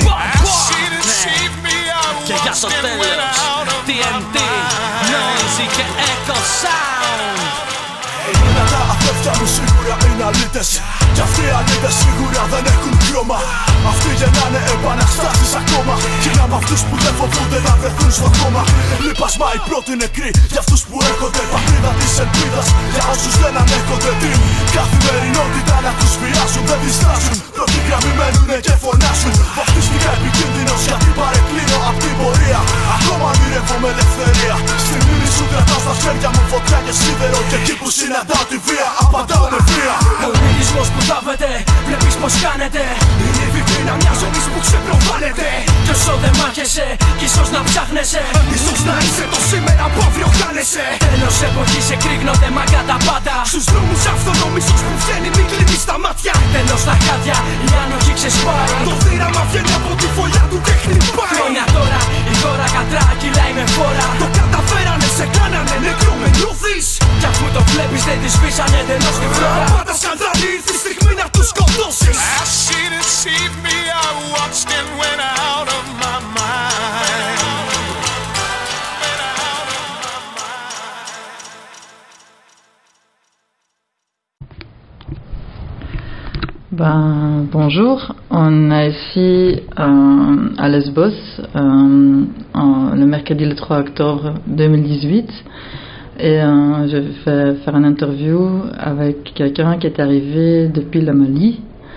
Και για το τέλος τι εν τι, Noisy και Echo Sound. Είναι τα αδέρφια μου σίγουρα είναι αλήτες. Κι αυτοί οι αλήτες σίγουρα δεν έχουν χρώμα. Αυτοί γεννάνε επαναστάσεις ακόμα. Και είναι από αυτούς που δεν φοβούνται να βρεθούν στο κόμμα. Λείπασμα οι πρώτοι νεκροί για αυτούς που έρχονται. Πατρίδα της ελπίδας για όσους δεν ανέχονται την καθημερινότητα να τους βιάζουν. Δεν διστάζουν, πρώτοι γραμμοί μένουνε και φωνάζουν. Βαφτίστηκα επικίνδυνος γιατί παρεκκλίνω απ' την πορεία. Ακόμα ονειρεύομαι ελευθερία. Στη μνήμη σου κρατάω στα χέρια μου φωτιά και σίδερο. Και εκεί που συναντάω τη βία απαντάω με βία. Ο ελληνισμός που θάβεται, βλέπεις πως κάνετε. Είναι η βιτρίνα μιας ζωής που ξεπροβάλλεται. Κι όσο δεν μάχεσαι, κι ίσως να ψάχνεσαι. Ίσως να είσαι το σήμερα που αύριο χάνεσαι. Τέλος εποχής εκρήγνονται μαγκά τα πάντα. Στους δρόμους αυτονομήσεως που βγαίνει μη κλείνεις τα μάτια. στα χάδια η άνοχη ξεσπάει. Το θύραμα βγαίνει από τη φωλιά του και χτυπάει. Χρόνια τώρα η χώρα κατρά κυλάει με φόρα. Το καταφέρανε, σε κάνανε νεκρό με νιώθεις. Κι αφού το βλέπεις δεν τη σβήσανε εντελώς τη φλόρα. Πάντα σκανδαλί ήρθε η στιγμή να τους σκοτώσεις. As she deceived me, I watched and went out of my mind. Went out of my mind. Ben, bonjour, on est ici euh, à Lesbos euh, en, le mercredi le trois octobre deux mille dix-huit et euh, je vais faire une interview avec quelqu'un qui est arrivé depuis le Mali.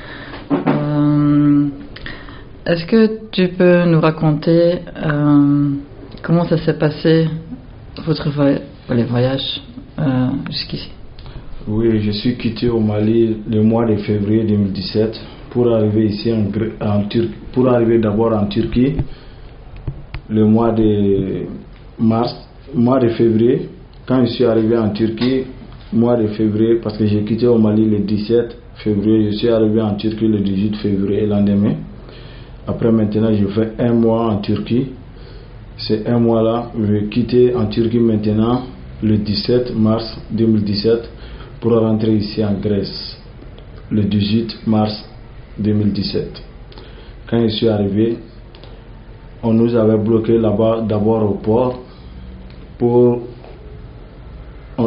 Euh, est-ce que tu peux nous raconter euh, comment ça s'est passé votre voy- les voyages euh, jusqu'ici? Oui, je suis quitté au Mali le mois de février deux mille dix-sept pour arriver ici en, en Turquie, pour arriver d'abord en Turquie le mois de mars, mois de février. Quand je suis arrivé en Turquie, mois de février, parce que j'ai quitté au Mali le dix-sept février, je suis arrivé en Turquie le dix-huit février, le lendemain. Après maintenant, je fais un mois en Turquie. C'est un mois là, je vais quitter en Turquie maintenant le dix-sept mars deux mille dix-sept. Pour rentrer ici en Grèce le dix-huit mars deux mille dix-sept. Quand je suis arrivé, on nous avait bloqué là-bas d'abord au port pour on,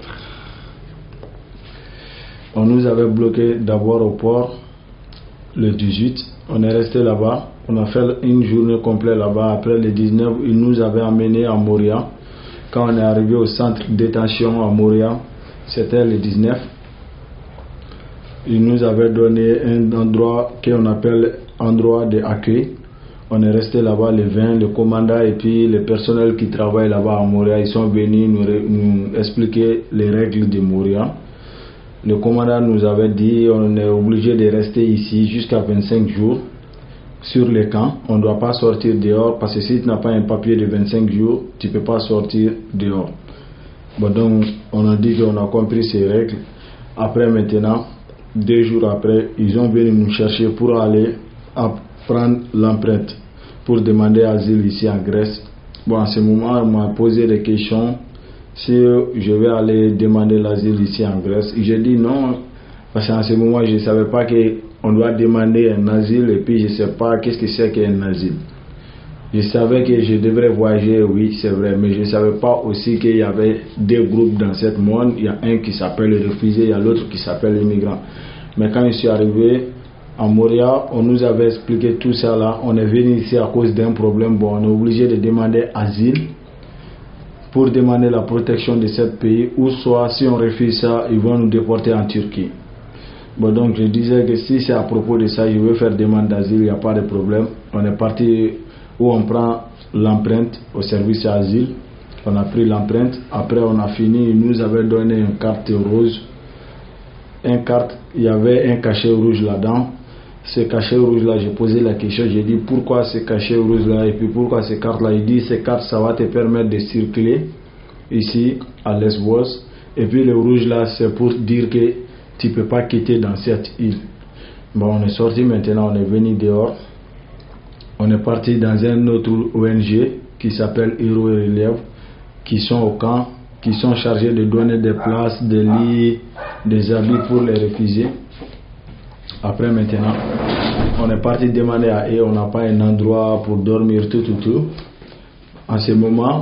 on nous avait bloqué d'abord au port le dix-huit. On est resté là-bas, on a fait une journée complète là-bas. Après le dix-neuf, ils nous avaient emmenés à Moria. Quand on est arrivé au centre de détention à Moria, c'était le dix-neuf. Ils nous avaient donné un endroit qu'on appelle endroit d'accueil. On est resté là-bas le vingt, le commandant et puis le personnel qui travaille là-bas à Moria, ils sont venus nous, nous expliquer les règles de Moria. Le commandant nous avait dit on est obligé de rester ici jusqu'à vingt-cinq jours sur le camp. On ne doit pas sortir dehors parce que si tu n'as pas un papier de vingt-cinq jours, tu ne peux pas sortir dehors. Bon, donc on a dit qu'on a compris ces règles. Après maintenant, deux jours après, ils ont venu nous chercher pour aller prendre l'empreinte pour demander asile ici en Grèce. Bon, à ce moment, on m'a posé des questions si je vais aller demander l'asile ici en Grèce. J'ai dit non, parce qu'en ce moment, je ne savais pas qu'on doit demander un asile et puis je ne sais pas qu'est-ce que c'est qu'un asile. Je savais que je devrais voyager, oui, c'est vrai, mais je ne savais pas aussi qu'il y avait deux groupes dans ce monde. Il y a un qui s'appelle les réfugiés, il y a l'autre qui s'appelle les migrants. Mais quand je suis arrivé à Moria, on nous avait expliqué tout ça là. On est venu ici à cause d'un problème. Bon, on est obligé de demander asile pour demander la protection de ce pays, ou soit si on refuse ça, ils vont nous déporter en Turquie. Bon, donc je disais que si c'est à propos de ça, je veux faire demande d'asile, il n'y a pas de problème. On est parti où on prend l'empreinte au service asile. On a pris l'empreinte. Après, on a fini. Ils nous avaient donné une carte rose. Une carte, il y avait un cachet rouge là-dedans. Ce cachet rouge-là, j'ai posé la question. J'ai dit pourquoi ce cachet rouge-là et puis pourquoi ces cartes-là. Il dit ces cartes, ça va te permettre de circuler ici à Lesbos. Et puis le rouge-là, c'est pour dire que tu ne peux pas quitter dans cette île. Bon, on est sorti maintenant. On est venu dehors. On est parti dans un autre O N G qui s'appelle Héros et Relève, qui sont au camp, qui sont chargés de donner des places, des lits, des habits pour les réfugiés. Après maintenant, on est parti demander à eux, on n'a pas un endroit pour dormir, tout, tout, tout. En ce moment,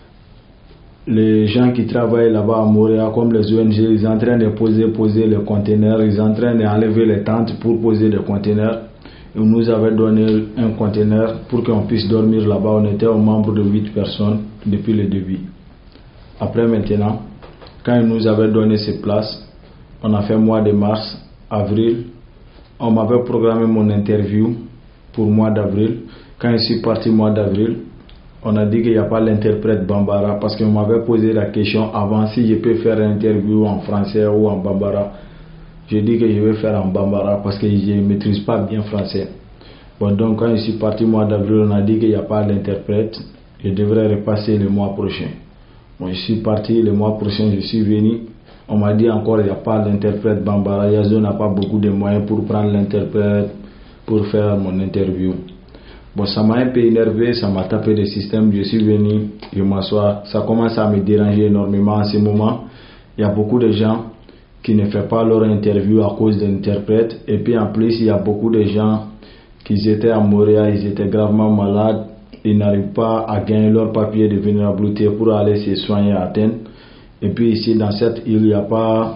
les gens qui travaillent là-bas à Moria, comme les O N G, ils sont en train de poser, poser les conteneurs, ils sont en train d'enlever les tentes pour poser les conteneurs. Ils nous avaient donné un conteneur pour qu'on puisse dormir là-bas. On était au nombre de huit personnes depuis le début. Après maintenant, quand ils nous avaient donné ces places, on a fait mois de mars, avril. On m'avait programmé mon interview pour mois d'avril. Quand je suis parti mois d'avril, on a dit qu'il n'y a pas l'interprète Bambara parce qu'on m'avait posé la question avant si je peux faire une interview en français ou en Bambara. J'ai dit que je vais faire en Bambara parce que je ne maîtrise pas bien français. Bon, donc quand je suis parti mois d'avril, on a dit qu'il n'y a pas d'interprète. Je devrais repasser le mois prochain. Bon, je suis parti le mois prochain, je suis venu. On m'a dit encore, il n'y a pas d'interprète Bambara. Yazo n'a pas beaucoup de moyens pour prendre l'interprète pour faire mon interview. Bon, ça m'a un peu énervé, ça m'a tapé le système. Je suis venu, je m'assois. Ça commence à me déranger énormément en ce moment. Il y a beaucoup de gens qui ne font pas leur interview à cause de l'interprète. Et puis en plus, il y a beaucoup de gens qui étaient à Montréal, ils étaient gravement malades. Ils n'arrivent pas à gagner leur papier de vulnérabilité pour aller se soigner à Athènes. Et puis ici, dans cette île, il n'y a pas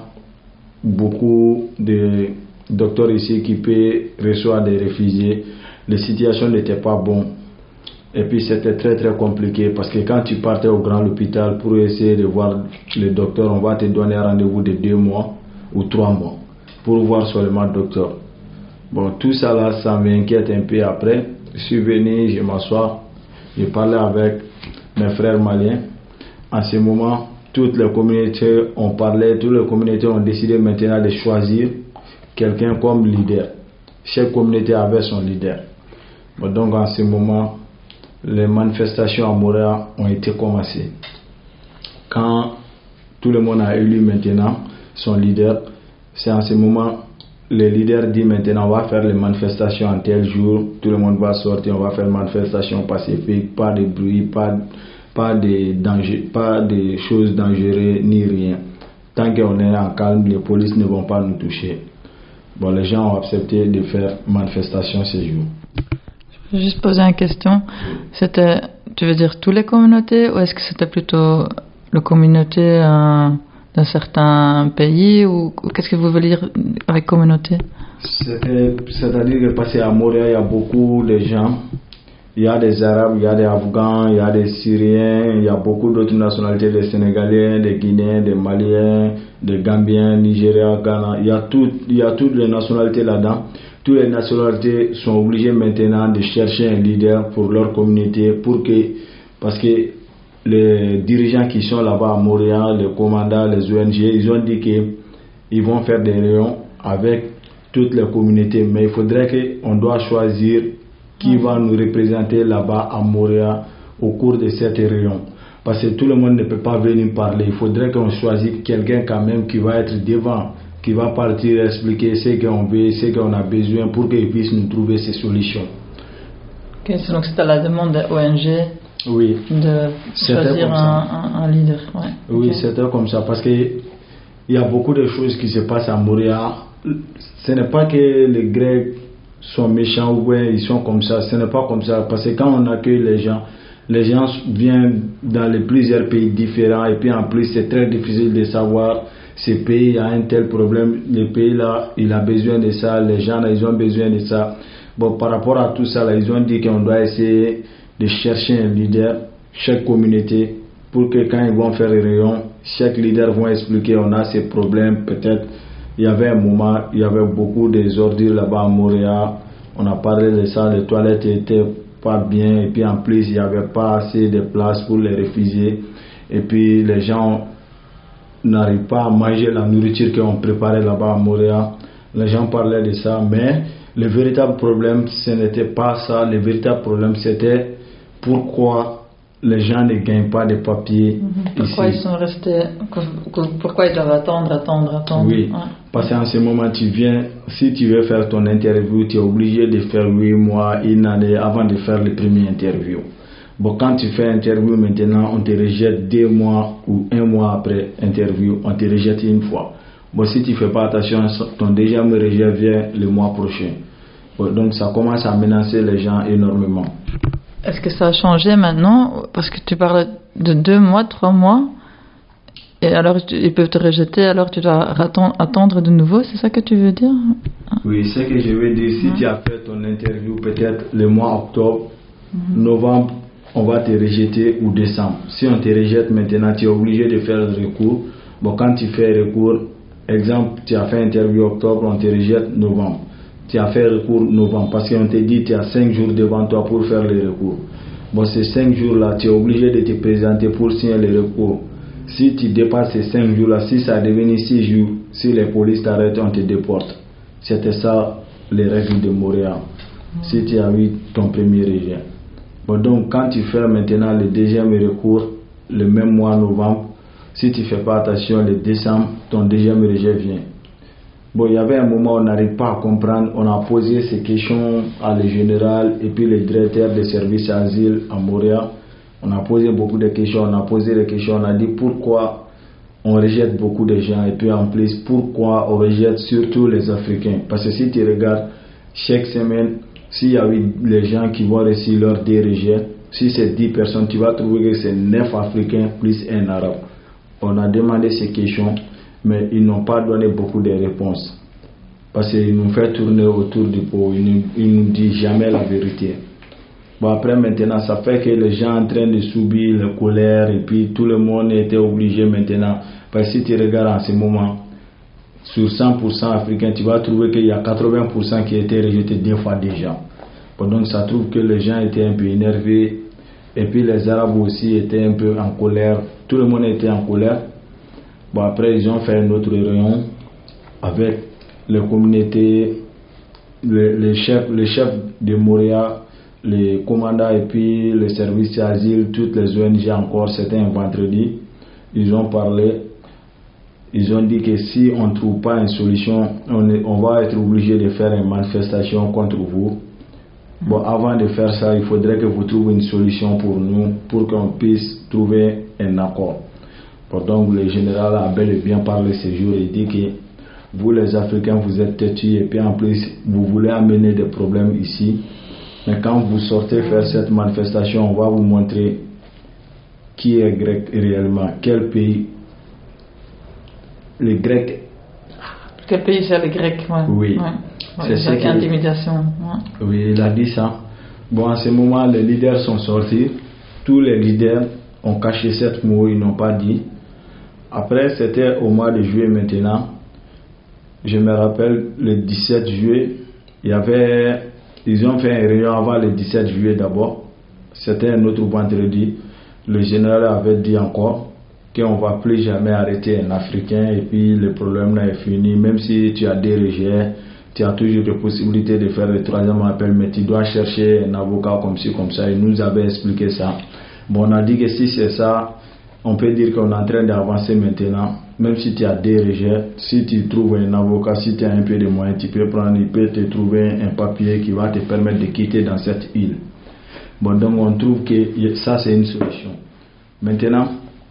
beaucoup de docteurs ici qui peuvent recevoir des réfugiés. Les situations n'étaient pas bonnes. Et puis c'était très très compliqué parce que quand tu partais au grand hôpital pour essayer de voir le docteur, on va te donner un rendez-vous de deux mois ou trois mois pour voir seulement le docteur. Bon, tout ça là, ça m'inquiète un peu après. Je suis venu, je m'assois, je parlais avec mes frères maliens. En ce moment, toutes les communautés ont parlé, toutes les communautés ont décidé maintenant de choisir quelqu'un comme leader. Chaque communauté avait son leader. Bon, donc en ce moment, les manifestations à Montréal ont été commencées. Quand tout le monde a élu maintenant son leader, c'est en ce moment le leader dit maintenant on va faire les manifestations en tel jour, tout le monde va sortir, on va faire une manifestation pacifique, pas de bruit, pas, pas de danger, pas de choses dangereuses ni rien. Tant qu'on est en calme, les polices ne vont pas nous toucher. Bon, les gens ont accepté de faire manifestation ce jour. Je vais juste poser une question. C'était, tu veux dire toutes les communautés ou est-ce que c'était plutôt la communauté euh, d'un certain pays ou, ou qu'est-ce que vous voulez dire avec communauté? C'était, c'est-à-dire que parce qu'à Montréal, il y a beaucoup de gens. Il y a des Arabes, il y a des Afghans, il y a des Syriens, il y a beaucoup d'autres nationalités, des Sénégalais, des Guinéens, des Maliens, des Gambiens, Nigériens, Ghana. Il y a, tout, il y a toutes les nationalités là-dedans. Toutes les nationalités sont obligées maintenant de chercher un leader pour leur communauté, pour que, parce que les dirigeants qui sont là-bas à Montréal, les commandants, les O N G, ils ont dit qu'ils vont faire des réunions avec toutes les communautés, mais il faudrait qu'on doit choisir qui va nous représenter là-bas à Montréal au cours de cette réunion. Parce que tout le monde ne peut pas venir parler. Il faudrait qu'on choisisse quelqu'un quand même qui va être devant, qui va partir expliquer ce qu'on veut, ce qu'on a besoin pour qu'ils puissent nous trouver ces solutions. Okay, donc c'est à la demande des O N G oui. de choisir un, un, un leader. Ouais. Oui, okay. C'était comme ça parce qu'il y a beaucoup de choses qui se passent à Montréal. Ce n'est pas que les Grecs sont méchants ou ouais, ils sont comme ça, ce n'est pas comme ça parce que quand on accueille les gens, les gens viennent dans les plusieurs pays différents et puis en plus c'est très difficile de savoir ce pays a un tel problème, le pays là il a besoin de ça, les gens là ils ont besoin de ça. Bon, par rapport à tout ça là, ils ont dit qu'on doit essayer de chercher un leader, chaque communauté, pour que quand ils vont faire les réunions, chaque leader va expliquer on a ces problèmes, peut-être. Il y avait un moment, il y avait beaucoup des ordures là-bas à Montréal. On a parlé de ça, les toilettes étaient pas bien. Et puis en plus, il n'y avait pas assez de place pour les réfugiés. Et puis les gens n'arrivent pas à manger la nourriture qu'on préparait là-bas à Montréal. Les gens parlaient de ça. Mais le véritable problème, ce n'était pas ça. Le véritable problème, c'était pourquoi les gens ne gagnent pas de papiers. Mm-hmm. Pourquoi ici. Ils sont restés, pourquoi ils doivent attendre, attendre, attendre. Oui, ouais. Parce qu'en ce moment, tu viens, si tu veux faire ton interview, tu es obligé de faire huit mois, une année avant de faire le premier interview. Bon, quand tu fais interview maintenant, on te rejette deux mois ou un mois après interview, on te rejette une fois. Bon, si tu ne fais pas attention, ton deuxième rejet vient le mois prochain. Bon, donc ça commence à menacer les gens énormément. Est-ce que ça a changé maintenant? Parce que tu parles de deux mois, trois mois, et alors ils peuvent te rejeter, alors tu dois attendre de nouveau, c'est ça que tu veux dire? Oui, c'est ce que je veux dire. Si mmh. tu as fait ton interview peut-être le mois octobre, mmh. novembre, on va te rejeter ou décembre. Si on te rejette maintenant, tu es obligé de faire le recours. Bon, quand tu fais recours, exemple, tu as fait interview octobre, on te rejette novembre. Tu as fait recours novembre parce qu'on te dit que tu as cinq jours devant toi pour faire le recours. Bon, ces cinq jours-là, tu es obligé de te présenter pour signer le recours. Si tu dépasses ces cinq jours-là, si ça devient six jours, si les polices t'arrêtent, on te déporte. C'était ça les règles de Montréal. Si tu as eu ton premier rejet. Bon, donc quand tu fais maintenant le deuxième recours, le même mois novembre, Si tu ne fais pas attention, le décembre, ton deuxième rejet vient. Bon, il y avait un moment où on n'arrive pas à comprendre. On a posé ces questions à le général et puis le directeur des services asile à Montréal. On a posé beaucoup de questions. On a posé des questions. On a dit pourquoi on rejette beaucoup de gens. Et puis en plus, pourquoi on rejette surtout les Africains. Parce que si tu regardes, chaque semaine, s'il y a eu les gens qui vont réussir leur deux rejets, si c'est dix personnes, tu vas trouver que c'est neuf Africains plus un Arabe. On a demandé ces questions, mais ils n'ont pas donné beaucoup de réponses. Parce qu'ils nous font tourner autour du pot, ils ne nous disent jamais la vérité. Bon, après maintenant, ça fait que les gens sont en train de subir la colère et puis tout le monde était obligé maintenant. Parce que si tu regardes en ce moment, sur cent pour cent africains, tu vas trouver qu'il y a quatre-vingts pour cent qui étaient rejetés deux fois déjà. Bon, donc ça trouve que les gens étaient un peu énervés et puis les Arabes aussi étaient un peu en colère. Tout le monde était en colère. Bon, après ils ont fait un autre réunion avec les communautés, les, les chefs, les chefs de Montréal, les commandants et puis les services d'asile, toutes les O N G encore. C'était un vendredi. Ils ont parlé. Ils ont dit que si on ne trouve pas une solution, on, est, on va être obligé de faire une manifestation contre vous. Bon, avant de faire ça, il faudrait que vous trouviez une solution pour nous, pour qu'on puisse trouver un accord. Bon, donc le général a bel et bien parlé ce jour. Il dit que vous les Africains, vous êtes têtus et puis en plus, vous voulez amener des problèmes ici. Mais quand vous sortez faire cette manifestation, on va vous montrer qui est grec réellement, quel pays. Les Grecs. Quel pays c'est les Grecs, ouais. Oui. Ouais. C'est ça qui est intimidation. Ouais. Oui, il a dit ça. Bon, en ce moment, les leaders sont sortis. Tous les leaders ont caché cette mot, ils n'ont pas dit. Après, c'était au mois de juillet maintenant. Je me rappelle, le dix-sept juillet, il y avait, ils ont fait une réunion avant le dix-sept juillet d'abord. C'était un autre vendredi. Le général avait dit encore qu'on ne va plus jamais arrêter un Africain et puis le problème là est fini. Même si tu as des rejets, tu as toujours la possibilité de faire le troisième appel, mais tu dois chercher un avocat comme ci, comme ça. Il nous avait expliqué ça. Bon, on a dit que si c'est ça, on peut dire qu'on est en train d'avancer maintenant. Même si tu as des rejets, si tu trouves un avocat, si tu as un peu de moyens, tu peux prendre, il peut te trouver un papier qui va te permettre de quitter dans cette île. Bon, donc on trouve que ça c'est une solution. Maintenant,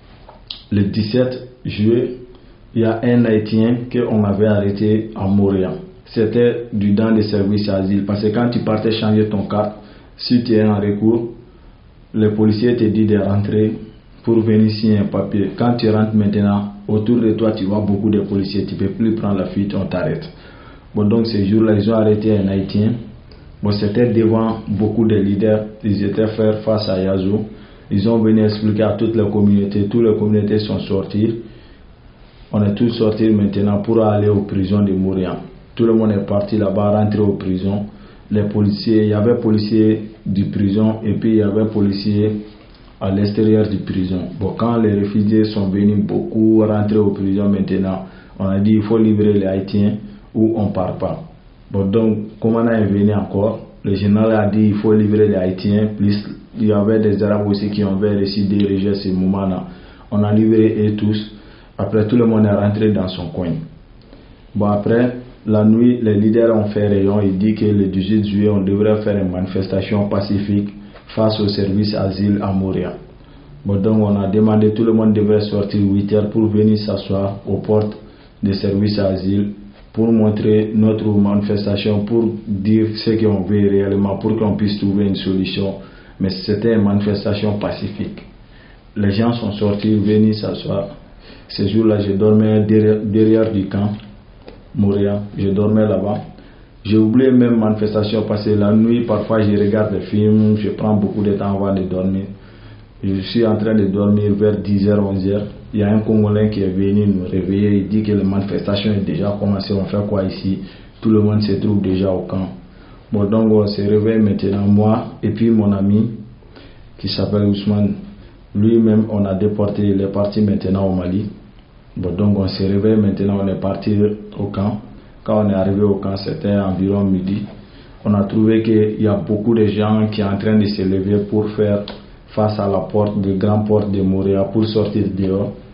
le dix-sept juillet, il y a un Haïtien qu'on avait arrêté à Montréal. C'était du dans des services asile. Parce que quand tu partais changer ton carte, si tu es en recours, le policier te dit de rentrer pour venir signer un papier. Quand tu rentres maintenant, autour de toi, tu vois beaucoup de policiers. Tu ne peux plus prendre la fuite, on t'arrête. Bon, donc ce jour-là, ils ont arrêté un Haïtien. Bon, c'était devant beaucoup de leaders. Ils étaient faire face à Yazoo. Ils ont venu expliquer à toutes les communautés. Toutes les communautés sont sorties. On est tous sortis maintenant pour aller aux prisons de Montréal. Tout le monde est parti là-bas, rentré aux prisons. Les policiers, il y avait policiers du prison et puis il y avait policiers à l'extérieur du prison. Bon, quand les réfugiés sont venus beaucoup rentrer aux prisons maintenant, on a dit il faut libérer les Haïtiens ou on ne part pas. Bon, donc, comme on est venu encore, le général a dit il faut libérer les Haïtiens, plus il y avait des Arabes aussi qui ont décidé de rejeter ce moment-là. On a libéré eux tous. Après, tout le monde est rentré dans son coin. Bon, après, la nuit, les leaders ont fait rayon. Ils disent que le dix-huit juillet, on devrait faire une manifestation pacifique face au service asile à Montréal. Bon, donc, on a demandé, tout le monde devrait sortir huit heures pour venir s'asseoir aux portes des services asile pour montrer notre manifestation, pour dire ce qu'on veut réellement, pour qu'on puisse trouver une solution. Mais c'était une manifestation pacifique. Les gens sont sortis, venus s'asseoir. Ce jour-là, je dormais derrière, derrière du camp, Montréal. Je dormais là-bas. J'ai oublié même manifestation parce que la nuit, parfois, je regarde des films, je prends beaucoup de temps avant de dormir. Je suis en train de dormir vers dix heures, onze heures. Il y a un Congolais qui est venu nous réveiller. Il dit que la manifestation est déjà commencée. On fait quoi ici? Tout le monde se trouve déjà au camp. Bon, donc on se réveille maintenant, moi et puis mon ami qui s'appelle Ousmane. Lui-même, on a déporté, il est parti maintenant au Mali. Bon, donc on se réveille maintenant, on est parti au camp. Quand on est arrivé au camp, c'était environ midi. On a trouvé qu'il y a beaucoup de gens qui sont en train de se lever pour faire face à la porte, de grande porte de Montréal, pour sortir dehors.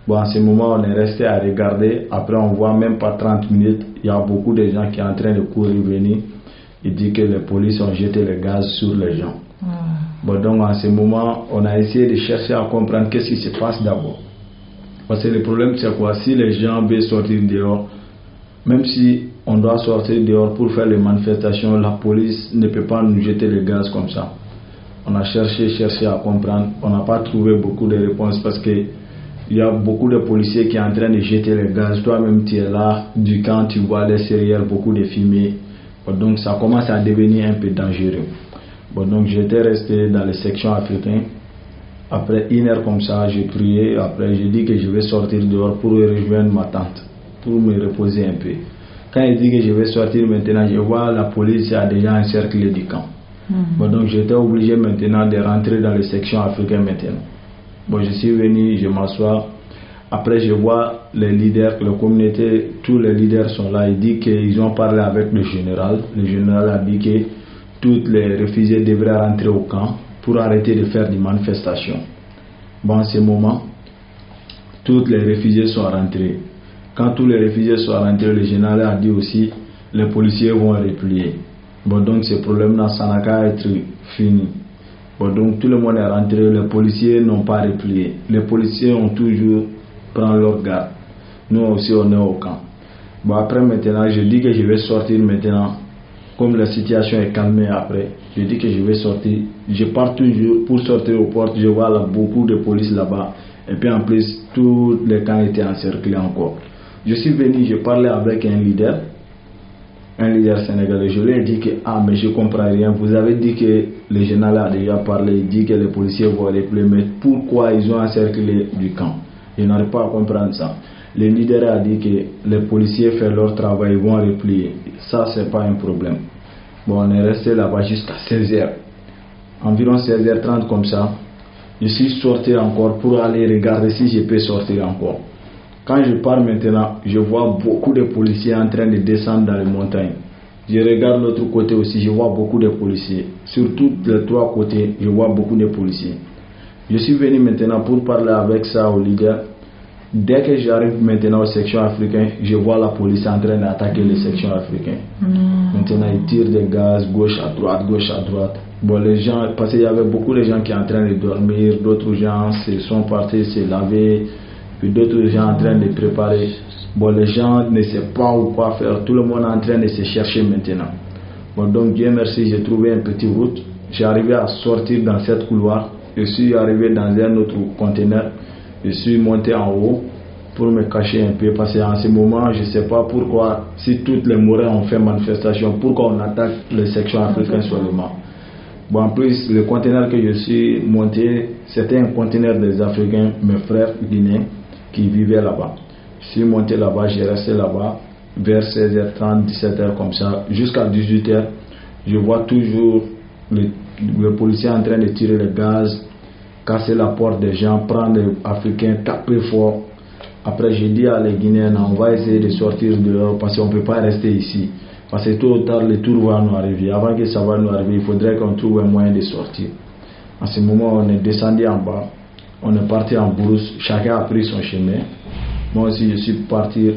Bon, en ce moment, on est resté à regarder. Après, on voit même pas trente minutes. Il y a beaucoup de gens qui sont en train de courir venir. Il dit que les polices ont jeté le gaz sur les gens. Mmh. Bon, donc, en ce moment, on a essayé de chercher à comprendre qu'est-ce qui se passe d'abord. Parce que le problème, c'est quoi? Si les gens veulent sortir dehors, même si on doit sortir dehors pour faire les manifestations, la police ne peut pas nous jeter le gaz comme ça. On a cherché, cherché à comprendre. On n'a pas trouvé beaucoup de réponses parce que il y a beaucoup de policiers qui sont en train de jeter le gaz. Toi-même, tu es là, du camp, tu vois les derrière beaucoup de fumée. Bon, donc, ça commence à devenir un peu dangereux. Bon, donc, j'étais resté dans les sections africaines. Après une heure comme ça, j'ai prié. Après, j'ai dit que je vais sortir dehors pour rejoindre ma tante, pour me reposer un peu. Quand il dit que je vais sortir maintenant, je vois la police a déjà encerclé du camp. Mm-hmm. Bon, donc, j'étais obligé maintenant de rentrer dans les sections africaines maintenant. Bon, je suis venu, je m'assois. Après, je vois les leaders, la communauté, tous les leaders sont là. Il dit qu'ils ont parlé avec le général. Le général a dit que tous les réfugiés devraient rentrer au camp pour arrêter de faire des manifestations. Bon, en ce moment, tous les réfugiés sont rentrés. Quand tous les réfugiés sont rentrés, le général a dit aussi les policiers vont replier. Bon, donc ce problème-là, ça n'a qu'à être fini. Bon, donc tout le monde est rentré, les policiers n'ont pas replié. Les policiers ont toujours pris leur garde. Nous aussi, on est au camp. Bon, après maintenant, je dis que je vais sortir maintenant. Comme la situation est calmée après, je dis que je vais sortir. Je pars toujours pour sortir aux portes. Je vois là, beaucoup de police là-bas. Et puis en plus, tous les camps étaient encerclés encore. Je suis venu, je parlais avec un leader. Un leader sénégalais. Je lui ai dit que, ah, mais je ne comprends rien. Vous avez dit que le général a déjà parlé. Il dit que les policiers vont replier. Mais pourquoi ils ont encerclé du camp? Je n'arrive pas à comprendre ça. Le leader a dit que les policiers font leur travail, ils vont replier. Ça, c'est pas un problème. Bon, on est resté là-bas jusqu'à seize heures. Environ seize heures trente comme ça. Je suis sorti encore pour aller regarder si je peux sortir encore. Quand je pars maintenant, je vois beaucoup de policiers en train de descendre dans les montagnes. Je regarde l'autre côté aussi, je vois beaucoup de policiers. Sur tous les trois côtés, je vois beaucoup de policiers. Je suis venu maintenant pour parler avec ça au leader. Dès que j'arrive maintenant aux sections africaines, je vois la police en train d'attaquer les sections africaines. Mmh. Maintenant, ils tirent des gaz gauche à droite, gauche à droite. Bon, les gens, parce qu'il y avait beaucoup de gens qui sont en train de dormir, d'autres gens se sont partis se laver, puis d'autres gens en train de préparer. Bon, les gens ne savent pas où quoi faire. Tout le monde est en train de se chercher maintenant. Bon, donc Dieu merci, j'ai trouvé une petite route. J'ai arrivé à sortir dans cette couloir. Je suis arrivé dans un autre conteneur. Je suis monté en haut pour me cacher un peu parce qu'en ce moment, je ne sais pas pourquoi, si toutes les Mauriens ont fait manifestation, pourquoi on attaque les sections africaines seulement. Bon, en plus, le conteneur que je suis monté, c'était un conteneur des Africains, mes frères guinéens, qui vivaient là-bas. Je suis monté là-bas, j'ai resté là-bas vers seize heures trente, dix-sept heures comme ça, jusqu'à dix-huit heures. Je vois toujours les, les policiers en train de tirer le gaz, casser la porte des gens, prendre les Africains, taper fort. Après, j'ai dit à les Guinéens, on va essayer de sortir dehors parce qu'on ne peut pas rester ici. Parce que tôt ou tard, le tour va nous arriver. Avant que ça va nous arriver, il faudrait qu'on trouve un moyen de sortir. En ce moment, on est descendu en bas. On est parti en brousse. Chacun a pris son chemin. Moi aussi, je suis parti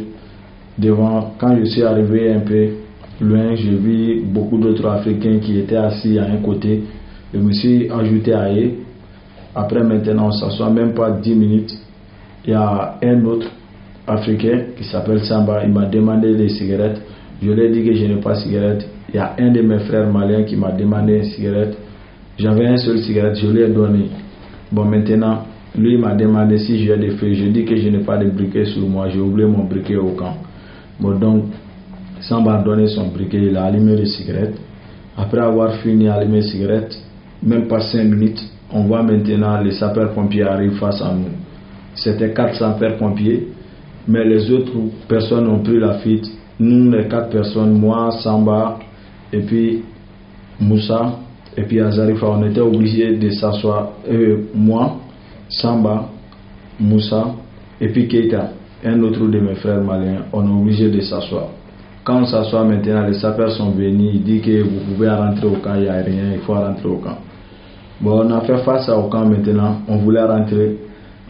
devant. Quand je suis arrivé un peu loin, j'ai vu beaucoup d'autres Africains qui étaient assis à un côté. Je me suis ajouté à eux. Après, maintenant, on s'assoit même pas dix minutes. Il y a un autre Africain qui s'appelle Samba. Il m'a demandé des cigarettes. Je lui ai dit que je n'ai pas de cigarette. Il y a un de mes frères maliens qui m'a demandé une cigarette. J'avais un seul cigarette, je lui ai donné. Bon, maintenant, lui m'a demandé si j'ai des feuilles. Je dis que je n'ai pas de briquet sur moi. J'ai oublié mon briquet au camp. Bon, donc, Samba a donné son briquet. Il a allumé les cigarettes. Après avoir fini d'allumer les cigarettes, même pas cinq minutes, on voit maintenant les sapeurs-pompiers arrivent face à nous. C'était quatre sapeurs-pompiers, mais les autres personnes ont pris la fuite. Nous, les quatre personnes, moi, Samba, et puis Moussa, et puis Azarifa, on était obligés de s'asseoir. Euh, moi, Samba, Moussa, et puis Keita, un autre de mes frères maliens, on est obligés de s'asseoir. Quand on s'assoit maintenant, les sapeurs sont venus, ils disent que vous pouvez rentrer au camp, il n'y a rien, il faut rentrer au camp. Bon, on a fait face au camp maintenant, on voulait rentrer.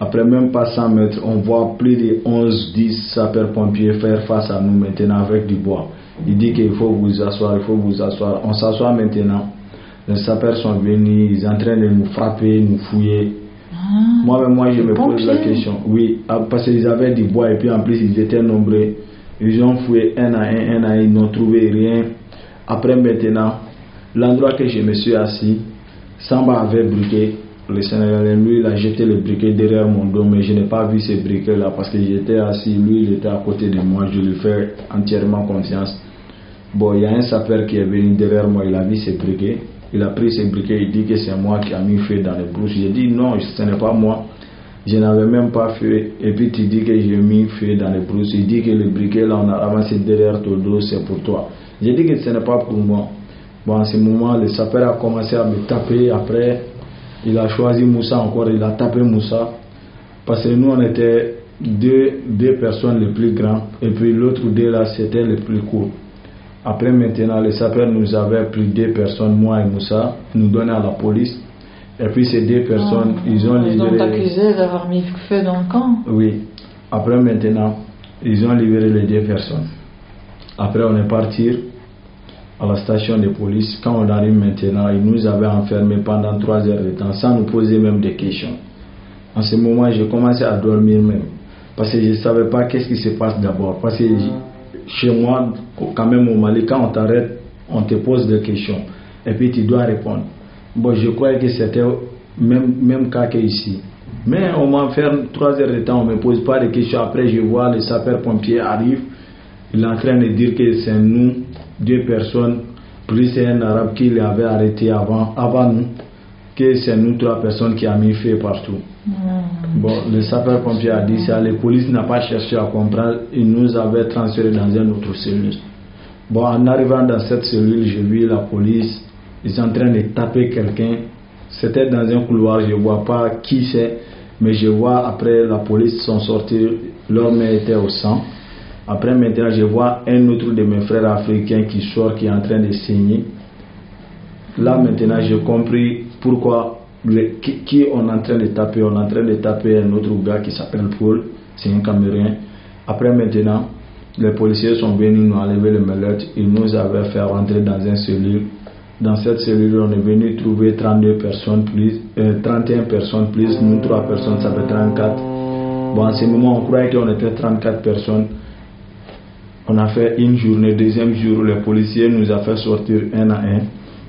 Après même pas cent mètres, on voit plus de onze dix sapeurs-pompiers faire face à nous maintenant avec du bois. Il dit qu'il faut vous asseoir, il faut vous asseoir. On s'assoit maintenant. Les sapeurs sont venus, ils sont en train de nous frapper, nous fouiller. Ah, Moi-même, moi, je me pose pompiers. la question. Oui, parce qu'ils avaient du bois et puis en plus, ils étaient nombreux. Ils ont fouillé un à un, un à un, ils n'ont trouvé rien. Après maintenant, l'endroit que je me suis assis, Samba avait briqué. Le Sénégalais, lui, il a jeté le briquet derrière mon dos, mais je n'ai pas vu ce briquet-là parce que j'étais assis, lui, il était à côté de moi, je lui fais entièrement confiance. Bon, il y a un sapeur qui est venu derrière moi, il a vu ce briquet, il a pris ce briquet, il dit que c'est moi qui a mis feu dans les brousses. J'ai dit non, ce n'est pas moi, je n'avais même pas feu, et puis tu dis que j'ai mis feu dans les brousses. Il dit que le briquet là, on a avancé derrière ton dos, c'est pour toi. J'ai dit que ce n'est pas pour moi. Bon, en ce moment, le sapeur a commencé à me taper, après... Il a choisi Moussa encore, il a tapé Moussa. Parce que nous, on était deux, deux personnes les plus grandes. Et puis l'autre deux là, c'était les plus courts. Après maintenant, les sapeurs nous avaient pris deux personnes, moi et Moussa, nous donnaient à la police. Et puis ces deux personnes, oh, ils ont libéré... Ils ont accusé d'avoir mis feu dans le camp. Oui. Après maintenant, ils ont libéré les deux personnes. Après, on est parti à la station de police. Quand on arrive maintenant, ils nous avaient enfermés pendant trois heures de temps sans nous poser même des questions. En ce moment, j'ai commencé à dormir même parce que je ne savais pas qu'est-ce qui se passe d'abord. Parce que chez moi, quand même au Mali, quand on t'arrête, on te pose des questions et puis tu dois répondre. Bon, je croyais que c'était même même cas qu'ici. Mais on m'enferme trois heures de temps, on ne me pose pas de questions. Après, je vois les sapeurs-pompiers arrivent. Il est en train de dire que c'est nous, deux personnes, plus un arabe qui l'avait arrêté avant, avant nous, que c'est nous trois personnes qui a mis feu partout. Mmh. Bon, le sapeur-pompier a dit ça, la police n'a pas cherché à comprendre, il nous avait transféré dans une autre cellule. Bon, en arrivant dans cette cellule, j'ai vu la police, ils sont en train de taper quelqu'un. C'était dans un couloir, je ne vois pas qui c'est, mais je vois après la police sont sortis, leur main était au sang. Après maintenant, je vois un autre de mes frères africains qui sort, qui est en train de saigner. Là maintenant, j'ai compris pourquoi, le, qui, qui on est en train de taper. On est en train de taper un autre gars qui s'appelle Paul, c'est un Camerounais. Après maintenant, les policiers sont venus nous enlever le mallette. Ils nous avaient fait rentrer dans une cellule. Dans cette cellule, on est venu trouver trente-deux personnes plus, euh, trente et une personnes plus, nous trois personnes, ça fait trente-quatre. Bon, en ce moment, on croyait qu'on était trente-quatre personnes. On a fait une journée, deuxième jour, les policiers nous ont fait sortir un à un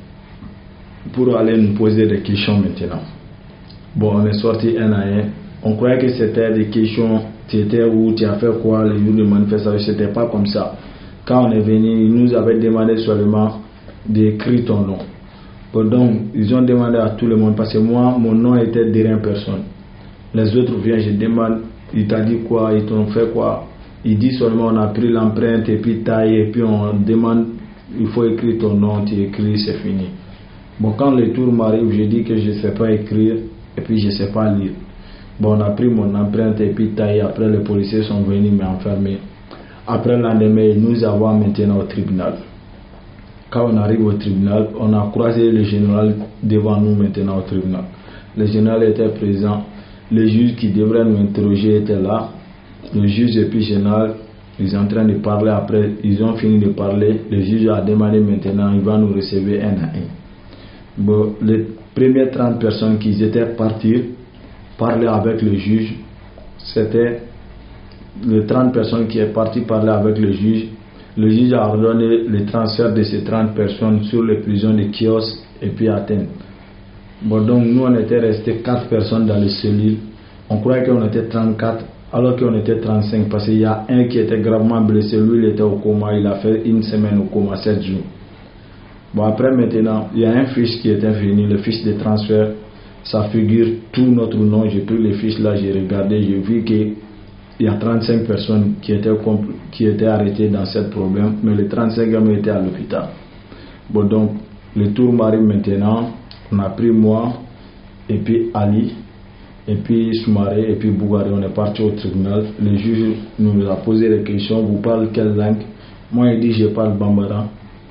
pour aller nous poser des questions maintenant. Bon, on est sorti un à un. On croyait que c'était des questions, tu étais où, tu as fait quoi, les jours de manifestation, c'était pas comme ça. Quand on est venu, ils nous avaient demandé seulement d'écrire ton nom. Bon, donc, ils ont demandé à tout le monde, parce que moi, mon nom était derrière personne. Les autres viennent, je demande, ils t'ont dit quoi, ils t'ont fait quoi. Il dit seulement on a pris l'empreinte et puis taille et puis on demande, il faut écrire ton nom, tu écris, c'est fini. Bon, quand le tour m'arrive, je dis que je ne sais pas écrire et puis je ne sais pas lire. Bon, on a pris mon empreinte et puis taille, après les policiers sont venus m'enfermer. Après le lendemain, nous avons maintenant au tribunal. Quand on arrive au tribunal, on a croisé le général devant nous maintenant au tribunal. Le général était présent, le juge qui devrait nous interroger était là. Le juge et puis le général, ils sont en train de parler. Après, ils ont fini de parler. Le juge a demandé maintenant, il va nous recevoir un à un. Bon, les premières trente personnes qui étaient parties parler avec le juge, c'était les trente personnes qui sont parties parler avec le juge. Le juge a ordonné le transfert de ces trente personnes sur les prisons de Chios et puis Athènes. Bon, donc nous on était restés quatre personnes dans les cellules. On croyait qu'on était trente-quatre. Alors qu'on était trente-cinq, parce qu'il y a un qui était gravement blessé, lui il était au coma, il a fait une semaine au coma, sept jours. Bon, après maintenant, il y a un fiche qui était venu, le fiche de transfert, ça figure tout notre nom. J'ai pris les fiches là, j'ai regardé, j'ai vu qu'il y a trente-cinq personnes qui étaient, qui étaient arrêtées dans ce problème, mais les trente-cinquième étaient à l'hôpital. Bon, donc, le tour m'arrive maintenant, on a pris moi, et puis Ali, et puis Soumaré, et puis Bougaré, on est parti au tribunal. Le juge nous a posé des questions, vous parlez quelle langue? Moi, il dit, je parle Bambara.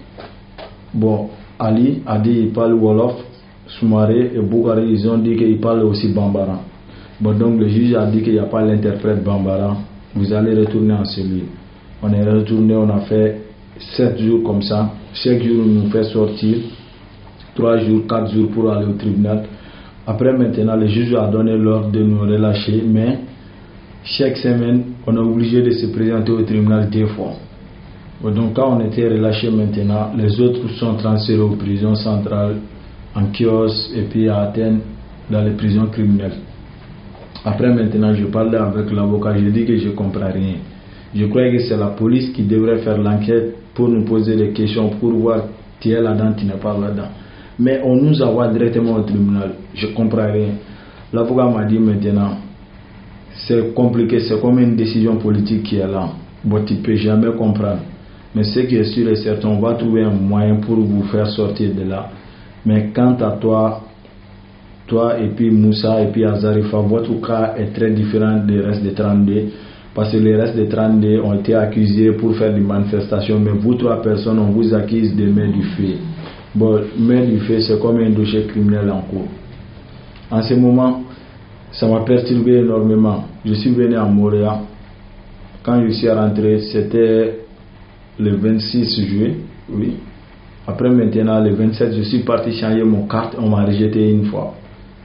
Bon, Ali a dit, il parle Wolof. Soumaré et Bougaré, ils ont dit qu'ils parlent aussi Bambara. Bon, donc le juge a dit qu'il n'y a pas l'interprète Bambara, vous allez retourner en cellule. On est retourné, on a fait sept jours comme ça. Chaque jour, on nous fait sortir. trois jours, quatre jours pour aller au tribunal. Après, maintenant, le juge a donné l'ordre de nous relâcher, mais chaque semaine, on est obligé de se présenter au tribunal deux fois. Donc, quand on était relâché maintenant, les autres sont transférés aux prisons centrales, en Chios et puis à Athènes, dans les prisons criminelles. Après, maintenant, je parlais avec l'avocat, je dis que je ne comprends rien. Je crois que c'est la police qui devrait faire l'enquête pour nous poser des questions, pour voir qui est là-dedans, qui n'est pas là-dedans. Mais on nous envoie directement au tribunal. Je ne comprends rien. L'avocat m'a dit maintenant, c'est compliqué, c'est comme une décision politique qui est là. Bon, tu ne peux jamais comprendre. Mais ce qui est sûr et certain, on va trouver un moyen pour vous faire sortir de là. Mais quant à toi, toi et puis Moussa et puis Azarifa, votre cas est très différent des restes des trente-deux. Parce que les restes des trente-deux ont été accusés pour faire des manifestations. Mais vous trois personnes, on vous accuse de main du feu. Bon, main du feu, c'est comme un dossier criminel en cours. En ce moment, ça m'a perturbé énormément. Je suis venu à Montréal. Quand je suis rentré, c'était le vingt-six juillet. Oui. Après maintenant, le vingt-sept, je suis parti changer mon carte. On m'a rejeté une fois.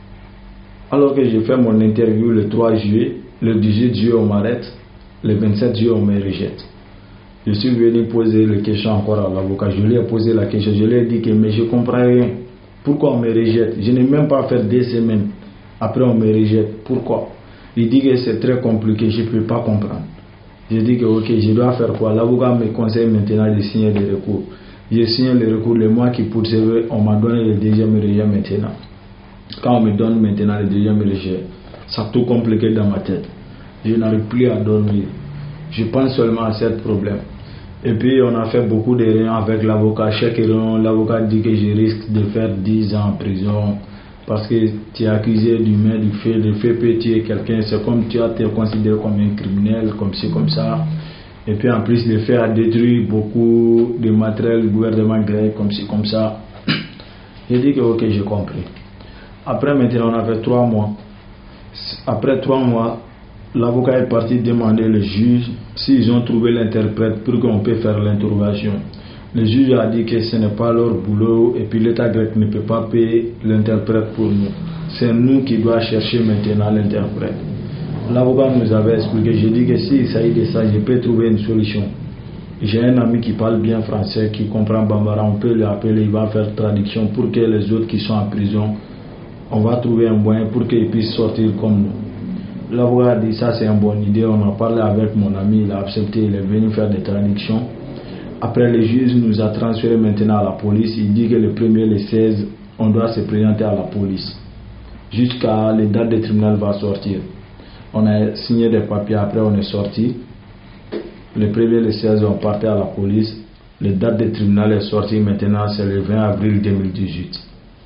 Alors que j'ai fait mon interview le trois juillet, le dix-huit juillet, on m'arrête. Le vingt-sept juillet, on me rejette. Je suis venu poser la question encore à l'avocat. Je lui ai posé la question. Je lui ai dit que mais je ne comprends rien. Pourquoi on me rejette? Je n'ai même pas fait deux semaines. Après, on me rejette. Pourquoi? Il dit que c'est très compliqué. Je ne peux pas comprendre. Je dis que ok, je dois faire quoi? L'avocat me conseille maintenant de signer des recours. J'ai signé le recours. Le mois qui poursuivait, on m'a donné le deuxième rejet maintenant. Quand on me donne maintenant le deuxième rejet, ça a tout compliqué dans ma tête. Je n'arrive plus à dormir. Je pense seulement à ce problème. Et puis on a fait beaucoup de réunions avec l'avocat. Chaque réunion, l'avocat dit que je risque de faire dix ans en prison parce que tu es accusé du main du fait, de fait peut tuer quelqu'un. C'est comme tu as été considéré comme un criminel, comme ci, comme ça. Et puis en plus, le fait a détruit beaucoup de matériel du gouvernement grec, comme ci, comme ça. J'ai dit que ok, j'ai compris. Après maintenant, on a fait trois mois. Après trois mois, l'avocat est parti demander le juge s'ils ont trouvé l'interprète pour qu'on puisse faire l'interrogation. Le juge a dit que ce n'est pas leur boulot et puis l'État grec ne peut pas payer l'interprète pour nous. C'est nous qui devons chercher maintenant l'interprète. L'avocat nous avait expliqué, j'ai dit que s'il s'agit de ça, je peux trouver une solution. J'ai un ami qui parle bien français, qui comprend Bambara, on peut l'appeler, il va faire traduction pour que les autres qui sont en prison, on va trouver un moyen pour qu'ils puissent sortir comme nous. L'avocat a dit ça c'est une bonne idée, on a parlé avec mon ami, il a accepté, il est venu faire des traductions. Après le juge nous a transféré maintenant à la police, il dit que le premier, le seize, on doit se présenter à la police. Jusqu'à la date de tribunal va sortir. On a signé des papiers, après on est sorti. Le premier, le seize, on partait à la police. La date de tribunal est sortie maintenant, c'est le vingt avril deux mille dix-huit.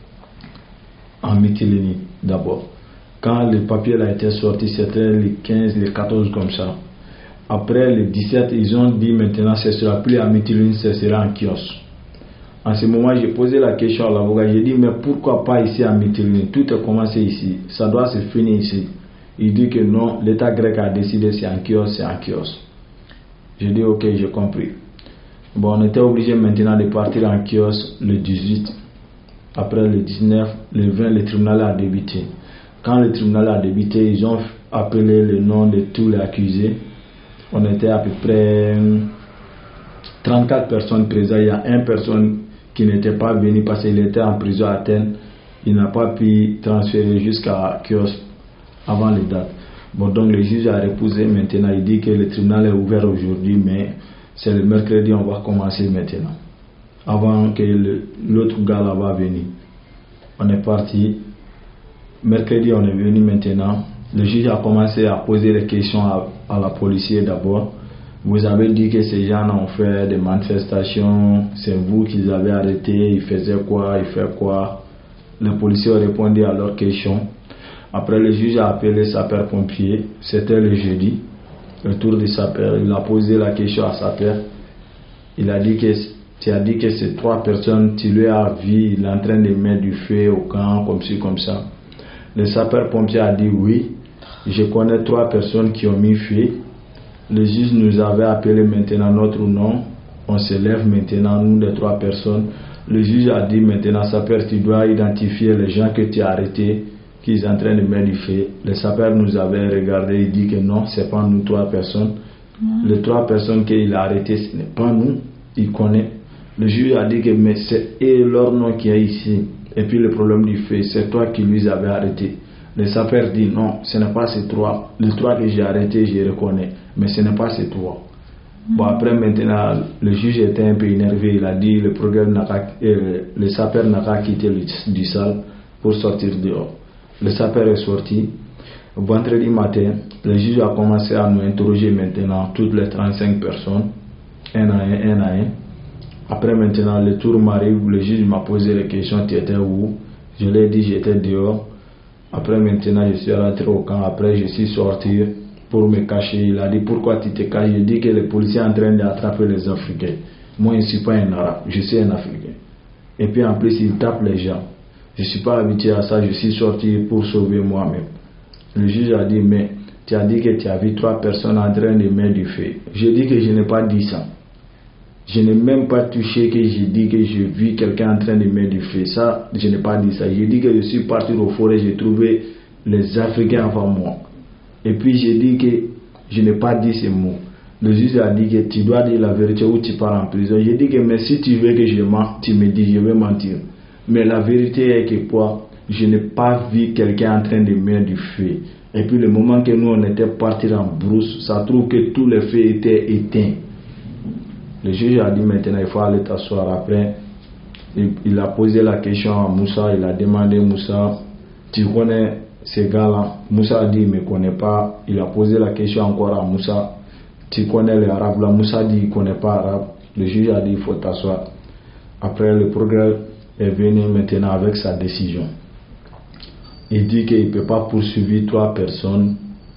En Mytilène d'abord. Quand le papier a été sorti, c'était le quinze, le quatorze comme ça. Après le dix-sept, ils ont dit maintenant ce sera plus à Mytilène, ce sera en kiosque. En ce moment, j'ai posé la question à l'avocat. J'ai dit mais pourquoi pas ici à Mytilène? Tout a commencé ici. Ça doit se finir ici. Il dit que non, l'État grec a décidé c'est en kiosque, c'est en kiosque. J'ai dit ok, j'ai compris. Bon, on était obligé maintenant de partir en kiosque le dix-huit. Après le dix-neuf, le vingt, le tribunal a débuté. Quand le tribunal a débuté, ils ont appelé le nom de tous les accusés. On était à peu près trente-quatre personnes présentes. Il y a une personne qui n'était pas venue parce qu'il était en prison à Athènes. Il n'a pas pu transférer jusqu'à kiosque avant les dates. Bon, donc le juge a reposé maintenant. Il dit que le tribunal est ouvert aujourd'hui, mais c'est le mercredi, on va commencer maintenant. Avant que le, l'autre gars là va venir. On est parti. Mercredi, on est venu maintenant. Le juge a commencé à poser des questions à, à la policier d'abord. Vous avez dit que ces gens ont fait des manifestations. C'est vous qui les avez arrêtés. Ils faisaient quoi? Ils faisaient quoi? Les policiers ont répondu à leurs questions. Après, le juge a appelé les sapeurs-pompiers. C'était le jeudi. Le tour des sapeurs. Il a posé la question à sapeur. Il a dit que tu as dit que ces trois personnes, tu lui as vu, il est en train de mettre du feu au camp, comme ci, comme ça. Le sapeur-pompier a dit oui. Je connais trois personnes qui ont mis feu. Le juge nous avait appelé maintenant notre nom. On se lève maintenant, nous les trois personnes. Le juge a dit maintenant, sapeur, tu dois identifier les gens que tu as arrêtés, qui sont en train de mettre du feu. Le sapeur nous avait regardé, il dit que non, ce n'est pas nous trois personnes. Mmh. Les trois personnes qu'il a arrêtées, ce n'est pas nous, il connaît. Le juge a dit que mais c'est eux, leur nom qui est ici. Et puis le problème du feu, c'est toi qui les avais arrêtés. Le sapeur dit non, ce n'est pas ces trois. Les trois que j'ai arrêtés, je les reconnais. Mais ce n'est pas ces trois. Mmh. Bon, après maintenant, le juge était un peu énervé. Il a dit le progrès n'a qu'à, euh, le sapeur n'a qu'à quitter le, du salle pour sortir dehors. Le sapeur est sorti. Vendredi matin, le juge a commencé à nous interroger maintenant toutes les trente-cinq personnes, un à un, un à un. Après maintenant, le tour m'arrive, le juge m'a posé les questions, tu étais où? Je lui ai dit j'étais dehors. Après maintenant, je suis rentré au camp. Après, je suis sorti pour me cacher. Il a dit pourquoi tu te caches? Je dis que les policiers sont en train d'attraper les Africains. Moi, je ne suis pas un arabe, je suis un Africain. Et puis en plus, ils tapent les gens. Je ne suis pas habitué à ça, je suis sorti pour sauver moi-même. Le juge a dit, mais tu as dit que tu as vu trois personnes en train de mettre du feu. Je dis que je n'ai pas dit ça. Je n'ai même pas touché que j'ai dit que j'ai vu quelqu'un en train de mettre du feu. Ça, je n'ai pas dit ça. J'ai dit que je suis parti au forêt, j'ai trouvé les Africains avant moi. Et puis j'ai dit que je n'ai pas dit ces mots. Le juge a dit que tu dois dire la vérité ou tu pars en prison. J'ai dit que mais si tu veux que je mente, tu me dis, je vais mentir. Mais la vérité est que quoi? Je n'ai pas vu quelqu'un en train de mettre du feu. Et puis le moment que nous on était partis en brousse, ça trouve que tous les feux étaient éteints. Le juge a dit maintenant il faut aller t'asseoir. Après, il, il a posé la question à Moussa, il a demandé Moussa, tu connais ces gars-là? Moussa a dit il ne me connaît pas. Il a posé la question encore à Moussa, tu connais les Arabes là? Moussa a dit il ne connaît pas l'Arabe. Le juge a dit il faut t'asseoir. Après le progrès est venu maintenant avec sa décision. Il dit qu'il ne peut pas poursuivre trois personnes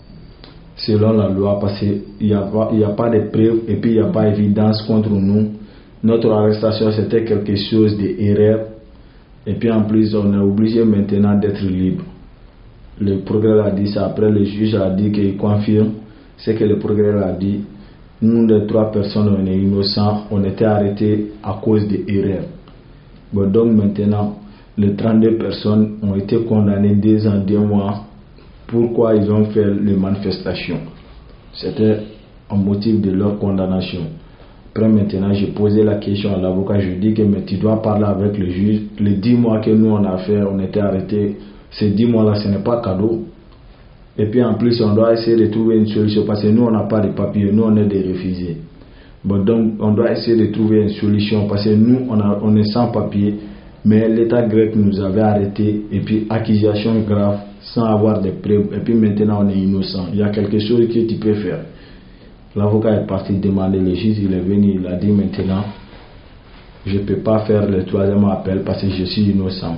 selon la loi parce qu'il n'y a, a pas de preuves et puis il n'y a pas d'évidence contre nous. Notre arrestation c'était quelque chose d'erreur et puis en plus on est obligé maintenant d'être libre. Le progrès a dit ça. Après le juge a dit qu'il confirme ce que le progrès a dit. Nous les trois personnes on est innocents, on était arrêtés à cause d'erreur. Bon, donc maintenant les trente-deux personnes ont été condamnées deux ans, deux mois. Pourquoi ils ont fait les manifestations? C'était un motif de leur condamnation. Après maintenant, j'ai posé la question à l'avocat. Je dis que mais tu dois parler avec le juge. Les dix mois que nous on a fait, on était arrêtés. Ces dix mois-là, ce n'est pas cadeau. Et puis en plus, on doit essayer de trouver une solution parce que nous on n'a pas de papiers, nous on est des réfugiés. Bon, donc on doit essayer de trouver une solution parce que nous on, a, on est sans papiers. Mais l'État grec nous avait arrêtés et puis accusation grave sans avoir de preuves et puis maintenant on est innocent. Il y a quelque chose que tu peux faire. L'avocat est parti demander, le juge il est venu, il a dit maintenant je ne peux pas faire le troisième appel parce que je suis innocent.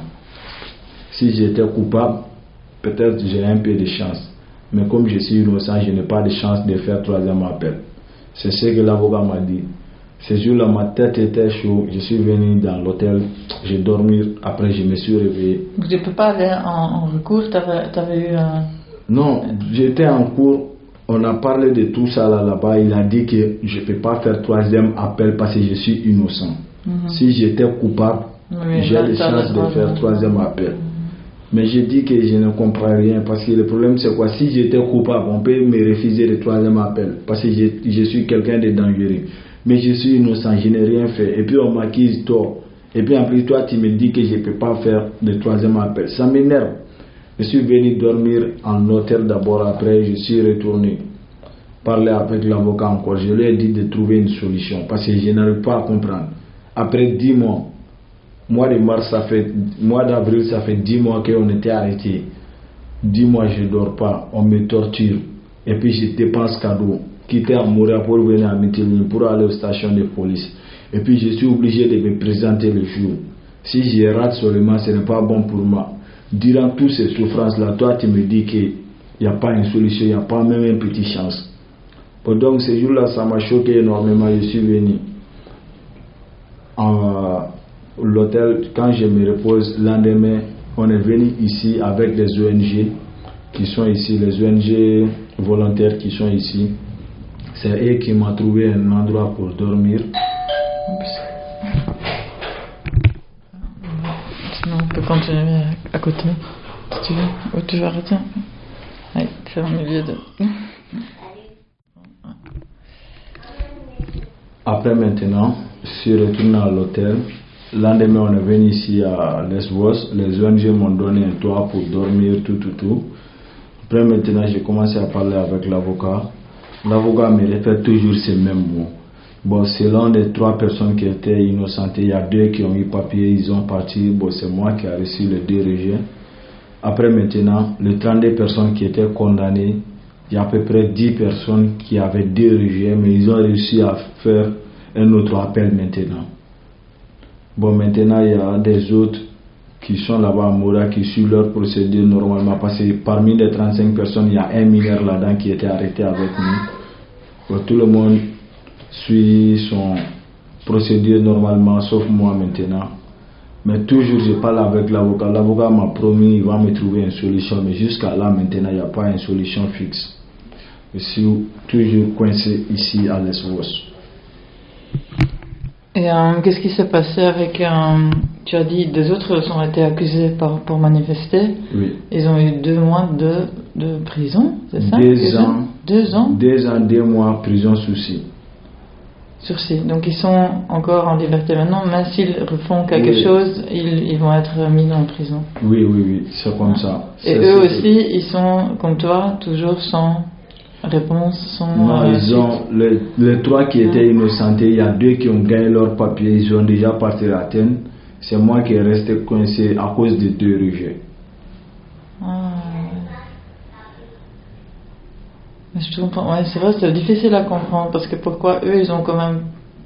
Si j'étais coupable, peut-être j'ai un peu de chance. Mais comme je suis innocent, je n'ai pas de chance de faire le troisième appel. C'est ce que l'avocat m'a dit. Ce jour-là, ma tête était chaude. Je suis venu dans l'hôtel, j'ai dormi. Après, je me suis réveillé. Donc, tu ne peux pas aller en, en recours? Tu avais eu un... Non, j'étais en cours. On a parlé de tout ça là, là-bas. Il a dit que je ne peux pas faire troisième appel parce que je suis innocent. Mm-hmm. Si j'étais coupable, oui, j'ai les chances de faire troisième appel. Mm-hmm. Mais je dis que je ne comprends rien parce que le problème c'est quoi? Si j'étais coupable, on peut me refuser le troisième appel parce que je, je suis quelqu'un de dangereux. Mais je suis innocent, je n'ai rien fait. Et puis on m'accuse tort. Et puis en plus toi tu me dis que je ne peux pas faire le troisième appel. Ça m'énerve. Je suis venu dormir en hôtel d'abord. Après je suis retourné parler avec l'avocat encore. Je lui ai dit de trouver une solution. Parce que je n'arrive pas à comprendre. Après dix mois, mois de mars ça fait, mois d'avril ça fait dix mois qu'on était arrêtés. dix mois je ne dors pas. On me torture. Et puis je dépense cadeau. Quitter à Montréal pour venir à Mitilini pour aller aux stations de police. Et puis je suis obligé de me présenter le jour. Si je rate seulement, ce n'est pas bon pour moi. Durant toutes ces souffrances-là, toi tu me dis qu'il n'y a pas une solution, il n'y a pas même une petite chance. Bon, donc ce jour-là, ça m'a choqué énormément. Je suis venu à l'hôtel. Quand je me repose, le lendemain, on est venu ici avec des O N G qui sont ici, les O N G volontaires qui sont ici. C'est eux qui m'ont trouvé un endroit pour dormir. Sinon, on peut continuer à côté, si tu veux. Ou tu veux arrêter? Oui, c'est au milieu de... Après maintenant, je suis retourné à l'hôtel. L'an dernier, on est venu ici à Lesbos. Les O N G m'ont donné un toit pour dormir, tout, tout, tout. Après maintenant, j'ai commencé à parler avec l'avocat. L'avocat me répète toujours ces mêmes mots. Bon, selon les trois personnes qui étaient innocentées, il y a deux qui ont eu papier, ils ont parti. Bon, c'est moi qui ai reçu les deux rejets. Après maintenant, les trente-deux personnes qui étaient condamnées, il y a à peu près dix personnes qui avaient deux rejets, mais ils ont réussi à faire un autre appel maintenant. Bon, maintenant, il y a des autres qui sont là-bas à Moura, qui suivent leur procédure normalement, parce que parmi les trente-cinq personnes, il y a un mineur là-dedans qui était arrêté avec nous. Bon, tout le monde suit son procédure normalement, sauf moi maintenant. Mais toujours, je parle avec l'avocat. L'avocat m'a promis qu'il va me trouver une solution, mais jusqu'à là, maintenant, il n'y a pas une solution fixe. Je suis toujours coincé ici à Lesbos. Et euh, qu'est-ce qui s'est passé avec... Euh, tu as dit deux autres ont été accusés par, pour manifester. Oui. Ils ont eu deux mois de, de prison, c'est ça? Deux ans. Deux ans Deux ans, deux mois, prison sursis. Sursis. Donc ils sont encore en liberté maintenant, mais s'ils refont quelque oui. chose, ils, ils vont être mis en prison. Oui, oui, oui, c'est comme ah. ça. Et c'est, eux c'est aussi, c'est... ils sont, comme toi, toujours sans réponse, sans... Non, euh, ils ont... Les, les trois qui étaient innocentés, il y a deux qui ont gagné leur papier, ils ont déjà parti à Athènes. C'est moi qui est resté coincé à cause des deux rejets. Ah. Je comprends. Ouais, c'est vrai, c'est difficile à comprendre parce que pourquoi eux ils ont quand même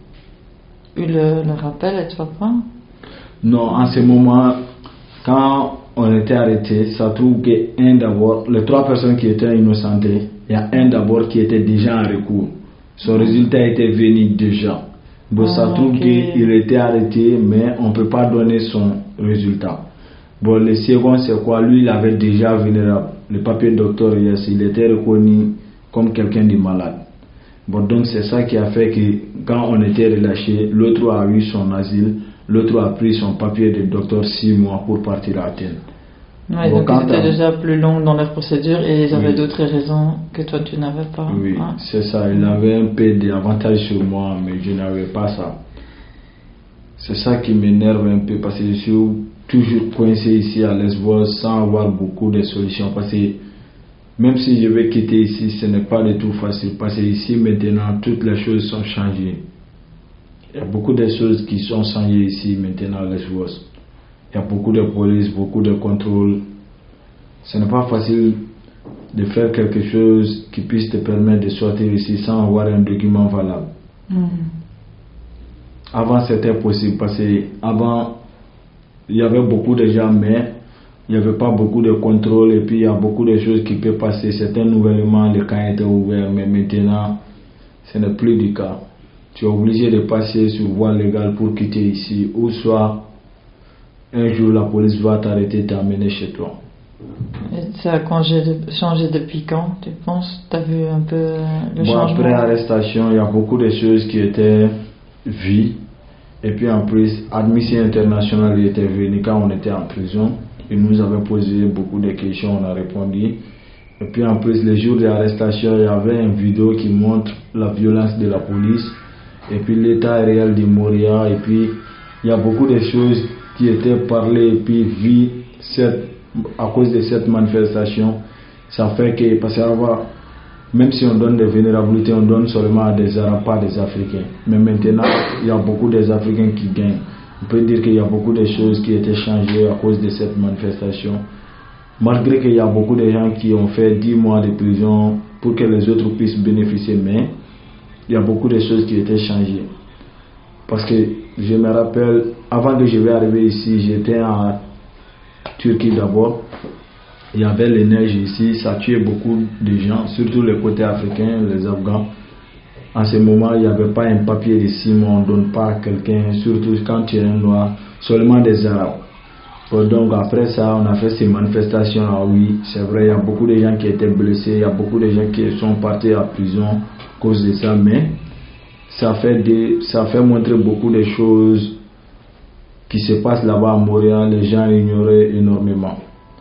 eu le, le rappel et toi pas? Non, en ce moment, quand on était arrêté, ça trouve que un d'abord, les trois personnes qui étaient innocentées, il y a un d'abord qui était déjà en recours. Son résultat était venu déjà. Bon, ah, ça trouve okay. qu'il était arrêté, mais on ne peut pas donner son résultat. Bon, le second, c'est quoi? Lui, il avait déjà vulnérable. Le papier docteur, yes, il était reconnu comme quelqu'un de malade. Bon, donc c'est ça qui a fait que quand on était relâché, l'autre a eu son asile, l'autre a pris son papier de docteur six mois pour partir à Athènes. Ouais, bon, donc ils étaient à... déjà plus longs dans leur procédure et ils avaient oui. d'autres raisons que toi tu n'avais pas. Oui, hein? C'est ça, il avait un peu d'avantage sur moi, mais je n'avais pas ça. C'est ça qui m'énerve un peu parce que je suis toujours coincé ici à Lesbos sans avoir beaucoup de solutions, parce que même si je vais quitter ici, ce n'est pas du tout facile, parce que ici maintenant toutes les choses sont changées. Il y a beaucoup de choses qui sont changées ici maintenant à Lesbos. Il y a beaucoup de police, beaucoup de contrôle. Ce n'est pas facile de faire quelque chose qui puisse te permettre de sortir ici sans avoir un document valable. Mm. Avant c'était possible parce que avant il y avait beaucoup de gens, mais il n'y avait pas beaucoup de contrôle et puis il y a beaucoup de choses qui peuvent passer. C'était nouvellement, le camp était ouvert, mais maintenant ce n'est plus du cas. Tu es obligé de passer sur voie légale pour quitter ici, ou soit un jour la police va t'arrêter et t'amener chez toi. Et ça a changé, de, changé depuis quand, tu penses? Tu as vu un peu le bon, changement? Après l'arrestation, il y a beaucoup de choses qui étaient vues. Et puis en plus, Amnesty International était venu quand on était en prison. Il nous avait posé beaucoup de questions, on a répondu. Et puis en plus, les jours de l'arrestation, il y avait une vidéo qui montre la violence de la police. Et puis l'état réel de Moria. Et puis il y a beaucoup de choses qui étaient parlées et puis vues cette, à cause de cette manifestation. Ça fait que, parce qu'avant, même si on donne des vulnérabilités, on donne seulement à des Arabes, pas des Africains. Mais maintenant, il y a beaucoup des Africains qui gagnent. On peut dire qu'il y a beaucoup de choses qui étaient changées à cause de cette manifestation. Malgré qu'il y a beaucoup de gens qui ont fait dix mois de prison pour que les autres puissent bénéficier, mais il y a beaucoup de choses qui étaient changées. Parce que je me rappelle, avant que je vais arriver ici, j'étais en Turquie d'abord. Il y avait les neiges ici, ça tuait beaucoup de gens, surtout les côtés africains, les Afghans. En ce moment, il n'y avait pas un papier de six mois, on ne donne pas à quelqu'un, surtout quand tu es un noir, seulement des Arabes. Donc après ça, on a fait ces manifestations. Ah oui, c'est vrai, il y a beaucoup de gens qui étaient blessés, il y a beaucoup de gens qui sont partis à prison à cause de ça, mais ça fait, des, ça fait montrer beaucoup de choses qui se passent là-bas à Montréal. Les gens ignoraient énormément.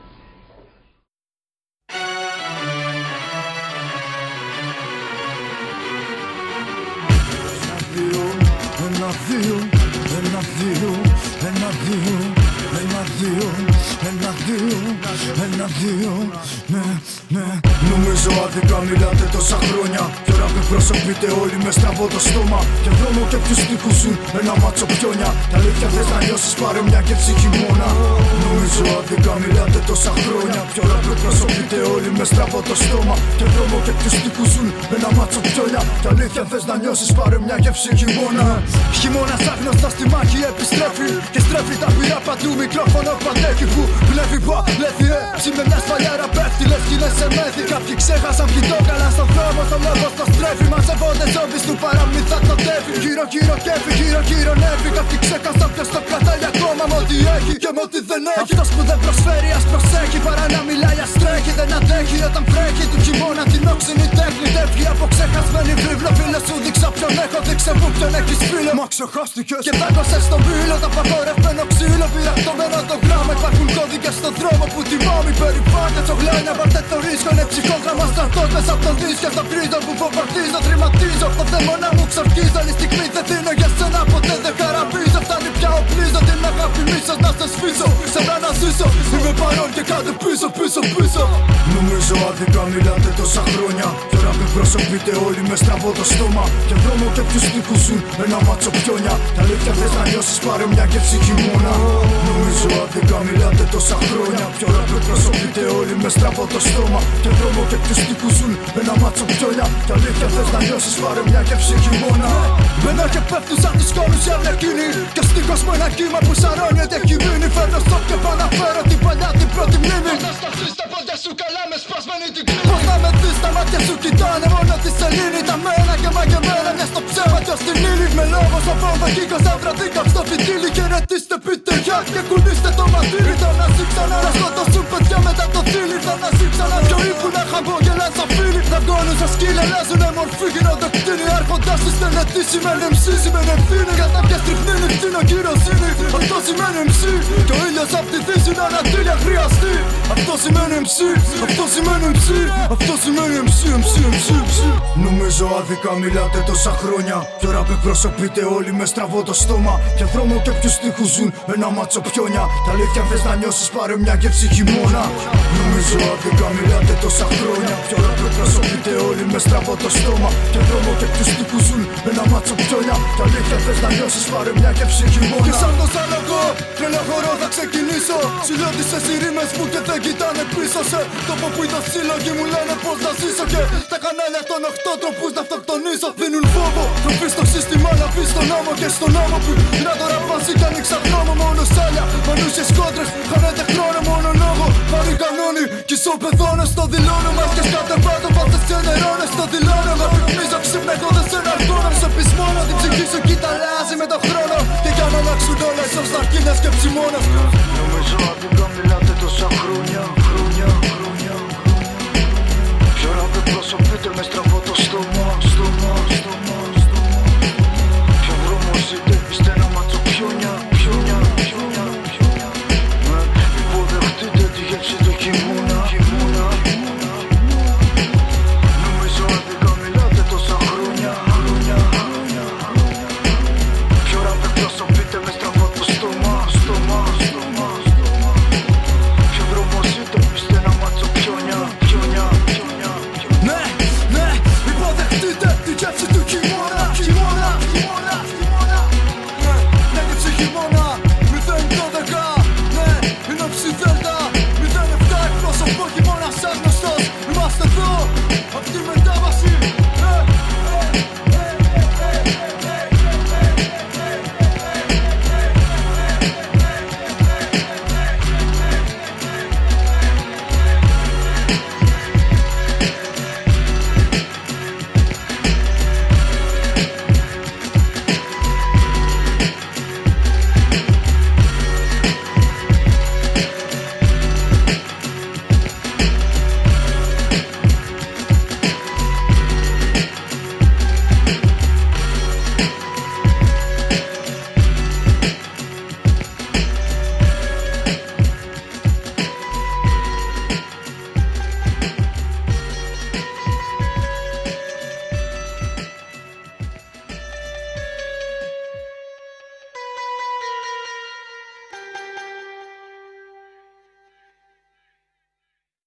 Νομίζω άδικα μιλάτε τόσα χρόνια. Κι ώρα που εκπροσωπείτε όλοι με στραβό το στόμα. Και δρόμο και ποιους τείχους ζουν με ένα μάτσο πιόνια. Τα αλήθεια θες να νιώσεις, πάρε μια και χειμώνα. Νομίζω άδικα μιλάτε τόσα χρόνια. Κι ώρα που εκπροσωπείτε όλοι με στραβό το στόμα. Και δρόμο και ποιους τείχους ζουν με ένα μάτσο πιόνια. Τα αλήθεια θες να νιώσεις, πάρε μια γεύση χειμώνα. Χειμώνας άγνωστα στη μάχη επιστρέφει. Και στρέφει τα πυρά παντού, μικρόφωνο παντέχει. Που βλέπει παλεύει, ε, με μια σφαλιάρα πέφτει, λες κι είναι σε μέθη. Κάποιοι ξέχασαν ποιοι το καλά στον δρόμο, στο λόγο στο στρέφει. Μαζεύονται ζόμπις του παραμύθα το τέφι. Γύρω γύρω κέφι, γύρω γύρω νεύει. Κάποιοι ξέχασαν ποιος το κρατάει ακόμα με ό,τι έχει και με ό,τι δεν έχει. Αυτός που δεν προσφέρει ας προσέχει, παρά να μιλάει ας τρέχει. Δεν αντέχει όταν βρέχει του χειμώνα την όξινη τέχνη. Τέφει από ξεχασμένη βίβλο. Φίλε σου δείξα ποιον έχω, δείξε μου ποιον έχεις φίλο. Μα ξεχάστηκες και δάγκωσες στον πύλο. Τα παγορευμένο ξύλο, πειρακτωμένο το γράμμα. Υπάρχουν κώδικες στον δρόμο που τιμάμαι. Περιφάνια τσογλάνια, πάρτε το ρίσκο. Είναι ψυχόγραμμα στρατώτες απ' τον δίσκο. Στο κρίζο που βομβαρδίζω, τρηματίζω. Το δαίμονα μου ξορκίζω. Άλλη στιγμή δεν δίνω για σένα, ποτέ δεν χαραπίζω. Φτάνει πια οπλίζω την αγάπη μίσος να σε σφίσω. Σαν να ζήσω, είμαι παρόν και κάντε πίσω, πίσω, πίσω. Νομίζω άδικα μιλάτε τόσα χρόνια. Κι ώρα που εκπροσωπείτε όλοι με στραβό το στόμα. Και δρόμο και ποιους τείχους ζουν με ένα μάτσο πιόνια. Τα αλήθεια θες να νιώσεις, πάρε μια γεύση χειμώνα. Νομίζω άδικα μιλάτε τόσα χρόνια. Κι ώρα που εκπροσωπείτε όλοι με στραβό το στόμα. Και δρόμο και ποιους τείχους ζουν με ένα μάτσο πιόνια. Τα αλήθεια θες να νιώσεις, πάρε μια γεύση χειμώνα. Μπαίνω και πέφτουν σαν τους κόλους οι αρλεκίνοι. Και ο στίχος μου ένα κύμα που σαρώνει ότι έχει μείνει. Φέρνω στο και επαναφέρω την παλιά την πρώτη μνήμη. Όταν σταθείς τα πόδια σου καλά με σπασμένη την κλίνη. Πώς να με δεις, τα μάτια σου κοιτάνε μόνο τη σελήνη. Τα μένα και μαγεμένα μια στο ψέμα κι ως την ύλη. Με λόγο στο βόμβα κύκος θα βραδίκα στο φιτίλι. Και ρετήστε πείτε γεια και κουνήστε το μαντήρι. Θα να ζει ξανά να σκοτώσουν παιδιά μετά το θύλι. Θα να ζει ξανά πιο ύπουλα χαμπόγελαν σαν φίλοι. Να γκώνουν σαν σκύλα, αλλάζουνε μορφή γυροδοκτίνη. Άρχοντας στη στενετή σημαίνει εμ σι, σημαίνει ευθύνη. Κατά πια στριχνίνη, φτύνω κυροσύνη. Αυτό σημαίνει εμ σι. Και ο ήλιος απ' τη δύση να ανατήλια χρειαστεί. Αυτό σημαίνει εμ σι, αυτό σημαίνει εμ σι. Αυτό σημαίνει εμ σι, εμ σι, εμ σι, εμ σι. Νομίζω άδικα μιλάτε τόσα χρόνια. Κι ώρα που εκπροσωπείτε όλοι με στραβό το στόμα. Και δρόμο και ποιους τείχους ζουν με ένα μάτσο πιόνια. Τα αλήθεια θες να νιώσεις, πάρε μια γεύση χειμώνα. Νομίζω άδικα μιλάτε τόσα χρόνια. Κι ώρα που εκπροσωπείτε όλοι με στραβό το στόμα. Και δρόμο και ποιους τείχους ζουν με ένα μάτσο πιόνια. Τα αλήθεια θες να νιώσεις, πάρε μια γεύση χειμώνα. Και σαν το ζάλογο, τρελό χορό θα ξεκινήσω. Συλλότησες οι ρήμες μου και δεν κοιτάνε πίσω. Σε τόπο που είδα σύλλογοι μου λένε πως να ζήσω. Και τα κανάλια των οχτώ τρόπους να αυτοκτονήσω. Δίνουν φόβο, τροπή στο σύστημα να πει στον νόμο. Και στον νόμο που να τώρα πάσει κι ανοίξα δρόμο. Μόνο σάλια, μανούσιες κόντρες, χάνετε χρόνο μόνο λόγο. Πάρει κανόνι, κι ισοπεδώνω στο δηλώνω. Μας και σκατεβάτω, πάτες και νερώνες στο δηλώνω. Με πρυπνίζω ξύπνα, εγώ δεν σε ναρκώνω. Σε πεισμόνο, την ψυχή σου κι τα αλλάζει με τον χρόνο. Και κι αν αλλάξουν όλα, ίσως να αρκεί να σκέψει μόνος. Νομίζω άδικα μιλάτε τόσα χρόνια.